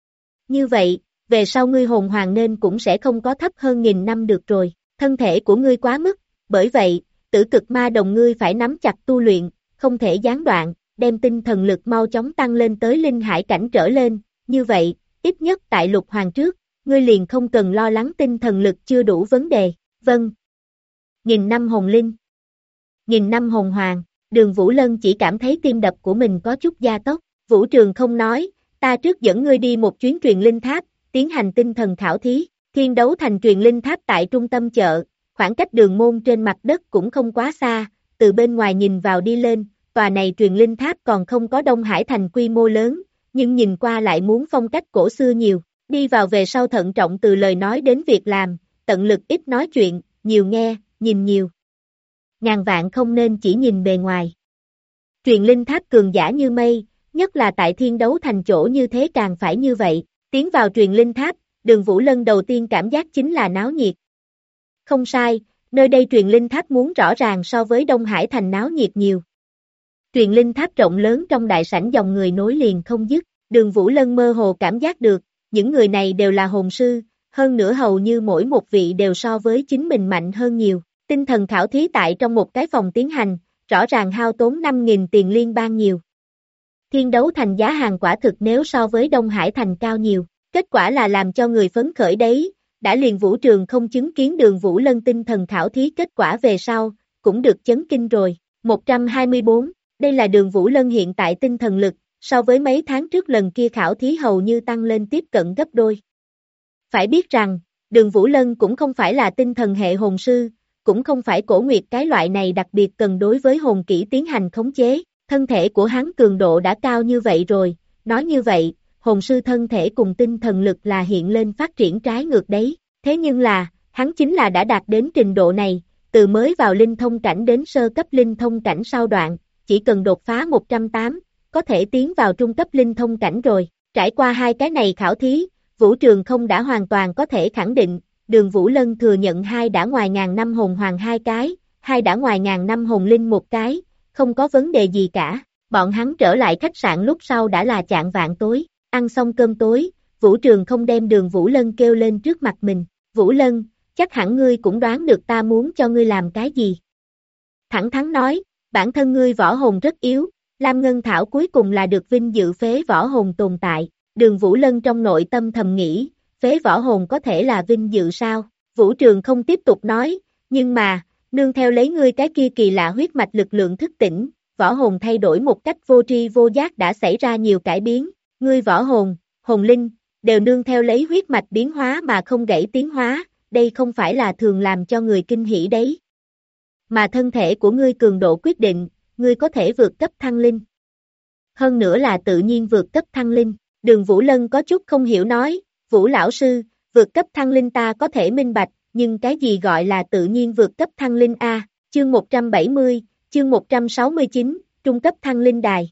Như vậy, về sau ngươi hồn hoàng nên cũng sẽ không có thấp hơn 1.000 năm được rồi, thân thể của ngươi quá mức, bởi vậy, tử cực ma đồng ngươi phải nắm chặt tu luyện, không thể gián đoạn, đem tinh thần lực mau chóng tăng lên tới linh hải cảnh trở lên, như vậy, ít nhất tại lục hoàng trước, ngươi liền không cần lo lắng tinh thần lực chưa đủ vấn đề, vâng. 1.000 năm hồn linh, 1.000 năm hồn hoàng, Đường Vũ Lân chỉ cảm thấy tim đập của mình có chút gia tốc, Vũ Trường không nói, ta trước dẫn ngươi đi một chuyến truyền linh tháp, tiến hành tinh thần khảo thí, thiên đấu thành truyền linh tháp tại trung tâm chợ, khoảng cách đường môn trên mặt đất cũng không quá xa, từ bên ngoài nhìn vào đi lên, tòa này truyền linh tháp còn không có Đông Hải thành quy mô lớn, nhưng nhìn qua lại muốn phong cách cổ xưa nhiều, đi vào về sau thận trọng từ lời nói đến việc làm, tận lực ít nói chuyện, nhiều nghe, nhìn nhiều. Ngàn vạn không nên chỉ nhìn bề ngoài. Truyền linh tháp cường giả như mây, nhất là tại thiên đấu thành chỗ như thế càng phải như vậy, tiến vào truyền linh tháp, Đường Vũ Lân đầu tiên cảm giác chính là náo nhiệt. Không sai, nơi đây truyền linh tháp muốn rõ ràng so với Đông Hải thành náo nhiệt nhiều. Truyền linh tháp rộng lớn trong đại sảnh dòng người nối liền không dứt, Đường Vũ Lân mơ hồ cảm giác được, những người này đều là hồn sư, hơn nữa hầu như mỗi một vị đều so với chính mình mạnh hơn nhiều. Tinh thần khảo thí tại trong một cái phòng tiến hành, rõ ràng hao tốn 5.000 tiền liên bang nhiều. Thiên đấu thành giá hàng quả thực nếu so với Đông Hải thành cao nhiều, kết quả là làm cho người phấn khởi đấy, đã liền Vũ Trường không chứng kiến Đường Vũ Lân tinh thần khảo thí kết quả về sau, cũng được chấn kinh rồi. 124, đây là Đường Vũ Lân hiện tại tinh thần lực, so với mấy tháng trước lần kia khảo thí hầu như tăng lên tiếp cận gấp đôi. Phải biết rằng, Đường Vũ Lân cũng không phải là tinh thần hệ hồn sư, cũng không phải cổ nguyệt cái loại này đặc biệt cần đối với hồn kỹ tiến hành khống chế, thân thể của hắn cường độ đã cao như vậy rồi, nói như vậy, hồn sư thân thể cùng tinh thần lực là hiện lên phát triển trái ngược đấy, thế nhưng là, hắn chính là đã đạt đến trình độ này, từ mới vào linh thông cảnh đến sơ cấp linh thông cảnh sau đoạn, chỉ cần đột phá 108, có thể tiến vào trung cấp linh thông cảnh rồi, trải qua hai cái này khảo thí, Vũ Trường không đã hoàn toàn có thể khẳng định, Đường Vũ Lân thừa nhận 2 đã ngoài 1.000 năm hồn hoàng 2 cái, 2 đã ngoài 1.000 năm hồn linh 1 cái, không có vấn đề gì cả. Bọn hắn trở lại khách sạn lúc sau đã là chạng vạng tối, ăn xong cơm tối, Vũ Trường không đem Đường Vũ Lân kêu lên trước mặt mình. Vũ Lân, chắc hẳn ngươi cũng đoán được ta muốn cho ngươi làm cái gì. Thẳng thắn nói, bản thân ngươi võ hồn rất yếu, Lam Ngân Thảo cuối cùng là được vinh dự phế võ hồn tồn tại. Đường Vũ Lân trong nội tâm thầm nghĩ, phế võ hồn có thể là vinh dự sao? Vũ Trường không tiếp tục nói, nhưng mà, nương theo lấy ngươi cái kia kỳ lạ huyết mạch lực lượng thức tỉnh, võ hồn thay đổi một cách vô tri vô giác đã xảy ra nhiều cải biến, ngươi võ hồn, hồn linh, đều nương theo lấy huyết mạch biến hóa mà không gãy tiến hóa, đây không phải là thường làm cho người kinh hỉ đấy. mà thân thể của ngươi cường độ quyết định, ngươi có thể vượt cấp thăng linh. Hơn nữa là tự nhiên vượt cấp thăng linh. Đường Vũ Lân có chút không hiểu nói, Vũ lão sư, vượt cấp thăng linh ta có thể minh bạch, nhưng cái gì gọi là tự nhiên vượt cấp thăng linh a? Chương 170, chương 169, trung cấp thăng linh đài.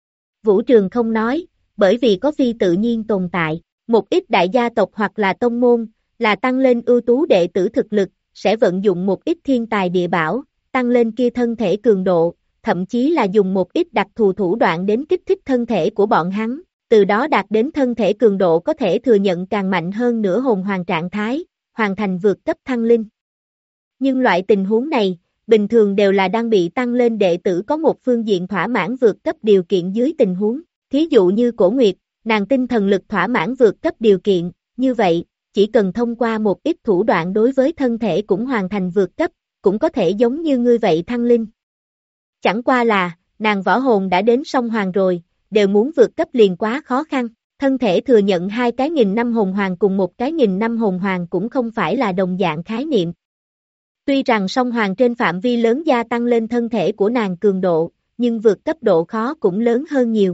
Vũ Trường không nói, bởi vì có phi tự nhiên tồn tại, một ít đại gia tộc hoặc là tông môn, là tăng lên ưu tú đệ tử thực lực, sẽ vận dụng một ít thiên tài địa bảo, tăng lên kia thân thể cường độ, thậm chí là dùng một ít đặc thù thủ đoạn đến kích thích thân thể của bọn hắn, từ đó đạt đến thân thể cường độ có thể thừa nhận càng mạnh hơn nửa hồn hoàng trạng thái, hoàn thành vượt cấp thăng linh. Nhưng loại tình huống này, bình thường đều là đang bị tăng lên đệ tử có một phương diện thỏa mãn vượt cấp điều kiện dưới tình huống, thí dụ như Cổ Nguyệt, nàng tinh thần lực thỏa mãn vượt cấp điều kiện, như vậy, chỉ cần thông qua một ít thủ đoạn đối với thân thể cũng hoàn thành vượt cấp, cũng có thể giống như ngươi vậy thăng linh. Chẳng qua là, nàng võ hồn đã đến song hoàng rồi, đều muốn vượt cấp liền quá khó khăn, thân thể thừa nhận 2 cái 1000 năm hồn hoàng cùng 1 cái 1000 năm hồn hoàng cũng không phải là đồng dạng khái niệm. Tuy rằng song hoàng trên phạm vi lớn gia tăng lên thân thể của nàng cường độ, nhưng vượt cấp độ khó cũng lớn hơn nhiều.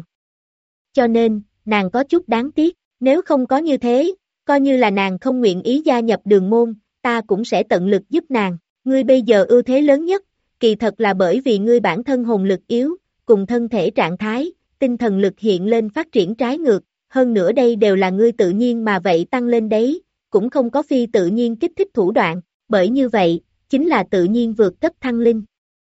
Cho nên, nàng có chút đáng tiếc, nếu không có như thế, coi như là nàng không nguyện ý gia nhập đường môn, ta cũng sẽ tận lực giúp nàng. Ngươi bây giờ ưu thế lớn nhất, kỳ thật là bởi vì ngươi bản thân hồn lực yếu, cùng thân thể trạng thái, tinh thần lực hiện lên phát triển trái ngược, hơn nữa đây đều là ngươi tự nhiên mà vậy tăng lên đấy, cũng không có phi tự nhiên kích thích thủ đoạn, bởi như vậy, chính là tự nhiên vượt cấp thăng linh.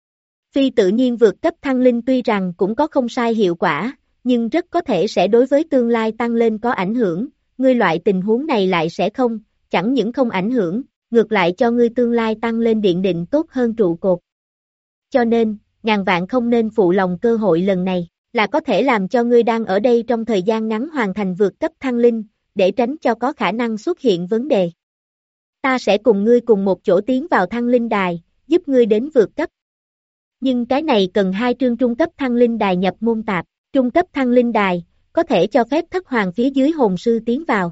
Phi tự nhiên vượt cấp thăng linh tuy rằng cũng có không sai hiệu quả, nhưng rất có thể sẽ đối với tương lai tăng lên có ảnh hưởng, ngươi loại tình huống này lại sẽ không, chẳng những không ảnh hưởng, ngược lại cho ngươi tương lai tăng lên điện định tốt hơn trụ cột. Cho nên, ngàn vạn không nên phụ lòng cơ hội lần này, là có thể làm cho ngươi đang ở đây trong thời gian ngắn hoàn thành vượt cấp thăng linh, để tránh cho có khả năng xuất hiện vấn đề. Ta sẽ cùng ngươi cùng một chỗ tiến vào thăng linh đài, giúp ngươi đến vượt cấp. Nhưng cái này cần 2 chương trung cấp thăng linh đài nhập môn tạp, trung cấp thăng linh đài, có thể cho phép thất hoàng phía dưới hồn sư tiến vào.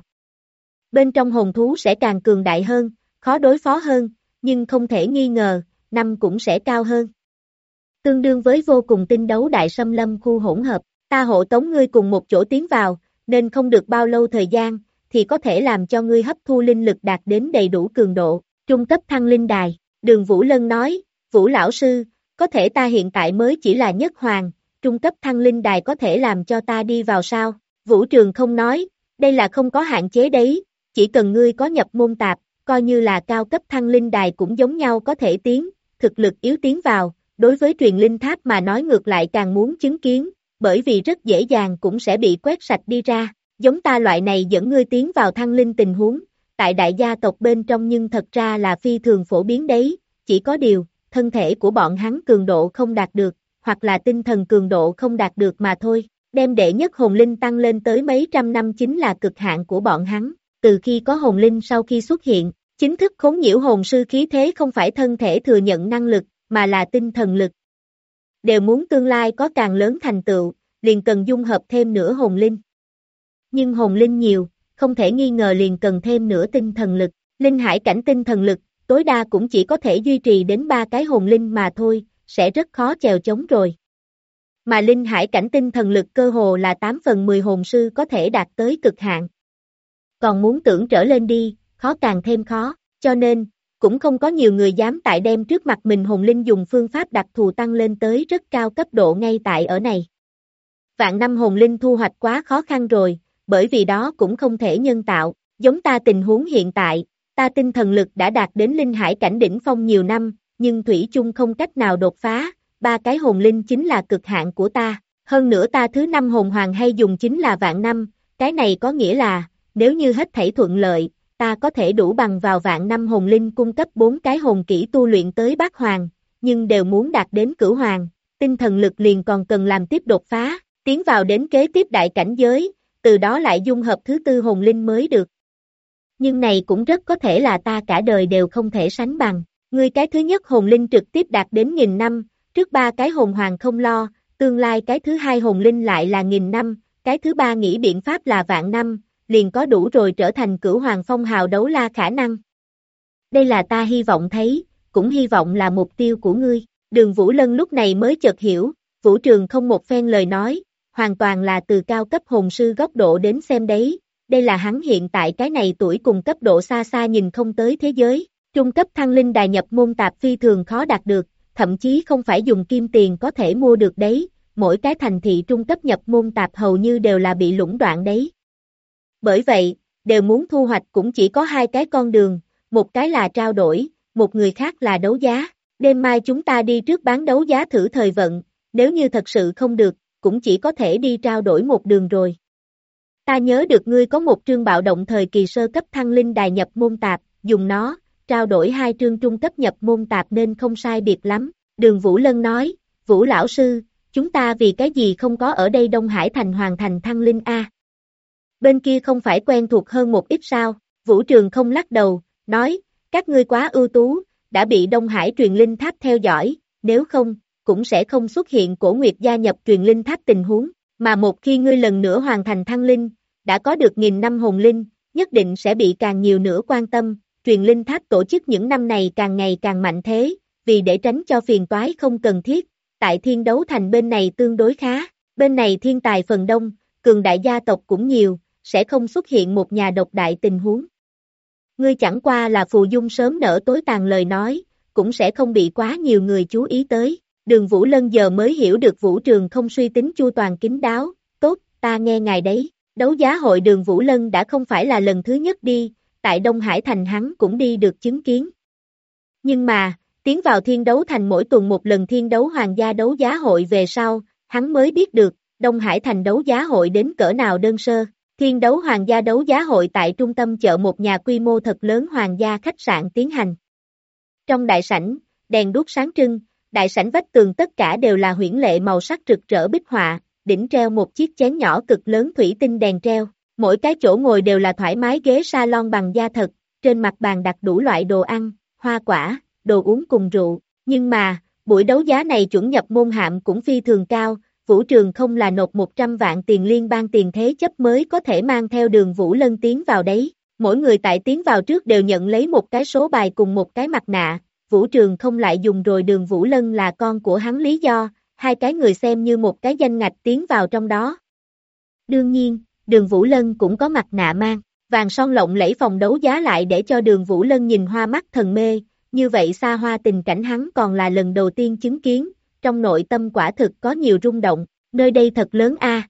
Bên trong hồn thú sẽ càng cường đại hơn, khó đối phó hơn, nhưng không thể nghi ngờ, năm cũng sẽ cao hơn. Tương đương với vô cùng tinh đấu đại xâm lâm khu hỗn hợp, ta hộ tống ngươi cùng một chỗ tiến vào, nên không được bao lâu thời gian, thì có thể làm cho ngươi hấp thu linh lực đạt đến đầy đủ cường độ, trung cấp thăng linh đài. Đường Vũ Lân nói, Vũ lão sư, có thể ta hiện tại mới chỉ là nhất hoàng, trung cấp thăng linh đài có thể làm cho ta đi vào sao? Vũ Trường không nói, đây là không có hạn chế đấy, chỉ cần ngươi có nhập môn tạp, coi như là cao cấp thăng linh đài cũng giống nhau có thể tiến, thực lực yếu tiến vào, đối với truyền linh tháp mà nói ngược lại càng muốn chứng kiến, bởi vì rất dễ dàng cũng sẽ bị quét sạch đi ra, giống ta loại này dẫn ngươi tiến vào thăng linh tình huống, tại đại gia tộc bên trong nhưng thật ra là phi thường phổ biến đấy, chỉ có điều, thân thể của bọn hắn cường độ không đạt được, hoặc là tinh thần cường độ không đạt được mà thôi, đem đệ nhất hồn linh tăng lên tới mấy trăm năm chính là cực hạn của bọn hắn, từ khi có hồn linh sau khi xuất hiện, chính thức khốn nhiễu hồn sư khí thế không phải thân thể thừa nhận năng lực, mà là tinh thần lực. Đều muốn tương lai có càng lớn thành tựu, liền cần dung hợp thêm nửa hồn linh. Nhưng hồn linh nhiều, không thể nghi ngờ liền cần thêm nửa tinh thần lực, linh hải cảnh tinh thần lực, tối đa cũng chỉ có thể duy trì đến 3 cái hồn linh mà thôi, sẽ rất khó chèo chống rồi. Mà linh hải cảnh tinh thần lực cơ hồ là 8/10 hồn sư có thể đạt tới cực hạn. Còn muốn tưởng trở lên đi, khó càng thêm khó, cho nên, cũng không có nhiều người dám tại đem trước mặt mình hồn linh dùng phương pháp đặc thù tăng lên tới rất cao cấp độ ngay tại ở này. Vạn năm hồn linh thu hoạch quá khó khăn rồi, bởi vì đó cũng không thể nhân tạo, giống ta tình huống hiện tại, ta tinh thần lực đã đạt đến linh hải cảnh đỉnh phong nhiều năm, nhưng thủy chung không cách nào đột phá, 3 cái hồn linh chính là cực hạn của ta, hơn nữa ta thứ 5 hồn hoàng hay dùng chính là vạn năm, cái này có nghĩa là, nếu như hết thảy thuận lợi, ta có thể đủ bằng vào vạn năm hồn linh cung cấp 4 cái hồn kỹ tu luyện tới bát hoàng, nhưng đều muốn đạt đến cửu hoàng, tinh thần lực liền còn cần làm tiếp đột phá, tiến vào đến kế tiếp đại cảnh giới, từ đó lại dung hợp thứ 4 hồn linh mới được. Nhưng này cũng rất có thể là ta cả đời đều không thể sánh bằng, ngươi cái thứ nhất hồn linh trực tiếp đạt đến 1000 năm, trước 3 cái hồn hoàng không lo, tương lai cái thứ 2 hồn linh lại là 1000 năm, cái thứ 3 nghĩ biện pháp là vạn năm, liền có đủ rồi trở thành cửu hoàng phong hào đấu la khả năng. Đây là ta hy vọng thấy, cũng hy vọng là mục tiêu của ngươi. Đường Vũ Lân lúc này mới chợt hiểu, Vũ Trường không một phen lời nói, hoàn toàn là từ cao cấp hồn sư góc độ đến xem đấy, đây là hắn hiện tại cái này tuổi cùng cấp độ xa xa nhìn không tới thế giới, trung cấp thăng linh đài nhập môn tạp phi thường khó đạt được, thậm chí không phải dùng kim tiền có thể mua được đấy, mỗi cái thành thị trung cấp nhập môn tạp hầu như đều là bị lũng đoạn đấy. Bởi vậy, đều muốn thu hoạch cũng chỉ có hai cái con đường, một cái là trao đổi, một người khác là đấu giá. Đêm mai chúng ta đi trước bán đấu giá thử thời vận, nếu như thật sự không được, cũng chỉ có thể đi trao đổi một đường rồi. Ta nhớ được ngươi có một trương bạo động thời kỳ sơ cấp thăng linh đài nhập môn tạp, dùng nó, trao đổi hai trương trung cấp nhập môn tạp nên không sai biệt lắm. Đường Vũ Lân nói, Vũ lão sư, chúng ta vì cái gì không có ở đây Đông Hải thành hoàn thành thăng linh A. Bên kia không phải quen thuộc hơn một ít sao, Vũ Trường không lắc đầu, nói, các ngươi quá ưu tú, đã bị Đông Hải truyền linh tháp theo dõi, nếu không, cũng sẽ không xuất hiện Cổ Nguyệt gia nhập truyền linh tháp tình huống, mà một khi ngươi lần nữa hoàn thành thăng linh, đã có được 1000 năm hồn linh, nhất định sẽ bị càng nhiều nữa quan tâm, truyền linh tháp tổ chức những năm này càng ngày càng mạnh thế, vì để tránh cho phiền toái không cần thiết, tại Thiên Đấu Thành bên này tương đối khá, bên này thiên tài phần đông, cường đại gia tộc cũng nhiều, sẽ không xuất hiện một nhà độc đại tình huống. Ngươi chẳng qua là phù dung sớm nở tối tàn lời nói, cũng sẽ không bị quá nhiều người chú ý tới. Đường Vũ Lân giờ mới hiểu được Vũ Trường không suy tính chu toàn kín đáo, tốt, ta nghe ngài đấy. Đấu giá hội Đường Vũ Lân đã không phải là lần thứ nhất đi, tại Đông Hải Thành hắn cũng đi được chứng kiến. Nhưng mà, tiến vào Thiên Đấu Thành mỗi tuần một lần Thiên Đấu Hoàng gia đấu giá hội về sau, hắn mới biết được, Đông Hải Thành đấu giá hội đến cỡ nào đơn sơ. Thiên Đấu Hoàng gia đấu giá hội tại trung tâm chợ một nhà quy mô thật lớn hoàng gia khách sạn tiến hành. Trong đại sảnh, đèn đuốc sáng trưng, đại sảnh vách tường tất cả đều là huyễn lệ màu sắc rực rỡ bích họa, đỉnh treo một chiếc chén nhỏ cực lớn thủy tinh đèn treo, mỗi cái chỗ ngồi đều là thoải mái ghế salon bằng da thật, trên mặt bàn đặt đủ loại đồ ăn, hoa quả, đồ uống cùng rượu, nhưng mà, buổi đấu giá này chuẩn nhập môn hạm cũng phi thường cao. Vũ Trường không là nộp 100 vạn tiền liên bang tiền thế chấp mới có thể mang theo Đường Vũ Lân tiến vào đấy. Mỗi người tại tiến vào trước đều nhận lấy một cái số bài cùng một cái mặt nạ. Vũ Trường không lại dùng rồi Đường Vũ Lân là con của hắn lý do, hai cái người xem như một cái danh ngạch tiến vào trong đó. Đương nhiên, Đường Vũ Lân cũng có mặt nạ mang. Vàng son lộng lẫy phòng đấu giá lại để cho Đường Vũ Lân nhìn hoa mắt thần mê. Như vậy xa hoa tình cảnh hắn còn là lần đầu tiên chứng kiến. Trong nội tâm quả thực có nhiều rung động, nơi đây thật lớn a.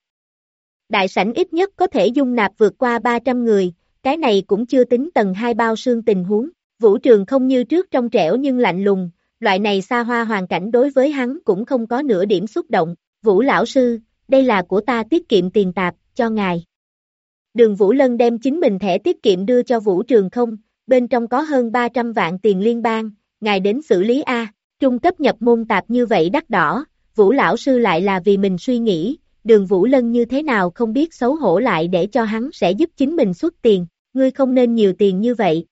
Đại sảnh ít nhất có thể dung nạp vượt qua 300 người, cái này cũng chưa tính tầng 2 bao xương tình huống. Vũ Trường không như trước trong trẻo nhưng lạnh lùng, loại này xa hoa hoàn cảnh đối với hắn cũng không có nửa điểm xúc động. Vũ lão sư, đây là của ta tiết kiệm tiền tạp, cho ngài. Đường Vũ Lân đem chính mình thẻ tiết kiệm đưa cho Vũ Trường không, bên trong có hơn 300 vạn tiền liên bang, ngài đến xử lý a. Trung cấp nhập môn tạp như vậy đắt đỏ, Vũ lão sư lại là vì mình suy nghĩ, Đường Vũ Lân như thế nào không biết xấu hổ lại để cho hắn sẽ giúp chính mình xuất tiền, ngươi không nên nhiều tiền như vậy.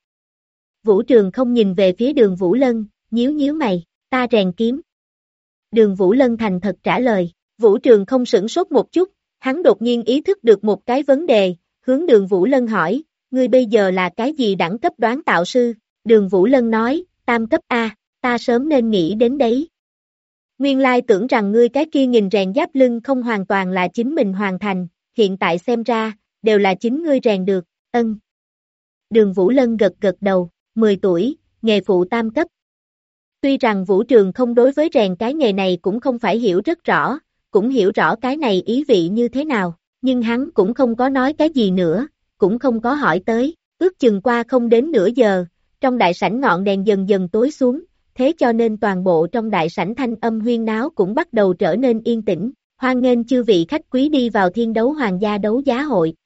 Vũ Trường không nhìn về phía Đường Vũ Lân, nhíu mày, ta rèn kiếm. Đường Vũ Lân thành thật trả lời, Vũ Trường không sửng sốt một chút, hắn đột nhiên ý thức được một cái vấn đề, hướng Đường Vũ Lân hỏi, ngươi bây giờ là cái gì đẳng cấp đoán tạo sư? Đường Vũ Lân nói, tam cấp A. Ta sớm nên nghĩ đến đấy. Nguyên lai tưởng rằng ngươi cái kia nghìn rèn giáp lưng không hoàn toàn là chính mình hoàn thành, hiện tại xem ra, đều là chính ngươi rèn được, ân. Đường Vũ Lân gật đầu, 10 tuổi, nghề phụ tam cấp. Tuy rằng Vũ Trường không đối với rèn cái nghề này cũng không phải hiểu rất rõ, cũng hiểu rõ cái này ý vị như thế nào, nhưng hắn cũng không có nói cái gì nữa, cũng không có hỏi tới, ước chừng qua không đến nửa giờ, trong đại sảnh ngọn đèn dần dần tối xuống. Thế cho nên toàn bộ trong đại sảnh thanh âm huyên náo cũng bắt đầu trở nên yên tĩnh, hoan nghênh chư vị khách quý đi vào Thiên Đấu Hoàng gia đấu giá hội.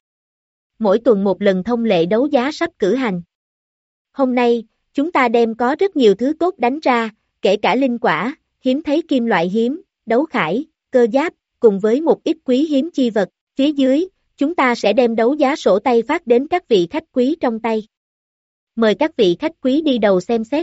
Mỗi tuần một lần thông lệ đấu giá sắp cử hành. Hôm nay, chúng ta đem có rất nhiều thứ tốt đánh ra, kể cả linh quả, hiếm thấy kim loại hiếm, đấu khải, cơ giáp, cùng với một ít quý hiếm chi vật. Phía dưới, chúng ta sẽ đem đấu giá sổ tay phát đến các vị khách quý trong tay. Mời các vị khách quý đi đầu xem xét.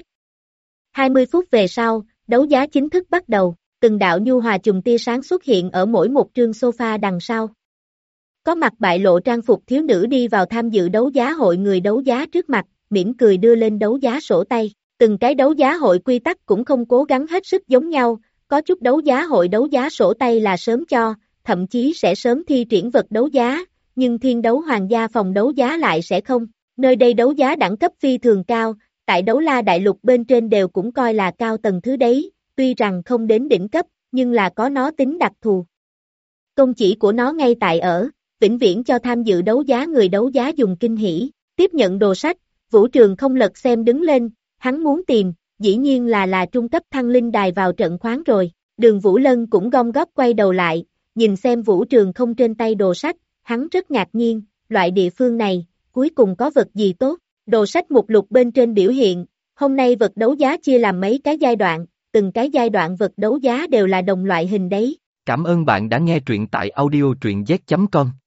20 phút về sau, đấu giá chính thức bắt đầu, từng đạo nhu hòa chùm tia sáng xuất hiện ở mỗi một trương sofa đằng sau. Có mặt bại lộ trang phục thiếu nữ đi vào tham dự đấu giá hội người đấu giá trước mặt, mỉm cười đưa lên đấu giá sổ tay. Từng cái đấu giá hội quy tắc cũng không cố gắng hết sức giống nhau, có chút đấu giá hội đấu giá sổ tay là sớm cho, thậm chí sẽ sớm thi triển vật đấu giá, nhưng Thiên Đấu Hoàng gia phòng đấu giá lại sẽ không. Nơi đây đấu giá đẳng cấp phi thường cao, tại đấu la đại lục bên trên đều cũng coi là cao tầng thứ đấy, tuy rằng không đến đỉnh cấp, nhưng là có nó tính đặc thù. Công chỉ của nó ngay tại ở, vĩnh viễn cho tham dự đấu giá người đấu giá dùng kinh hỉ, tiếp nhận đồ sách, Vũ Trường không lật xem đứng lên, hắn muốn tìm, dĩ nhiên là trung cấp thăng linh đài vào trận khoáng rồi. Đường Vũ Lân cũng gom góp quay đầu lại, nhìn xem Vũ Trường không trên tay đồ sách, hắn rất ngạc nhiên, loại địa phương này, cuối cùng có vật gì tốt. Đồ sách mục lục bên trên biểu hiện, hôm nay vật đấu giá chia làm mấy cái giai đoạn, từng cái giai đoạn vật đấu giá đều là đồng loại hình đấy. Cảm ơn bạn đã nghe truyện tại audio truyện z.com.